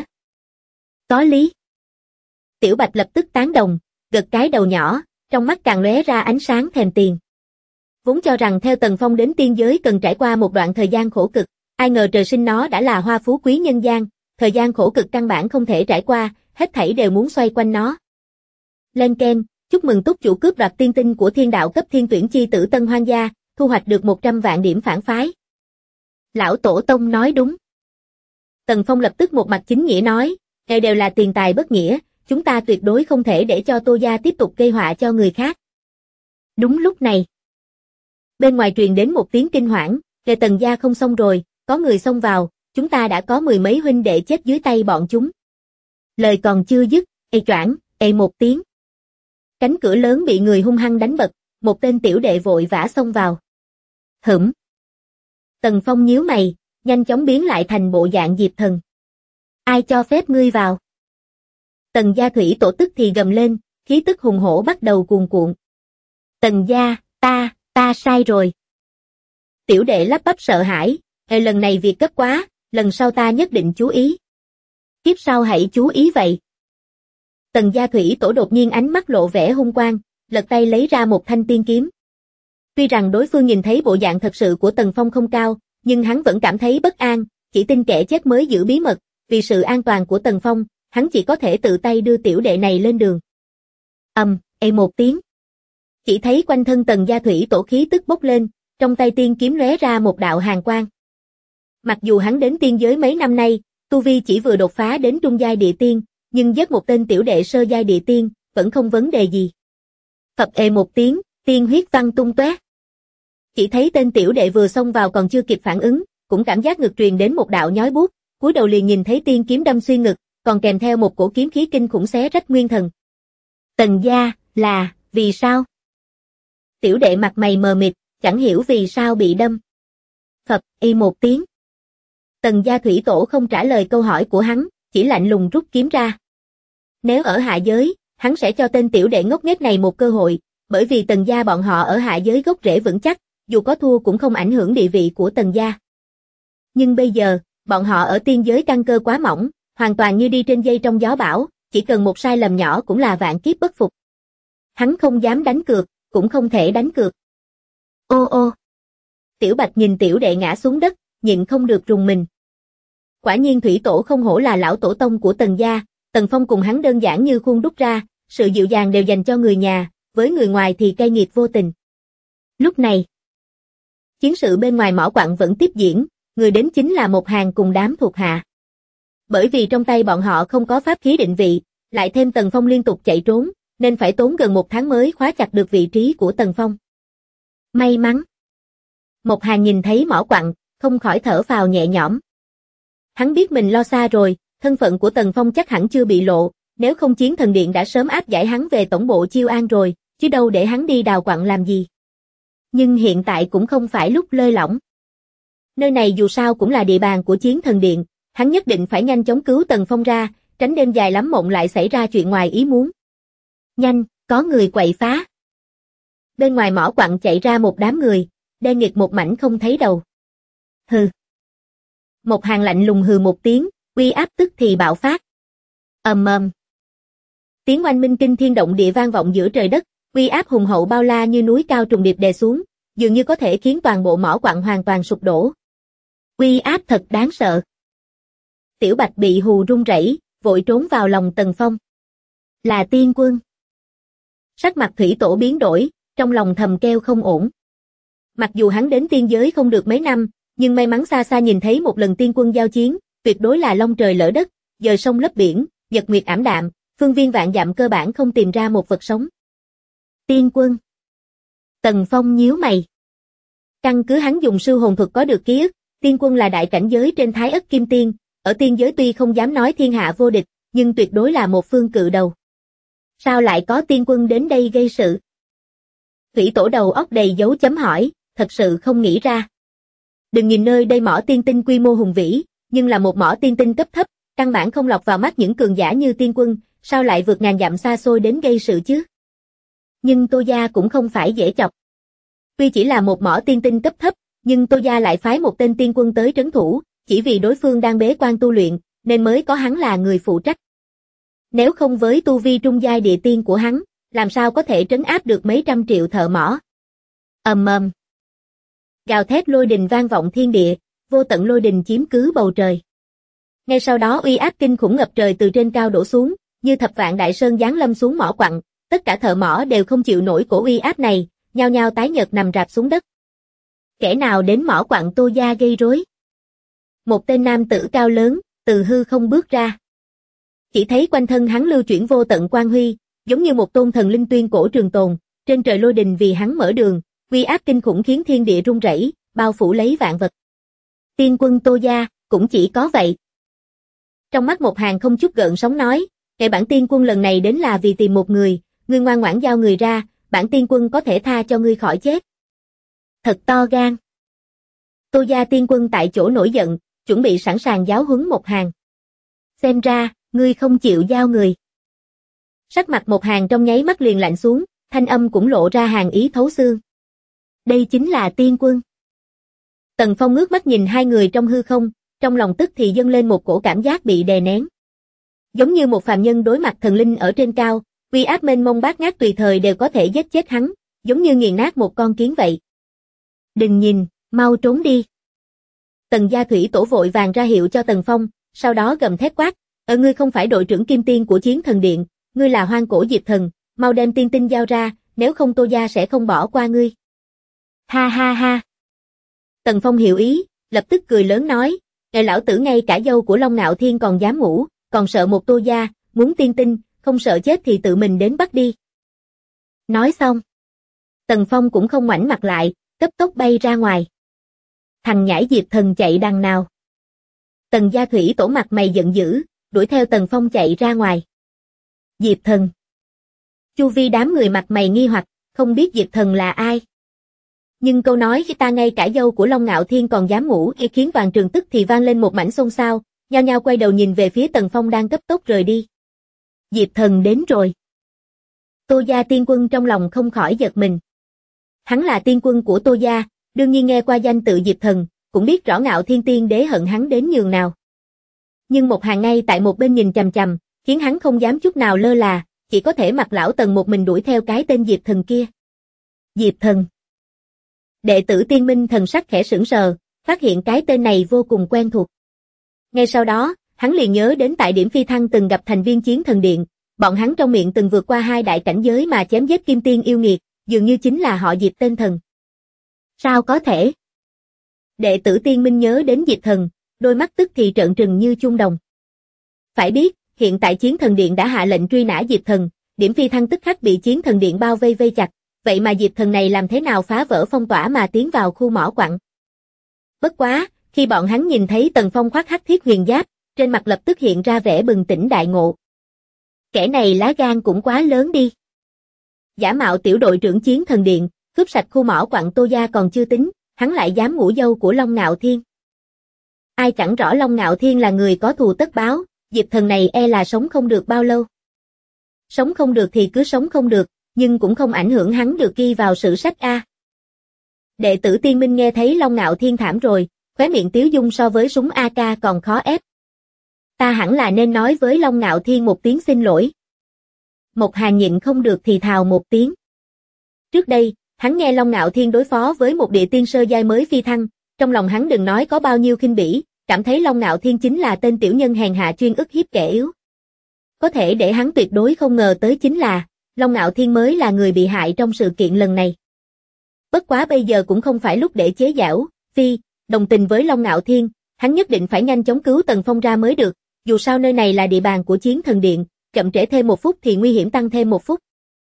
Có lý. Tiểu Bạch lập tức tán đồng, gật cái đầu nhỏ, trong mắt càng lóe ra ánh sáng thèm tiền. Vốn cho rằng theo Tần Phong đến tiên giới cần trải qua một đoạn thời gian khổ cực, ai ngờ trời sinh nó đã là hoa phú quý nhân gian, thời gian khổ cực căn bản không thể trải qua, hết thảy đều muốn xoay quanh nó. Lên ken, chúc mừng túc chủ cướp đoạt tiên tinh của thiên đạo cấp thiên tuyển chi tử Tân Hoang gia, thu hoạch được 100 vạn điểm phản phái. Lão tổ tông nói đúng. Tần Phong lập tức một mặt chính nghĩa nói, đều là tiền tài bất nghĩa, chúng ta tuyệt đối không thể để cho Tô gia tiếp tục gây họa cho người khác. Đúng lúc này, bên ngoài truyền đến một tiếng kinh hoảng, Tần gia không xong rồi, có người xông vào, chúng ta đã có 10 mấy huynh đệ chết dưới tay bọn chúng. Lời còn chưa dứt, choảng, một tiếng. Cánh cửa lớn bị người hung hăng đánh bật, một tên tiểu đệ vội vã xông vào. Hửm. Tần Phong nhíu mày, nhanh chóng biến lại thành bộ dạng Diệp Thần. Ai cho phép ngươi vào? Tần gia thủy tổ tức thì gầm lên, khí tức hùng hổ bắt đầu cuồn cuộn. Tần gia, ta sai rồi. Tiểu đệ lắp bắp sợ hãi, lần này việc cấp quá, lần sau ta nhất định chú ý. Tiếp sau hãy chú ý vậy. Tần gia thủy tổ đột nhiên ánh mắt lộ vẻ hung quang, lật tay lấy ra một thanh tiên kiếm. Tuy rằng đối phương nhìn thấy bộ dạng thật sự của Tần Phong không cao, nhưng hắn vẫn cảm thấy bất an, chỉ tin kẻ chết mới giữ bí mật, vì sự an toàn của Tần Phong, hắn chỉ có thể tự tay đưa tiểu đệ này lên đường. Một tiếng. Chỉ thấy quanh thân Tần gia thủy tổ khí tức bốc lên, trong tay tiên kiếm lóe ra một đạo hàn quang. Mặc dù hắn đến tiên giới mấy năm nay, tu vi chỉ vừa đột phá đến trung giai địa tiên, nhưng giết một tên tiểu đệ sơ giai địa tiên, vẫn không vấn đề gì. Phập một tiếng, tiên huyết văng tung tóe. Chỉ thấy tên tiểu đệ vừa xông vào còn chưa kịp phản ứng, cũng cảm giác ngực truyền đến một đạo nhói buốt, cúi đầu liền nhìn thấy tiên kiếm đâm xuyên ngực, còn kèm theo một cổ kiếm khí kinh khủng xé rách nguyên thần. Tần gia, là, vì sao? Tiểu đệ mặt mày mờ mịt, chẳng hiểu vì sao bị đâm. Phập, một tiếng. Tần gia thủy tổ không trả lời câu hỏi của hắn, chỉ lạnh lùng rút kiếm ra. Nếu ở hạ giới, hắn sẽ cho tên tiểu đệ ngốc nghếch này một cơ hội, bởi vì Tần gia bọn họ ở hạ giới gốc rễ vững chắc, dù có thua cũng không ảnh hưởng địa vị của Tần gia. Nhưng bây giờ, bọn họ ở tiên giới căn cơ quá mỏng, hoàn toàn như đi trên dây trong gió bão, chỉ cần một sai lầm nhỏ cũng là vạn kiếp bất phục. Hắn không dám đánh cược, cũng không thể đánh cược. Ô. Tiểu Bạch nhìn tiểu đệ ngã xuống đất, nhịn không được rùng mình. Quả nhiên thủy tổ không hổ là lão tổ tông của Tần gia, Tần Phong cùng hắn đơn giản như khuôn đúc ra, sự dịu dàng đều dành cho người nhà, với người ngoài thì cay nghiệt vô tình. Lúc này, chiến sự bên ngoài mỏ quặng vẫn tiếp diễn, người đến chính là một hàng cùng đám thuộc hạ. Bởi vì trong tay bọn họ không có pháp khí định vị, lại thêm Tần Phong liên tục chạy trốn, nên phải tốn gần một tháng mới khóa chặt được vị trí của Tần Phong. May mắn. Một hàng nhìn thấy mỏ quặng, không khỏi thở phào nhẹ nhõm. Hắn biết mình lo xa rồi, thân phận của Tần Phong chắc hẳn chưa bị lộ, nếu không Chiến Thần Điện đã sớm áp giải hắn về tổng bộ Chiêu An rồi, chứ đâu để hắn đi đào quặng làm gì. Nhưng hiện tại cũng không phải lúc lơi lỏng. Nơi này dù sao cũng là địa bàn của Chiến Thần Điện, hắn nhất định phải nhanh chóng cứu Tần Phong ra, tránh đêm dài lắm mộng lại xảy ra chuyện ngoài ý muốn. Nhanh, có người quậy phá. Bên ngoài mỏ quặng chạy ra một đám người, đen nghịt một mảnh không thấy đầu. Hừ. Một hàng lạnh lùng hừ một tiếng, uy áp tức thì bạo phát. Tiếng oanh minh kinh thiên động địa vang vọng giữa trời đất, uy áp hùng hậu bao la như núi cao trùng điệp đè xuống, dường như có thể khiến toàn bộ mỏ quặng hoàn toàn sụp đổ. Uy áp thật đáng sợ. Tiểu Bạch bị hù run rẩy, vội trốn vào lòng Tần Phong. Là tiên quân. Sắc mặt thủy tổ biến đổi, trong lòng thầm kêu không ổn. Mặc dù hắn đến tiên giới không được mấy năm, nhưng may mắn xa xa nhìn thấy một lần tiên quân giao chiến, tuyệt đối là long trời lỡ đất, dời sông lấp biển, nhật nguyệt ảm đạm, phương viên vạn dặm cơ bản không tìm ra một vật sống. Tiên quân. Tần Phong nhíu mày. Căn cứ hắn dùng sư hồn thuật có được ký ức, tiên quân là đại cảnh giới trên Thái Ất Kim Tiên, ở tiên giới tuy không dám nói thiên hạ vô địch, nhưng tuyệt đối là một phương cự đầu. Sao lại có tiên quân đến đây gây sự? Thủy tổ đầu óc đầy dấu chấm hỏi, thật sự không nghĩ ra. Đừng nhìn nơi đây mỏ tiên tinh quy mô hùng vĩ, nhưng là một mỏ tiên tinh cấp thấp, căn bản không lọt vào mắt những cường giả như tiên quân, sao lại vượt ngàn dặm xa xôi đến gây sự chứ? Nhưng Tô gia cũng không phải dễ chọc. Tuy chỉ là một mỏ tiên tinh cấp thấp, nhưng Tô gia lại phái một tên tiên quân tới trấn thủ, chỉ vì đối phương đang bế quan tu luyện, nên mới có hắn là người phụ trách. Nếu không với tu vi trung giai địa tiên của hắn, làm sao có thể trấn áp được mấy trăm triệu thợ mỏ? Gào thét lôi đình vang vọng thiên địa, vô tận lôi đình chiếm cứ bầu trời. Ngay sau đó uy áp kinh khủng ngập trời từ trên cao đổ xuống, như thập vạn đại sơn giáng lâm xuống mỏ quặng, tất cả thợ mỏ đều không chịu nổi cổ uy áp này, nhao nhao tái nhợt nằm rạp xuống đất. Kẻ nào đến mỏ quặng Tô gia gây rối? Một tên nam tử cao lớn, từ hư không bước ra. Chỉ thấy quanh thân hắn lưu chuyển vô tận quang huy, giống như một tôn thần linh tuyên cổ trường tồn, trên trời lôi đình vì hắn mở đường, uy áp kinh khủng khiến thiên địa rung rẩy, bao phủ lấy vạn vật. Tiên quân Tô gia, cũng chỉ có vậy. Trong mắt Một Hàng không chút gợn sóng nói, kể bản tiên quân lần này đến là vì tìm một người, ngươi ngoan ngoãn giao người ra, bản tiên quân có thể tha cho ngươi khỏi chết. Thật to gan. Tô gia tiên quân tại chỗ nổi giận, chuẩn bị sẵn sàng giáo huấn Một Hàng. Xem ra, ngươi không chịu giao người. Sắc mặt Một Hàng trong nháy mắt liền lạnh xuống, thanh âm cũng lộ ra hàn ý thấu xương. Đây chính là tiên quân. Tần Phong ngước mắt nhìn hai người trong hư không, trong lòng tức thì dâng lên một cổ cảm giác bị đè nén. Giống như một phàm nhân đối mặt thần linh ở trên cao, uy áp mênh mông bát ngát tùy thời đều có thể giết chết hắn, giống như nghiền nát một con kiến vậy. Đừng nhìn, mau trốn đi. Tần gia thủy tổ vội vàng ra hiệu cho Tần Phong, sau đó gầm thét quát, ngươi không phải đội trưởng kim tiên của Chiến Thần Điện, ngươi là hoang cổ diệp thần, mau đem tiên tinh giao ra, nếu không Tô gia sẽ không bỏ qua ngươi. Ha ha ha. Tần Phong hiểu ý, lập tức cười lớn nói, lão tử ngay cả dâu của Long Nạo Thiên còn dám ngủ, còn sợ một Tô gia, muốn tiên tinh, không sợ chết thì tự mình đến bắt đi. Nói xong, Tần Phong cũng không ngoảnh mặt lại, cấp tốc bay ra ngoài. Thằng nhãi diệp thần chạy đằng nào? Tần gia thủy tổ mặt mày giận dữ, đuổi theo Tần Phong chạy ra ngoài. Diệp thần. Chu vi đám người mặt mày nghi hoặc, không biết diệp thần là ai. Nhưng câu nói khi ta ngay cả dâu của Long Ngạo Thiên còn dám ngủ khiến toàn trường tức thì vang lên một mảnh xôn xao, nhao nhao quay đầu nhìn về phía Tần Phong đang cấp tốc rời đi. Diệp thần đến rồi. Tô gia tiên quân trong lòng không khỏi giật mình. Hắn là tiên quân của Tô gia, đương nhiên nghe qua danh tự Diệp thần, cũng biết rõ Ngạo Thiên tiên đế hận hắn đến nhường nào. Nhưng Một Hàng ngay tại một bên nhìn chằm chằm, khiến hắn không dám chút nào lơ là, chỉ có thể mặc lão Tần một mình đuổi theo cái tên Diệp thần kia. Diệp thần. Đệ tử Tiên Minh thần sắc khẽ sững sờ, phát hiện cái tên này vô cùng quen thuộc. Ngay sau đó, hắn liền nhớ đến tại điểm phi thăng từng gặp thành viên Chiến Thần Điện, bọn hắn trong miệng từng vượt qua hai đại cảnh giới mà chém giết kim tiên yêu nghiệt, dường như chính là họ Diệp tên thần. Sao có thể? Đệ tử Tiên Minh nhớ đến Diệp thần, đôi mắt tức thì trợn trừng như chuông đồng. Phải biết, hiện tại Chiến Thần Điện đã hạ lệnh truy nã Diệp thần, điểm phi thăng tức khắc bị Chiến Thần Điện bao vây vây chặt, vậy mà Diệp thần này làm thế nào phá vỡ phong tỏa mà tiến vào khu mỏ quặng? Bất quá, khi bọn hắn nhìn thấy Tần Phong khoác hắc thiết huyền giáp, trên mặt lập tức hiện ra vẻ bừng tỉnh đại ngộ. Kẻ này lá gan cũng quá lớn đi. Giả mạo tiểu đội trưởng Chiến Thần Điện, cướp sạch khu mỏ quặng Tô gia còn chưa tính, hắn lại dám ngủ dâu của Long Ngạo Thiên. Ai chẳng rõ Long Ngạo Thiên là người có thù tất báo, Diệp thần này e là sống không được bao lâu. Sống không được thì cứ sống không được, nhưng cũng không ảnh hưởng hắn được ghi vào sử sách A. Đệ tử Tiên Minh nghe thấy Long Ngạo Thiên thảm rồi, khóe miệng tiếu dung so với súng AK còn khó ép. Ta hẳn là nên nói với Long Ngạo Thiên một tiếng xin lỗi. Một Hàng nhịn không được thì thào một tiếng. Trước đây, hắn nghe Long Ngạo Thiên đối phó với một địa tiên sơ giai mới phi thăng, trong lòng hắn đừng nói có bao nhiêu khinh bỉ, cảm thấy Long Ngạo Thiên chính là tên tiểu nhân hèn hạ chuyên ức hiếp kẻ yếu. Có thể để hắn tuyệt đối không ngờ tới chính là, Long Ngạo Thiên mới là người bị hại trong sự kiện lần này. Bất quá bây giờ cũng không phải lúc để chế giễu, đồng tình với Long Ngạo Thiên, hắn nhất định phải nhanh chóng cứu Tần Phong ra mới được, dù sao nơi này là địa bàn của Chiến Thần Điện, chậm trễ thêm một phút thì nguy hiểm tăng thêm một phút.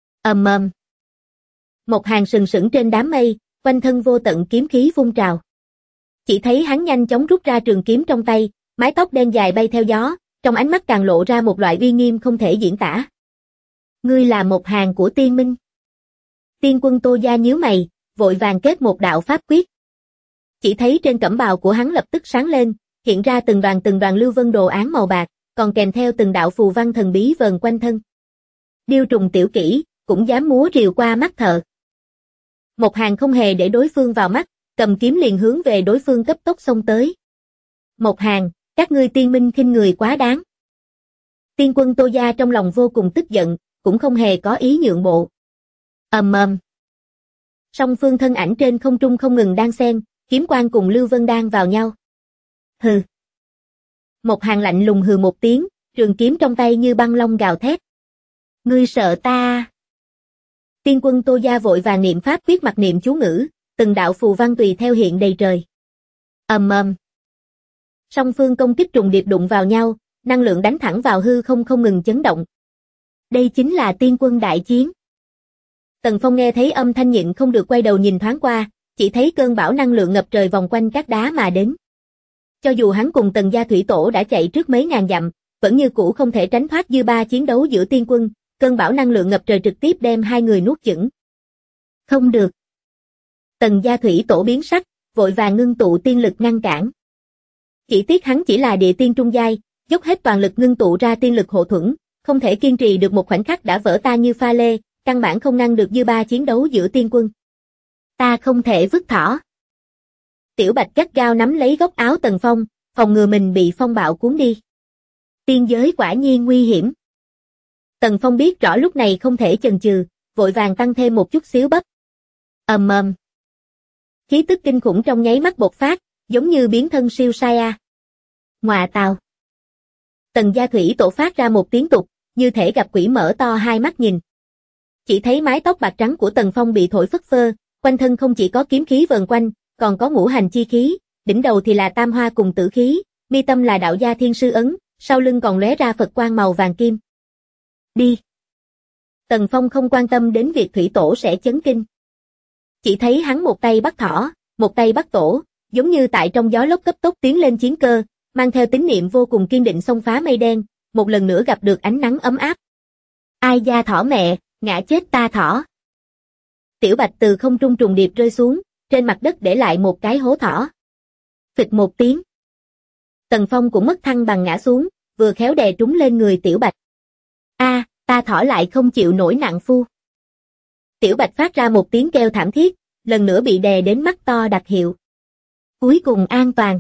Một Hàng sừng sững trên đám mây, quanh thân vô tận kiếm khí phun trào. Chỉ thấy hắn nhanh chóng rút ra trường kiếm trong tay, mái tóc đen dài bay theo gió, trong ánh mắt càng lộ ra một loại uy nghiêm không thể diễn tả. Ngươi là Một Hàng của Tiên Minh. Tiên quân Tô gia nhíu mày, vội vàng kết một đạo pháp quyết. Chỉ thấy trên cẩm bào của hắn lập tức sáng lên, hiện ra từng đoàn lưu vân đồ án màu bạc, còn kèm theo từng đạo phù văn thần bí vờn quanh thân. Điêu trùng tiểu kỹ, cũng dám múa rìu qua mắt thợ. Một Hàng không hề để đối phương vào mắt, cầm kiếm liền hướng về đối phương cấp tốc xông tới. Một Hàng, các ngươi Tiên Minh khinh người quá đáng. Tiên quân Tô gia trong lòng vô cùng tức giận, cũng không hề có ý nhượng bộ. Song phương thân ảnh trên không trung không ngừng đan xen, kiếm quang cùng lưu vân đan vào nhau. Hừ. Một Hàng lạnh lùng hừ một tiếng, trường kiếm trong tay như băng long gào thét. Ngươi sợ ta? Tiên quân Tô gia vội vàng niệm pháp quyết mặc niệm chú ngữ, từng đạo phù văn tùy theo hiện đầy trời. Song phương công kích trùng điệp đụng vào nhau, năng lượng đánh thẳng vào hư không không ngừng chấn động. Đây chính là tiên quân đại chiến. Tần Phong nghe thấy âm thanh nhịn không được quay đầu nhìn thoáng qua, chỉ thấy cơn bão năng lượng ngập trời vòng quanh các đá mà đến. Cho dù hắn cùng Tần gia thủy tổ đã chạy trước mấy ngàn dặm, vẫn như cũ không thể tránh thoát dư ba chiến đấu giữa tiên quân, cơn bão năng lượng ngập trời trực tiếp đem hai người nuốt chửng. Không được. Tần gia thủy tổ biến sắc, vội vàng ngưng tụ tiên lực ngăn cản. Chỉ tiếc hắn chỉ là địa tiên trung giai, dốc hết toàn lực ngưng tụ ra tiên lực hộ thuẫn, không thể kiên trì được một khoảnh khắc đã vỡ tan như pha lê, căn bản không ngăn được dư ba chiến đấu giữa tiên quân. Ta không thể vứt thỏ. Tiểu Bạch gắt gao nắm lấy góc áo Tần Phong, phòng ngừa mình bị phong bạo cuốn đi. Tiên giới quả nhiên nguy hiểm. Tần Phong biết rõ lúc này không thể chần chừ, vội vàng tăng thêm một chút xíu bắp. Ầm ầm. Khí tức kinh khủng trong nháy mắt bộc phát, giống như biến thân siêu Saiya. Ngoà tào. Tần gia thủy tổ phát ra một tiếng tục, như thể gặp quỷ mở to hai mắt nhìn. Chỉ thấy mái tóc bạc trắng của Tần Phong bị thổi phất phơ, quanh thân không chỉ có kiếm khí vờn quanh, còn có ngũ hành chi khí, đỉnh đầu thì là tam hoa cùng tử khí, mi tâm là đạo gia thiên sư ấn, sau lưng còn lóe ra Phật quang màu vàng kim. Đi. Tần Phong không quan tâm đến việc thủy tổ sẽ chấn kinh. Chỉ thấy hắn một tay bắt thỏ, một tay bắt tổ, giống như tại trong gió lốc cấp tốc tiến lên chiến cơ, mang theo tín niệm vô cùng kiên định xông phá mây đen, một lần nữa gặp được ánh nắng ấm áp. Ai da thỏ mẹ, ngã chết ta thỏ. Tiểu Bạch từ không trung trùng điệp rơi xuống, trên mặt đất để lại một cái hố thỏ. Phịch một tiếng. Tần Phong cũng mất thăng bằng ngã xuống, vừa khéo đè trúng lên người Tiểu Bạch. A, ta thỏ lại không chịu nổi nặng phu. Tiểu Bạch phát ra một tiếng kêu thảm thiết, lần nữa bị đè đến mắt to đặc hiệu. Cuối cùng an toàn.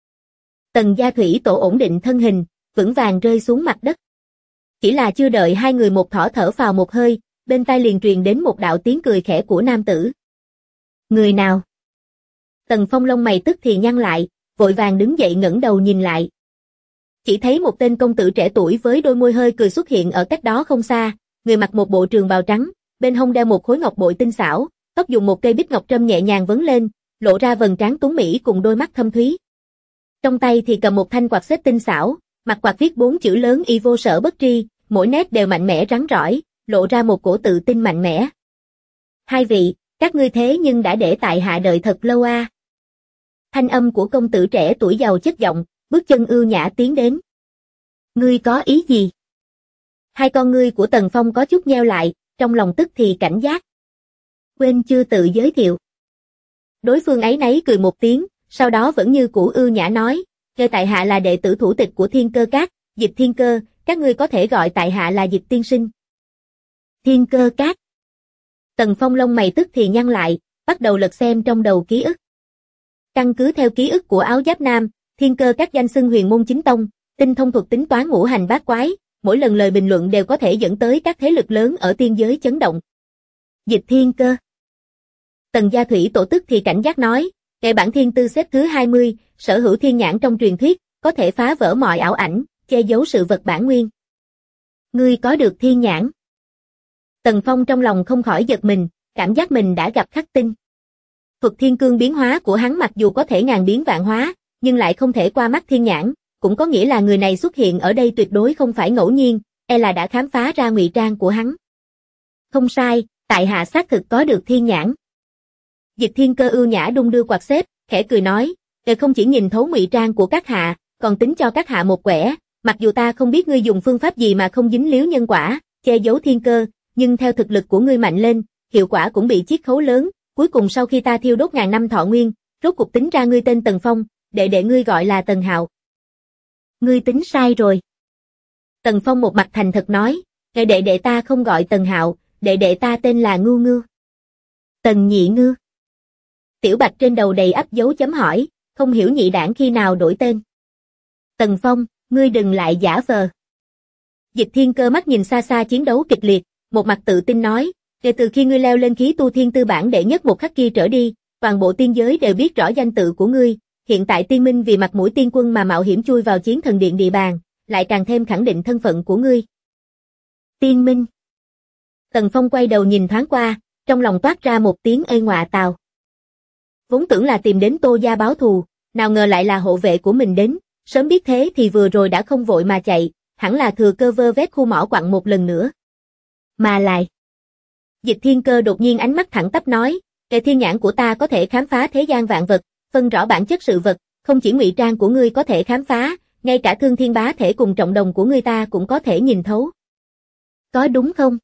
Tần gia thủy tổ ổn định thân hình, vững vàng rơi xuống mặt đất. Chỉ là chưa đợi hai người một thỏ thở phào một hơi, bên tai liền truyền đến một đạo tiếng cười khẽ của nam tử. Người nào? Tần Phong lông mày tức thì nhăn lại, vội vàng đứng dậy ngẩng đầu nhìn lại. Chỉ thấy một tên công tử trẻ tuổi với đôi môi hơi cười xuất hiện ở cách đó không xa, người mặc một bộ trường bào trắng, bên hông đeo một khối ngọc bội tinh xảo, tóc dùng một cây bích ngọc trâm nhẹ nhàng vấn lên, lộ ra vầng trán tuấn mỹ cùng đôi mắt thâm thúy. Trong tay thì cầm một thanh quạt xếp tinh xảo, mặt quạt viết 4 chữ lớn y vô sở bất tri, mỗi nét đều mạnh mẽ rắn rỏi, lộ ra một cổ tự tin mạnh mẽ. Hai vị, các ngươi thế nhưng đã để tại hạ đợi thật lâu a. Thanh âm của công tử trẻ tuổi giàu chất giọng, bước chân ưu nhã tiến đến. Ngươi có ý gì? Hai con ngươi của Tần Phong có chút nheo lại, trong lòng tức thì cảnh giác. Quên chưa tự giới thiệu. Đối phương ấy nấy cười một tiếng, sau đó vẫn như cũ ưu nhã nói, nghe tại hạ là đệ tử thủ tịch của Thiên Cơ Các, Dịch Thiên Cơ, các ngươi có thể gọi tại hạ là Dịch tiên sinh. Thiên Cơ Các. Tần Phong lông mày tức thì nhăn lại, bắt đầu lật xem trong đầu ký ức. Căn cứ theo ký ức của Áo Giáp Nam, Thiên Cơ Các danh xưng huyền môn chính tông, tinh thông thuật tính toán ngũ hành bát quái, mỗi lần lời bình luận đều có thể dẫn tới các thế lực lớn ở tiên giới chấn động. Dịch Thiên Cơ. Tần gia thủy tổ tức thì cảnh giác nói, kẻ bản thiên tư xếp thứ 20, sở hữu thiên nhãn trong truyền thuyết, có thể phá vỡ mọi ảo ảnh, che giấu sự vật bản nguyên. Ngươi có được thiên nhãn. Tần Phong trong lòng không khỏi giật mình, cảm giác mình đã gặp khắc tinh. Thuật thiên cương biến hóa của hắn mặc dù có thể ngàn biến vạn hóa, nhưng lại không thể qua mắt thiên nhãn, cũng có nghĩa là người này xuất hiện ở đây tuyệt đối không phải ngẫu nhiên, là đã khám phá ra ngụy trang của hắn. Không sai, tại hạ xác thực có được thiên nhãn. Dịch Thiên Cơ ưu nhã đung đưa quạt xếp, khẽ cười nói, không chỉ nhìn thấu ngụy trang của các hạ, còn tính cho các hạ một quẻ, mặc dù ta không biết ngươi dùng phương pháp gì mà không dính líu nhân quả, che giấu thiên cơ, nhưng theo thực lực của ngươi mạnh lên, hiệu quả cũng bị chiết khấu lớn, cuối cùng sau khi ta thiêu đốt ngàn năm thọ nguyên, rốt cục tính ra ngươi tên Tần Phong, đệ ngươi gọi là Tần Hạo. Ngươi tính sai rồi. Tần Phong một mặt thành thật nói, đệ ta không gọi Tần Hạo, đệ ta tên là Ngưu Ngưu. Tần Nhị Ngư. Tiểu Bạch trên đầu đầy ắp dấu chấm hỏi, không hiểu nhị đảng khi nào đổi tên. Tần Phong, ngươi đừng lại giả vờ. Dịch Thiên Cơ mắt nhìn xa xa chiến đấu kịch liệt, một mặt tự tin nói, kể từ khi ngươi leo lên khí tu thiên tư bản đệ nhất một khắc kia trở đi, toàn bộ tiên giới đều biết rõ danh tự của ngươi, hiện tại tiên minh vì mặt mũi tiên quân mà mạo hiểm chui vào chiến thần điện địa bàn, lại càng thêm khẳng định thân phận của ngươi. Tiên minh. Tần Phong quay đầu nhìn thoáng qua, trong lòng toát ra một tiếng ê ngọa tào. Vốn tưởng là tìm đến Tô gia báo thù, nào ngờ lại là hộ vệ của mình đến, sớm biết thế thì vừa rồi đã không vội mà chạy, hẳn là thừa cơ vơ vét khu mỏ quặng một lần nữa. Mà lại. Dịch Thiên Cơ đột nhiên ánh mắt thẳng tắp nói, cái thiên nhãn của ta có thể khám phá thế gian vạn vật, phân rõ bản chất sự vật, không chỉ ngụy trang của ngươi có thể khám phá, ngay cả thương thiên bá thể cùng trọng đồng của ngươi ta cũng có thể nhìn thấu. Có đúng không?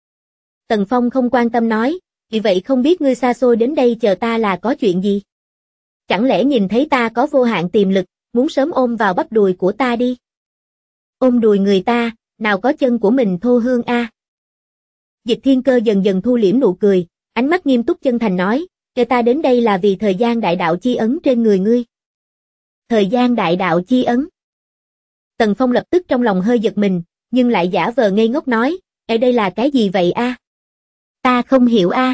Tần Phong không quan tâm nói, vì vậy không biết ngươi xa xôi đến đây chờ ta là có chuyện gì? Chẳng lẽ nhìn thấy ta có vô hạn tiềm lực, muốn sớm ôm vào bắp đùi của ta đi? Ôm đùi người ta, nào có chân của mình thô hương a. Dịch Thiên Cơ dần dần thu liễm nụ cười, ánh mắt nghiêm túc chân thành nói, kể ta đến đây là vì thời gian đại đạo chi ấn trên người ngươi. Thời gian đại đạo chi ấn. Tần Phong lập tức trong lòng hơi giật mình, nhưng lại giả vờ ngây ngốc nói, ở đây là cái gì vậy a? Ta không hiểu a.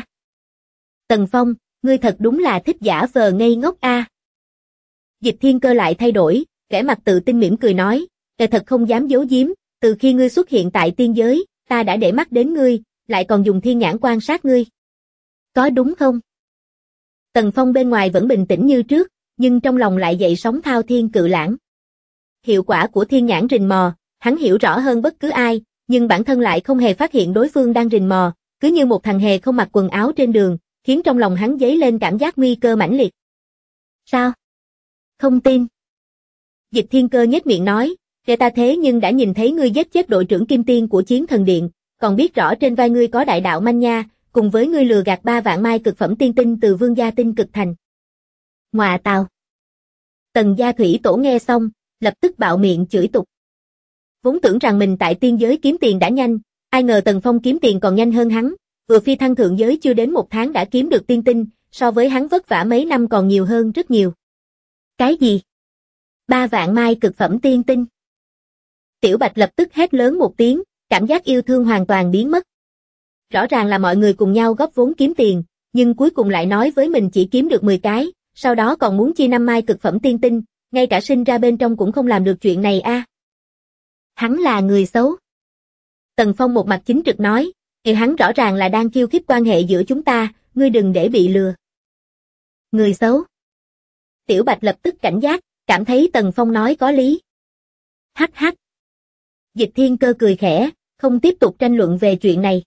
Tần Phong, ngươi thật đúng là thích giả vờ ngây ngốc a. Dịch Thiên Cơ lại thay đổi, vẻ mặt tự tin mỉm cười nói, kể thật không dám giấu giếm, từ khi ngươi xuất hiện tại tiên giới, ta đã để mắt đến ngươi, lại còn dùng thiên nhãn quan sát ngươi. Có đúng không? Tần Phong bên ngoài vẫn bình tĩnh như trước, nhưng trong lòng lại dậy sóng thao thiên cự lãng. Hiệu quả của thiên nhãn rình mò, hắn hiểu rõ hơn bất cứ ai, nhưng bản thân lại không hề phát hiện đối phương đang rình mò, cứ như một thằng hề không mặc quần áo trên đường, khiến trong lòng hắn dấy lên cảm giác nguy cơ mãnh liệt. Sao? Không tin. Dịch Thiên Cơ nhếch miệng nói, kể ta thế nhưng đã nhìn thấy ngươi giết chết đội trưởng Kim Tiên của Chiến Thần Điện, còn biết rõ trên vai ngươi có đại đạo manh nha, cùng với ngươi lừa gạt 3 vạn mai cực phẩm tiên tinh từ Vương gia tinh cực thành. Ngoà tào. Tần Gia Thủy Tổ nghe xong, lập tức bạo miệng chửi tục. Vốn tưởng rằng mình tại tiên giới kiếm tiền đã nhanh, ai ngờ Tần Phong kiếm tiền còn nhanh hơn hắn, vừa phi thăng thượng giới chưa đến 1 tháng đã kiếm được tiên tinh, so với hắn vất vả mấy năm còn nhiều hơn rất nhiều. Cái gì? 3 vạn mai cực phẩm tiên tinh. Tiểu Bạch lập tức hét lớn một tiếng, cảm giác yêu thương hoàn toàn biến mất. Rõ ràng là mọi người cùng nhau góp vốn kiếm tiền, nhưng cuối cùng lại nói với mình chỉ kiếm được 10 cái, sau đó còn muốn chia 5 mai cực phẩm tiên tinh, ngay cả sinh ra bên trong cũng không làm được chuyện này a. Hắn là người xấu. Tần Phong một mặt chính trực nói, thì hắn rõ ràng là đang khiêu khích quan hệ giữa chúng ta, ngươi đừng để bị lừa. Người xấu. Tiểu Bạch lập tức cảnh giác, cảm thấy Tần Phong nói có lý. Hắc hắc. Dịch Thiên Cơ cười khẽ, không tiếp tục tranh luận về chuyện này.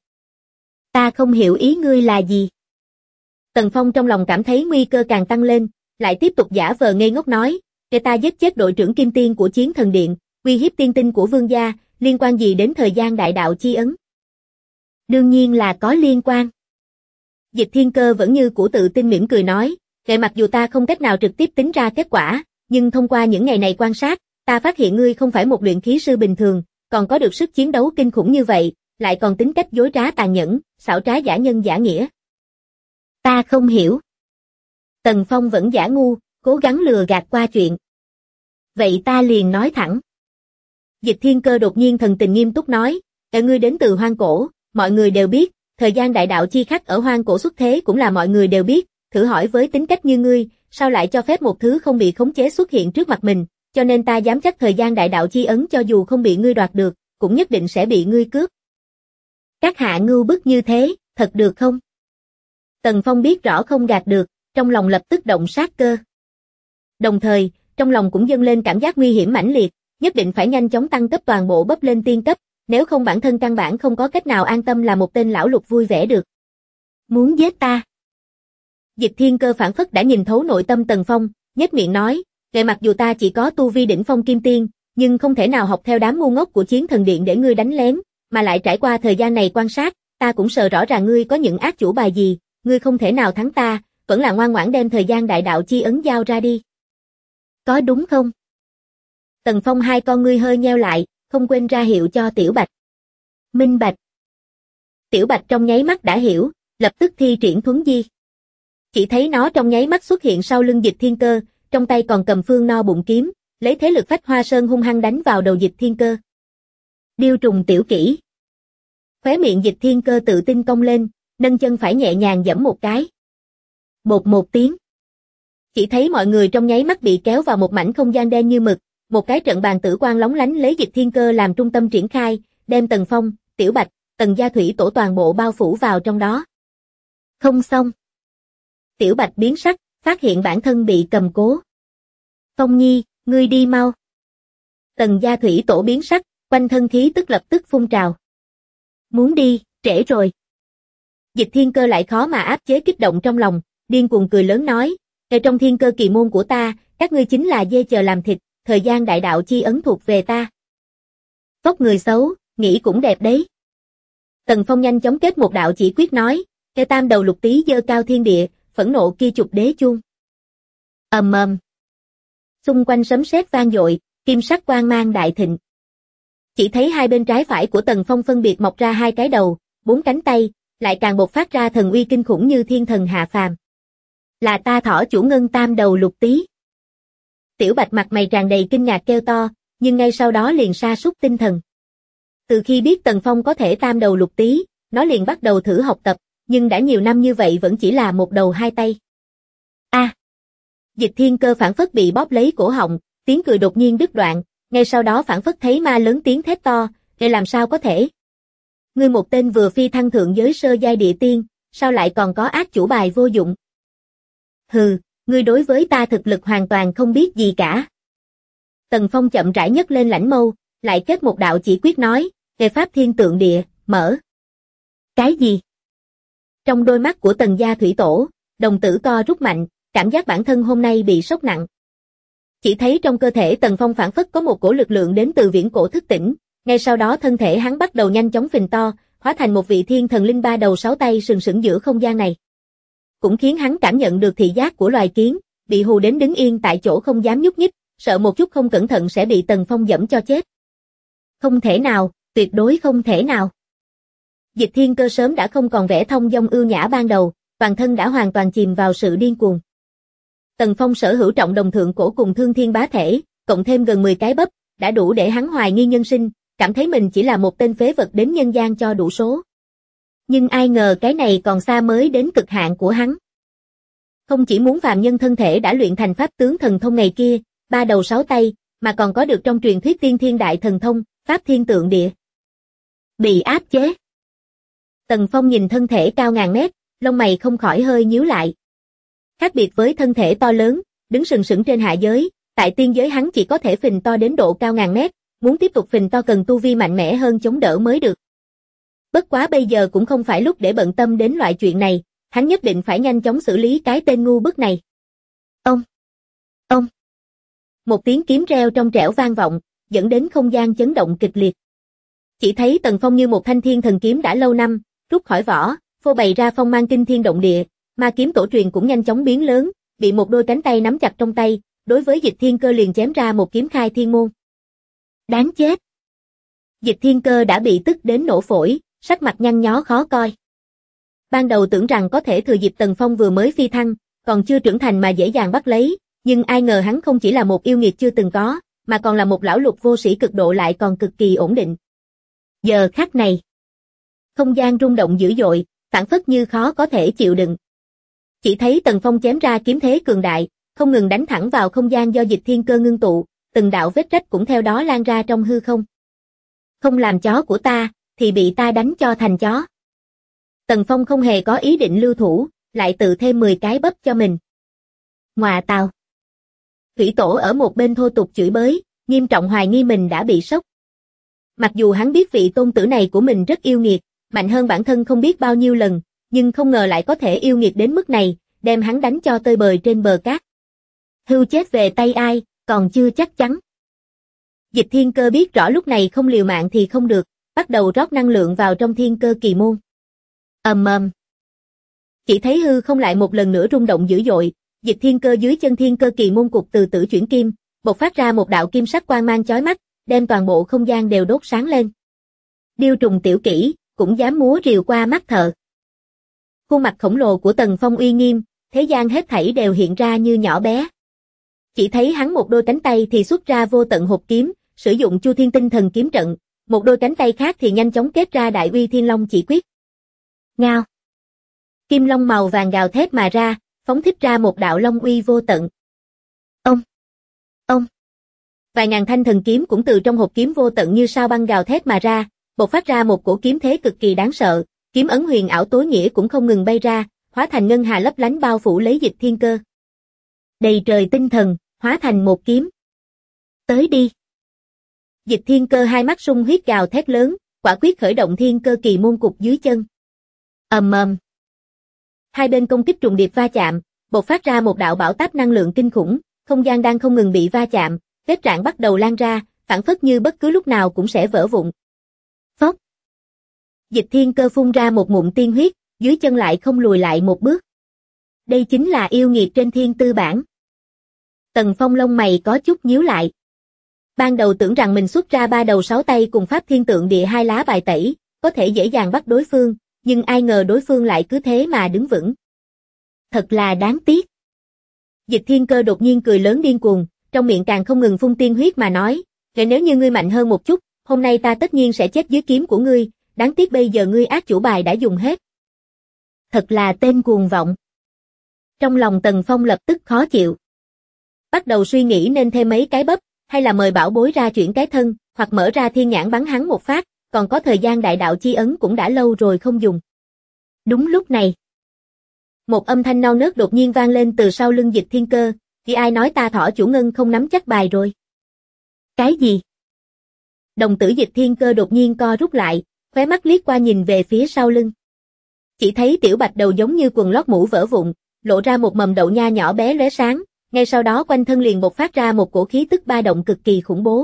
Ta không hiểu ý ngươi là gì. Tần Phong trong lòng cảm thấy nguy cơ càng tăng lên, lại tiếp tục giả vờ ngây ngốc nói, để ta giết chết đội trưởng Kim Tiên của Chiến Thần Điện, uy hiếp tiên tinh của Vương gia, liên quan gì đến thời gian đại đạo chi ấn? Đương nhiên là có liên quan. Dịch Thiên Cơ vẫn như cũ tự tin mỉm cười nói, kể mặc dù ta không cách nào trực tiếp tính ra kết quả, nhưng thông qua những ngày này quan sát, ta phát hiện ngươi không phải một luyện khí sư bình thường, còn có được sức chiến đấu kinh khủng như vậy, lại còn tính cách dối trá tàn nhẫn, xảo trá giả nhân giả nghĩa. Ta không hiểu. Tần Phong vẫn giả ngu, cố gắng lừa gạt qua chuyện. Vậy ta liền nói thẳng. Dịch Thiên Cơ đột nhiên thần tình nghiêm túc nói, ngươi đến từ hoang cổ, mọi người đều biết, thời gian đại đạo chi khắc ở hoang cổ xuất thế cũng là mọi người đều biết, thử hỏi với tính cách như ngươi, sao lại cho phép một thứ không bị khống chế xuất hiện trước mặt mình, cho nên ta dám chắc thời gian đại đạo chi ấn cho dù không bị ngươi đoạt được, cũng nhất định sẽ bị ngươi cướp. Các hạ ngưu bức như thế, thật được không? Tần Phong biết rõ không gạt được, trong lòng lập tức động sát cơ. Đồng thời, trong lòng cũng dâng lên cảm giác nguy hiểm mãnh liệt, nhất định phải nhanh chóng tăng cấp toàn bộ bấp lên tiên cấp, nếu không bản thân căn bản không có cách nào an tâm là một tên lão lục vui vẻ được. Muốn giết ta? Dịch Thiên Cơ phản phất đã nhìn thấu nội tâm Tần Phong, nhếch miệng nói, kể mặc dù ta chỉ có tu vi đỉnh phong kim tiên, nhưng không thể nào học theo đám ngu ngốc của Chiến Thần Điện để ngươi đánh lén, mà lại trải qua thời gian này quan sát, ta cũng sợ rõ ràng ngươi có những ác chủ bài gì, ngươi không thể nào thắng ta, vẫn là ngoan ngoãn đem thời gian đại đạo chi ấn giao ra đi. Có đúng không? Tần Phong hai con ngươi hơi nheo lại, không quên ra hiệu cho Tiểu Bạch. Minh bạch. Tiểu Bạch trong nháy mắt đã hiểu, lập tức thi triển thuấn di. Chỉ thấy nó trong nháy mắt xuất hiện sau lưng Dịch Thiên Cơ, trong tay còn cầm phương no bụng kiếm, lấy thế lực phách hoa sơn hung hăng đánh vào đầu Dịch Thiên Cơ. Điêu trùng tiểu kỹ. Khóe miệng Dịch Thiên Cơ tự tin cong lên, nâng chân phải nhẹ nhàng giẫm một cái. Bột một tiếng. Chỉ thấy mọi người trong nháy mắt bị kéo vào một mảnh không gian đen như mực, một cái trận bàn tử quang lóng lánh lấy Dịch Thiên Cơ làm trung tâm triển khai, đem Tần Phong, Tiểu Bạch, Tần Gia Thủy Tổ toàn bộ bao phủ vào trong đó. Không xong. Tiểu Bạch biến sắc, phát hiện bản thân bị cầm cố. Phong Nhi, ngươi đi mau. Tần Gia Thủy Tổ biến sắc, quanh thân khí tức lập tức phun trào. Muốn đi, trễ rồi. Dịch Thiên Cơ lại khó mà áp chế kích động trong lòng, điên cuồng cười lớn nói, Ở trong thiên cơ kỳ môn của ta, các ngươi chính là dê chờ làm thịt, thời gian đại đạo chi ấn thuộc về ta. Vóc người xấu, nghĩ cũng đẹp đấy. Tần Phong nhanh chóng kết một đạo chỉ quyết nói, Kê tam đầu lục tí giơ cao thiên địa, phẫn nộ kia chụp đế chuông. Ầm ầm. Xung quanh sấm sét vang dội, kim sắc quang mang đại thịnh. Chỉ thấy hai bên trái phải của Tần Phong phân biệt mọc ra hai cái đầu, bốn cánh tay, lại càng bộc phát ra thần uy kinh khủng như thiên thần hạ phàm. Là ta Thỏ chủ Ngân tam đầu lục tí. Tiểu Bạch mặt mày tràn đầy kinh ngạc kêu to, nhưng ngay sau đó liền sa sút tinh thần. Từ khi biết Tần Phong có thể tam đầu lục tí, nó liền bắt đầu thử học tập, nhưng đã nhiều năm như vậy vẫn chỉ là một đầu hai tay. A! Dịch Thiên Cơ phảng phất bị bóp lấy cổ họng, tiếng cười đột nhiên đứt đoạn, ngay sau đó phảng phất thấy ma lớn tiếng thét to, "Để làm sao có thể? Ngươi một tên vừa phi thăng thượng giới sơ giai địa tiên, sao lại còn có ác chủ bài vô dụng? Hừ, ngươi đối với ta thực lực hoàn toàn không biết gì cả." Tần Phong chậm rãi nhấc lên lãnh mâu, lại kết một đạo chỉ quyết nói, "Về pháp thiên tượng địa, mở." Cái gì? Trong đôi mắt của Tần gia thủy tổ, đồng tử co rút mạnh, cảm giác bản thân hôm nay bị sốc nặng. Chỉ thấy trong cơ thể Tần Phong phảng phất có một cổ lực lượng đến từ viễn cổ thức tỉnh, ngay sau đó thân thể hắn bắt đầu nhanh chóng phình to, hóa thành một vị thiên thần linh ba đầu sáu tay sừng sững giữa không gian này. Cũng khiến hắn cảm nhận được thị giác của loài kiến, bị hù đến đứng yên tại chỗ không dám nhúc nhích, sợ một chút không cẩn thận sẽ bị Tần Phong dẫm cho chết. Không thể nào, tuyệt đối không thể nào. Dịch Thiên Cơ sớm đã không còn vẻ thông dong ưu nhã ban đầu, toàn thân đã hoàn toàn chìm vào sự điên cuồng. Tần Phong sở hữu trọng đồng thượng cổ cùng thương thiên bá thể, cộng thêm gần 10 cái bắp, đã đủ để hắn hoài nghi nhân sinh, cảm thấy mình chỉ là một tên phế vật đến nhân gian cho đủ số. Nhưng ai ngờ cái này còn xa mới đến cực hạn của hắn. Không chỉ muốn phàm nhân thân thể đã luyện thành pháp tướng thần thông ngày kia, ba đầu sáu tay, mà còn có được trong truyền thuyết tiên thiên đại thần thông, pháp thiên tượng địa. Bị áp chế. Tần Phong nhìn thân thể cao ngàn mét, lông mày không khỏi hơi nhíu lại. Khác biệt với thân thể to lớn, đứng sừng sững trên hạ giới, tại tiên giới hắn chỉ có thể phình to đến độ cao ngàn mét, muốn tiếp tục phình to cần tu vi mạnh mẽ hơn chống đỡ mới được. Bất quá bây giờ cũng không phải lúc để bận tâm đến loại chuyện này, hắn nhất định phải nhanh chóng xử lý cái tên ngu bức này. Ông! Một tiếng kiếm reo trong trẻo vang vọng, dẫn đến không gian chấn động kịch liệt. Chỉ thấy Tần Phong như một thanh thiên thần kiếm đã lâu năm, rút khỏi vỏ, phô bày ra phong mang kinh thiên động địa, ma kiếm tổ truyền cũng nhanh chóng biến lớn, bị một đôi cánh tay nắm chặt trong tay, đối với Dịch Thiên Cơ liền chém ra một kiếm khai thiên môn. Đáng chết! Dịch Thiên Cơ đã bị tức đến nổ phổi, sắc mặt nhăn nhó khó coi. Ban đầu tưởng rằng có thể thừa dịp Tần Phong vừa mới phi thăng, còn chưa trưởng thành mà dễ dàng bắt lấy, nhưng ai ngờ hắn không chỉ là một yêu nghiệt chưa từng có, mà còn là một lão lục vô sĩ cực độ lại còn cực kỳ ổn định. Giờ khắc này, không gian rung động dữ dội, phảng phất như khó có thể chịu đựng. Chỉ thấy Tần Phong chém ra kiếm thế cường đại, không ngừng đánh thẳng vào không gian do Dịch Thiên Cơ ngưng tụ, từng đạo vết rách cũng theo đó lan ra trong hư không. Không làm chó của ta, thì bị ta đánh cho thành chó. Tần Phong không hề có ý định lưu thủ, lại tự thêm 10 cái bắp cho mình. Ngoà tào! Thủy Tổ ở một bên thô tục chửi bới, nghiêm trọng hoài nghi mình đã bị sốc. Mặc dù hắn biết vị tôn tử này của mình rất yêu nghiệt, mạnh hơn bản thân không biết bao nhiêu lần, nhưng không ngờ lại có thể yêu nghiệt đến mức này, đem hắn đánh cho tơi bời trên bờ cát. Hưu chết về tay ai, còn chưa chắc chắn. Dịch Thiên Cơ biết rõ lúc này không liều mạng thì không được, bắt đầu rót năng lượng vào trong thiên cơ kỳ môn. Ầm ầm. Chỉ thấy hư không lại một lần nữa rung động dữ dội, Dịch Thiên Cơ dưới chân thiên cơ kỳ môn cục từ tử chuyển kim, bộc phát ra một đạo kim sắc quang mang chói mắt, đem toàn bộ không gian đều đốt sáng lên. Điêu trùng tiểu kỹ, cũng dám múa rìu qua mắt thợ. Khuôn mặt khổng lồ của Tần Phong uy nghiêm, thế gian hết thảy đều hiện ra như nhỏ bé. Chỉ thấy hắn một đôi cánh tay thì xuất ra vô tận hộp kiếm, sử dụng Chu Thiên Tinh Thần kiếm trận, một đôi cánh tay khác thì nhanh chóng kết ra Đại Uy Thiên Long chỉ quyết. Ngao. Kim long màu vàng gào thét mà ra, phóng thích ra một đạo long uy vô tận. Ông. Vài ngàn thanh thần kiếm cũng từ trong hộp kiếm vô tận như sao băng gào thét mà ra, bộc phát ra một cổ kiếm thế cực kỳ đáng sợ, kiếm ấn huyền ảo tối nghĩa cũng không ngừng bay ra, hóa thành ngân hà lấp lánh bao phủ lấy Dịch Thiên Cơ. Đầy trời tinh thần, hóa thành một kiếm. Tới đi. Dịch Thiên Cơ hai mắt sung huyết gào thét lớn, quả quyết khởi động thiên cơ kỳ môn cục dưới chân. Ầm ầm. Hai bên công kích trùng điệp va chạm, bộc phát ra một đạo bão táp năng lượng kinh khủng, không gian đang không ngừng bị va chạm, vết rạn bắt đầu lan ra, phảng phất như bất cứ lúc nào cũng sẽ vỡ vụn. Phốc. Dịch Thiên Cơ phun ra một ngụm tiên huyết, dưới chân lại không lùi lại một bước. Đây chính là yêu nghiệt trên thiên tư bản. Tần Phong lông mày có chút nhíu lại. Ban đầu tưởng rằng mình xuất ra 3 đầu 6 tay cùng Pháp Thiên Tượng Địa 2 lá bài tẩy, có thể dễ dàng bắt đối phương, nhưng ai ngờ đối phương lại cứ thế mà đứng vững. Thật là đáng tiếc. Dịch Thiên Cơ đột nhiên cười lớn điên cuồng, trong miệng càng không ngừng phun tiên huyết mà nói, nếu như ngươi mạnh hơn một chút, hôm nay ta tất nhiên sẽ chết dưới kiếm của ngươi, đáng tiếc bây giờ ngươi át chủ bài đã dùng hết. Thật là tên cuồng vọng. Trong lòng Tần Phong lập tức khó chịu. Bắt đầu suy nghĩ nên thêm mấy cái bắp, hay là mời bảo bối ra chuyển cái thân, hoặc mở ra thiên nhãn bắn hắn một phát, còn có thời gian đại đạo chi ấn cũng đã lâu rồi không dùng. Đúng lúc này, một âm thanh nao nớt đột nhiên vang lên từ sau lưng Dịch Thiên Cơ, thì ai nói ta Thỏ chủ ngân không nắm chắc bài rồi? Cái gì? Đồng tử Dịch Thiên Cơ đột nhiên co rút lại, khóe mắt liếc qua nhìn về phía sau lưng. Chỉ thấy tiểu bạch đầu giống như quần lót mũ vỡ vụn, lộ ra một mầm đậu nha nhỏ bé lóe sáng, ngay sau đó quanh thân liền bộc phát ra một cổ khí tức ba động cực kỳ khủng bố.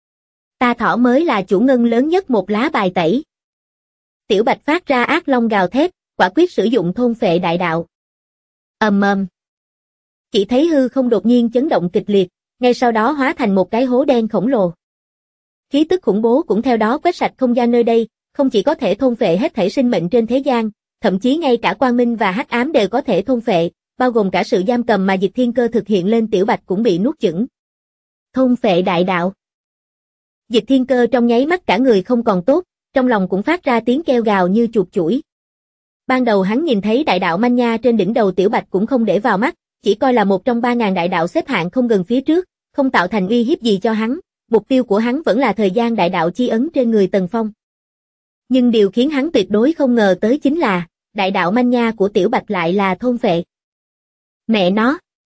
Ta Thỏ mới là chủ ngân lớn nhất một lá bài tẩy. Tiểu bạch phát ra ác long gào thét, quả quyết sử dụng thôn phệ đại đạo. Ầm ầm. Chỉ thấy hư không đột nhiên chấn động kịch liệt, ngay sau đó hóa thành một cái hố đen khổng lồ. Khí tức khủng bố cũng theo đó quét sạch không gian nơi đây, không chỉ có thể thôn phệ hết thảy sinh mệnh trên thế gian, thậm chí ngay cả quang minh và hắc ám đều có thể thôn phệ, bao gồm cả sự giam cầm mà Dịch Thiên Cơ thực hiện lên tiểu bạch cũng bị nuốt chửng. Thôn phệ đại đạo. Dịch Thiên Cơ trong nháy mắt cả người không còn tốt, trong lòng cũng phát ra tiếng kêu gào như chuột chủi. Ban đầu hắn nhìn thấy đại đạo manh nha trên đỉnh đầu tiểu bạch cũng không để vào mắt, chỉ coi là một trong 3.000 đại đạo xếp hạng không gần phía trước, không tạo thành uy hiếp gì cho hắn, mục tiêu của hắn vẫn là thời gian đại đạo chi ấn trên người Tần Phong. Nhưng điều khiến hắn tuyệt đối không ngờ tới chính là, đại đạo manh nha của tiểu bạch lại là thôn phệ. Mẹ nó!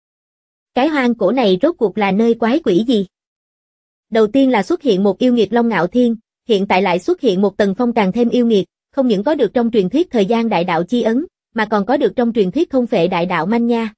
Cái hoang cổ này rốt cuộc là nơi quái quỷ gì? Đầu tiên là xuất hiện một yêu nghiệt Long Ngạo Thiên, hiện tại lại xuất hiện một Tần Phong càng thêm yêu nghiệt, không những có được trong truyền thuyết thời gian đại đạo chi ấn, mà còn có được trong truyền thuyết thôn phệ đại đạo manh nha.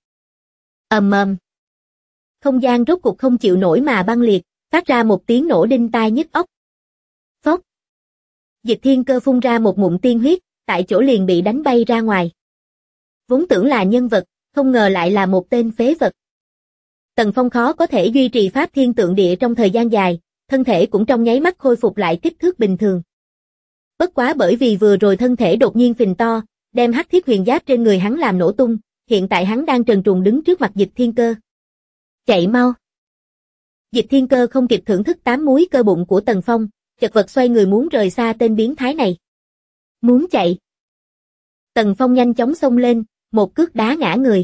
Ầm ầm. Không gian rốt cuộc không chịu nổi mà băng liệt, phát ra một tiếng nổ đinh tai nhức óc. Phốc. Dịch Thiên Cơ phun ra một ngụm tiên huyết, tại chỗ liền bị đánh bay ra ngoài. Vốn tưởng là nhân vật, không ngờ lại là một tên phế vật. Tần Phong khó có thể duy trì Pháp Thiên Tượng Địa trong thời gian dài, thân thể cũng trong nháy mắt khôi phục lại kích thước bình thường. Bất quá bởi vì vừa rồi thân thể đột nhiên phình to, đem hắc thiết huyền giáp trên người hắn làm nổ tung, hiện tại hắn đang trần truồng đứng trước mặt Dịch Thiên Cơ. Chạy mau! Dịch Thiên Cơ không kịp thưởng thức 8 múi cơ bụng của Tần Phong, chật vật xoay người muốn rời xa tên biến thái này. Muốn chạy! Tần Phong nhanh chóng xông lên, một cước đá ngã người.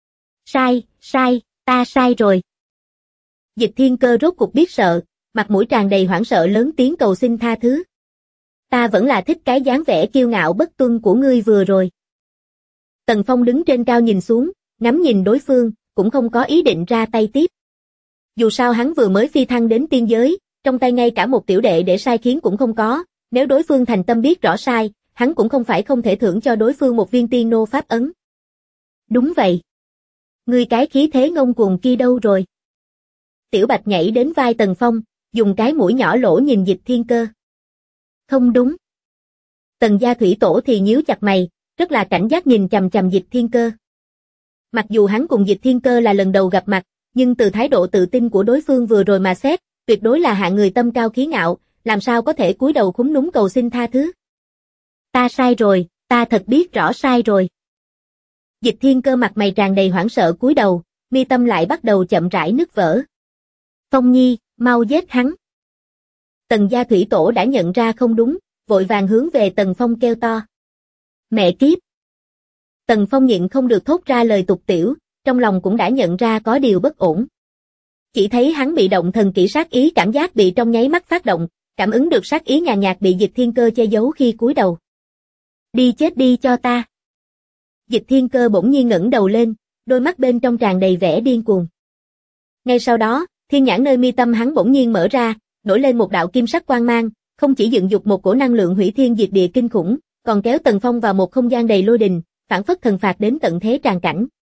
Sai, ta sai rồi. Dịch Thiên Cơ rốt cuộc biết sợ, mặt mũi tràn đầy hoảng sợ lớn tiếng cầu xin tha thứ. Ta vẫn là thích cái dáng vẻ kiêu ngạo bất tuân của ngươi vừa rồi. Tần Phong đứng trên cao nhìn xuống, ngắm nhìn đối phương, cũng không có ý định ra tay tiếp. Dù sao hắn vừa mới phi thăng đến tiên giới, trong tay ngay cả một tiểu đệ để sai khiến cũng không có, nếu đối phương thành tâm biết rõ sai, hắn cũng không phải không thể thưởng cho đối phương một viên tiên nô pháp ấn. Đúng vậy. Ngươi cái khí thế ngông cuồng kia đâu rồi? Tiểu Bạch nhảy đến vai Tần Phong, dùng cái mũi nhỏ lỗ nhìn Dịch Thiên Cơ. Không đúng. Tần gia thủy tổ thì nhíu chặt mày, rất là cảnh giác nhìn chằm chằm Dịch Thiên Cơ. Mặc dù hắn cùng Dịch Thiên Cơ là lần đầu gặp mặt, nhưng từ thái độ tự tin của đối phương vừa rồi mà xét, tuyệt đối là hạng người tâm cao khí ngạo, làm sao có thể cúi đầu khúm núm cầu xin tha thứ. Ta sai rồi, ta thật biết rõ sai rồi. Dịch Thiên Cơ mặt mày tràn đầy hoảng sợ cúi đầu, mi tâm lại bắt đầu chậm rãi nứt vỡ. Phong Nhi, mau giết hắn. Tần gia thủy tổ đã nhận ra không đúng, vội vàng hướng về Tần Phong kêu to. Mẹ kiếp! Tần Phong nhịn không được thốt ra lời tục tiểu, trong lòng cũng đã nhận ra có điều bất ổn. Chỉ thấy hắn bị động thần kỹ sát ý cảm giác bị trong nháy mắt phát động, cảm ứng được sát ý nhàn nhạt bị Dịch Thiên Cơ che giấu khi cúi đầu. Đi chết đi cho ta! Dịch Thiên Cơ bỗng nhiên ngẩng đầu lên, đôi mắt bên trong tràn đầy vẻ điên cuồng. Ngay sau đó, thiên nhãn nơi mi tâm hắn bỗng nhiên mở ra, nổi lên một đạo kim sắc quang mang, không chỉ dựng dục một cổ năng lượng hủy thiên diệt địa kinh khủng, còn kéo Tần Phong vào một không gian đầy lôi đình, phảng phất thần phạt đến tận thế tràn cảnh.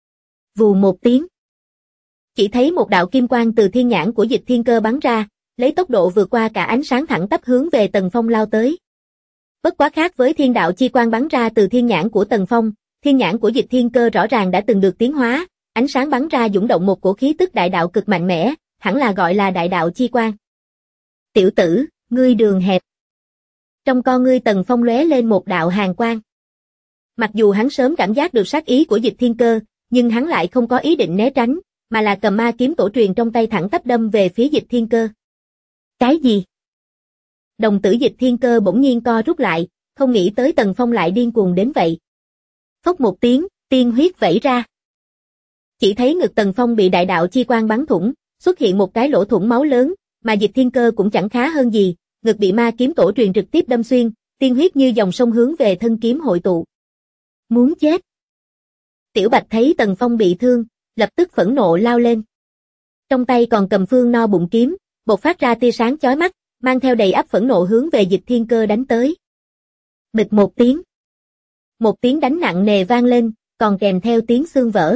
Vù một tiếng. Chỉ thấy một đạo kim quang từ thiên nhãn của Dịch Thiên Cơ bắn ra, lấy tốc độ vượt qua cả ánh sáng thẳng tắp hướng về Tần Phong lao tới. Bất quá khác với thiên đạo chi quang bắn ra từ thiên nhãn của Tần Phong, thiên nhãn của Dịch Thiên Cơ rõ ràng đã từng được tiến hóa, ánh sáng bắn ra dũng động một cổ khí tức đại đạo cực mạnh mẽ, hẳn là gọi là đại đạo chi quang. Tiểu tử, ngươi đường hẹp. Trong con ngươi Tần Phong lóe lên một đạo hàn quang. Mặc dù hắn sớm cảm giác được sát ý của Dịch Thiên Cơ, nhưng hắn lại không có ý định né tránh, mà là cầm ma kiếm tổ truyền trong tay thẳng tắp đâm về phía Dịch Thiên Cơ. Cái gì? Đồng tử Dịch Thiên Cơ bỗng nhiên co rút lại, không nghĩ tới Tần Phong lại điên cuồng đến vậy. Phốc một tiếng, tiên huyết vẩy ra. Chỉ thấy ngực Tần Phong bị đại đạo chi quang bắn thủng, xuất hiện một cái lỗ thủng máu lớn, mà Dịch Thiên Cơ cũng chẳng khá hơn gì, ngực bị ma kiếm tổ truyền trực tiếp đâm xuyên, tiên huyết như dòng sông hướng về thân kiếm hội tụ. Muốn chết. Tiểu Bạch thấy Tần Phong bị thương, lập tức phẫn nộ lao lên. Trong tay còn cầm phương no bụng kiếm, bộc phát ra tia sáng chói mắt, mang theo đầy ắp phẫn nộ hướng về Dịch Thiên Cơ đánh tới. Bịch một tiếng. Một tiếng đánh nặng nề vang lên, còn kèm theo tiếng xương vỡ.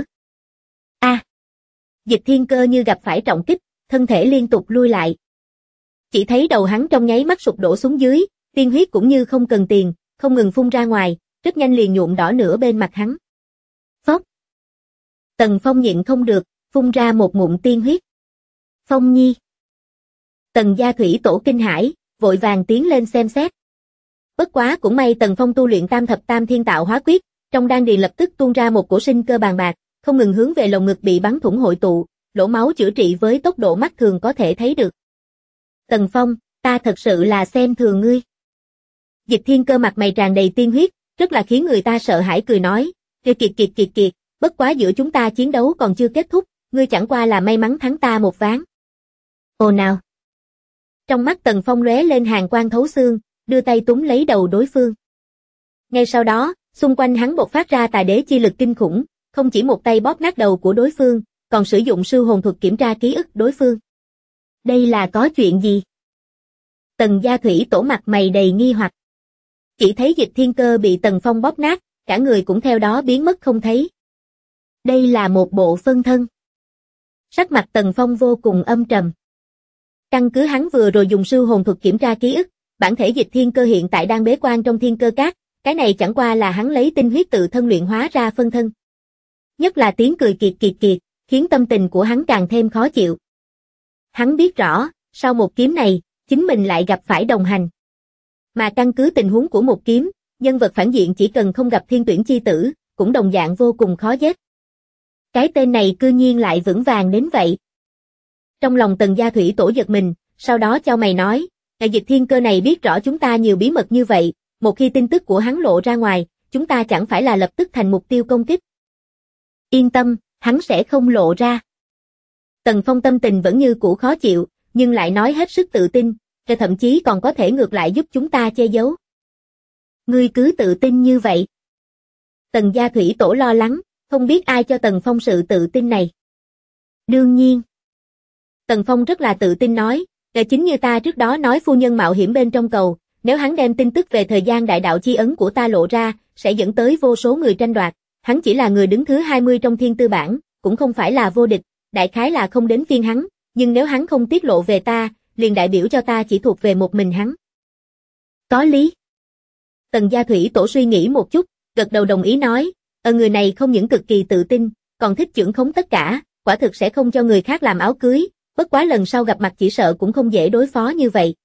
A! Dịch Thiên Cơ như gặp phải trọng kích, thân thể liên tục lui lại. Chỉ thấy đầu hắn trong nháy mắt sụp đổ xuống dưới, tiên huyết cũng như không cần tiền, không ngừng phun ra ngoài, rất nhanh liền nhuộm đỏ nửa bên mặt hắn. Phốc! Tần Phong nhịn không được, phun ra một ngụm tiên huyết. Phong Nhi! Tần Gia Thủy Tổ kinh hãi, vội vàng tiến lên xem xét. Bất quá cũng may Tần Phong tu luyện Tam Thập Tam Thiên Tạo Hóa Quyết, trong đan điền lập tức tuôn ra một cổ sinh cơ bàn bạc, không ngừng hướng về lồng ngực bị bắn thủng hội tụ, lỗ máu chữa trị với tốc độ mắt thường có thể thấy được. Tần Phong, ta thật sự là xem thường ngươi. Dịch Thiên Cơ mặt mày tràn đầy tiên huyết, rất là khiến người ta sợ hãi cười nói, kiệt, bất quá giữa chúng ta chiến đấu còn chưa kết thúc, ngươi chẳng qua là may mắn thắng ta một ván. Ồ nào. Trong mắt Tần Phong lóe lên hàn quang thấu xương, đưa tay túm lấy đầu đối phương. Ngay sau đó, xung quanh hắn bộc phát ra tà đế chi lực kinh khủng, không chỉ một tay bóp nát đầu của đối phương, còn sử dụng sư hồn thuật kiểm tra ký ức đối phương. Đây là có chuyện gì? Tần Gia Thủy Tổ mặt mày đầy nghi hoặc. Chỉ thấy Dịch Thiên Cơ bị Tần Phong bóp nát, cả người cũng theo đó biến mất không thấy. Đây là một bộ phân thân. Sắc mặt Tần Phong vô cùng âm trầm. Căn cứ hắn vừa rồi dùng sư hồn thuật kiểm tra ký ức, bản thể Dịch Thiên Cơ hiện tại đang bế quan trong thiên cơ cát, cái này chẳng qua là hắn lấy tinh huyết tự thân luyện hóa ra phân thân. Nhất là tiếng cười kiệt, khiến tâm tình của hắn càng thêm khó chịu. Hắn biết rõ, sau một kiếm này, chính mình lại gặp phải đồng hành. Mà căn cứ tình huống của một kiếm, nhân vật phản diện chỉ cần không gặp thiên tuyển chi tử, cũng đồng dạng vô cùng khó giết. Cái tên này cư nhiên lại vững vàng đến vậy. Trong lòng Tần Gia Thủy Tổ giật mình, sau đó chau mày nói, Dịch Thiên Cơ này biết rõ chúng ta nhiều bí mật như vậy, một khi tin tức của hắn lộ ra ngoài, chúng ta chẳng phải là lập tức thành mục tiêu công kích. Yên tâm, hắn sẽ không lộ ra. Tần Phong tâm tình vẫn như cũ khó chịu, nhưng lại nói hết sức tự tin, thậm chí còn có thể ngược lại giúp chúng ta che giấu. Ngươi cứ tự tin như vậy. Tần Gia Thủy Tổ lo lắng, không biết ai cho Tần Phong sự tự tin này. Đương nhiên. Tần Phong rất là tự tin nói, chính như ta trước đó nói phu nhân mạo hiểm bên trong cầu, nếu hắn đem tin tức về thời gian đại đạo chi ấn của ta lộ ra, sẽ dẫn tới vô số người tranh đoạt, hắn chỉ là người đứng thứ 20 trong thiên tư bảng, cũng không phải là vô địch, đại khái là không đến phiên hắn, nhưng nếu hắn không tiết lộ về ta, liền đại biểu cho ta chỉ thuộc về một mình hắn. Có lý. Tần Gia Thủy Tổ suy nghĩ một chút, gật đầu đồng ý nói, người này không những cực kỳ tự tin, còn thích trưởng khống tất cả, quả thực sẽ không cho người khác làm áo cưới, bất quá lần sau gặp mặt chỉ sợ cũng không dễ đối phó như vậy.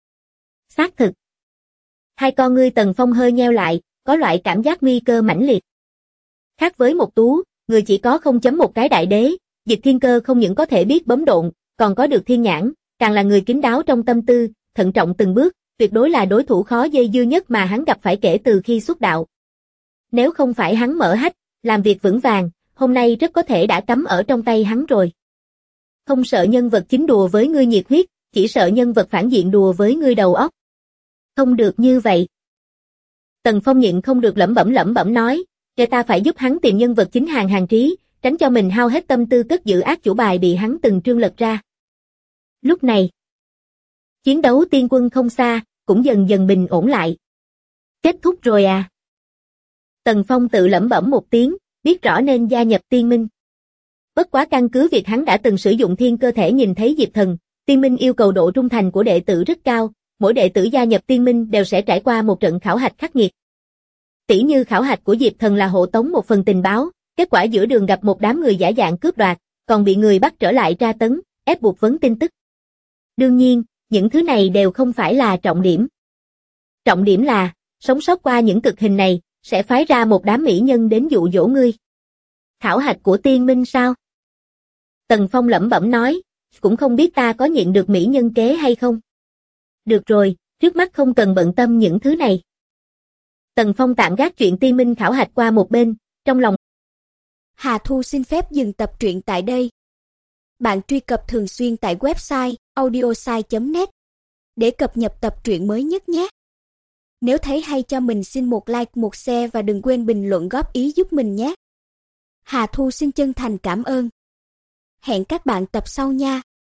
Xác thực. Hai con ngươi Tần Phong hơi nheo lại, có loại cảm giác nguy cơ mãnh liệt. Khác với một tú, người chỉ có 0.1 cái đại đế, Dịch Thiên Cơ không những có thể biết bấm độn, còn có được thiên nhãn, càng là người kín đáo trong tâm tư, thận trọng từng bước, tuyệt đối là đối thủ khó dây dưa nhất mà hắn gặp phải kể từ khi xuất đạo. Nếu không phải hắn mở hách, làm việc vững vàng, hôm nay rất có thể đã cắm ở trong tay hắn rồi. Không sợ nhân vật chính đùa với ngươi nhiệt huyết, chỉ sợ nhân vật phản diện đùa với ngươi đầu óc. Không được như vậy. Tần Phong nhịn không được lẩm bẩm nói, người ta phải giúp hắn tìm nhân vật chính hàng trí, tránh cho mình hao hết tâm tư cất giữ ác chủ bài bị hắn từng trương lật ra. Lúc này, chiến đấu tiên quân không xa, cũng dần dần bình ổn lại. Kết thúc rồi à? Tần Phong tự lẩm bẩm một tiếng, biết rõ nên gia nhập tiên minh. Bất quá căn cứ việc hắn đã từng sử dụng thiên cơ thể nhìn thấy Diệp Thần, Tiên Minh yêu cầu độ trung thành của đệ tử rất cao, mỗi đệ tử gia nhập Tiên Minh đều sẽ trải qua một trận khảo hạch khắc nghiệt. Tỉ như khảo hạch của Diệp Thần là hộ tống một phần tình báo, kết quả giữa đường gặp một đám người giả dạng cướp đoạt, còn bị người bắt trở lại tra tấn, ép buộc vấn tin tức. Đương nhiên, những thứ này đều không phải là trọng điểm. Trọng điểm là, sống sót qua những cực hình này, sẽ phái ra một đám mỹ nhân đến dụ dỗ ngươi. Khảo hạch của Tiên Minh sao? Tần Phong lẩm bẩm nói, cũng không biết ta có nhận được mỹ nhân kế hay không. Được rồi, trước mắt không cần bận tâm những thứ này. Tần Phong tạm gác chuyện Tiên Minh khảo hạch qua một bên, trong lòng. Hà Thu xin phép dừng tập truyện tại đây. Bạn truy cập thường xuyên tại website audiosai.net để cập nhật tập truyện mới nhất nhé. Nếu thấy hay cho mình xin một like, một share và đừng quên bình luận góp ý giúp mình nhé. Hà Thu xin chân thành cảm ơn. Hẹn các bạn tập sau nha.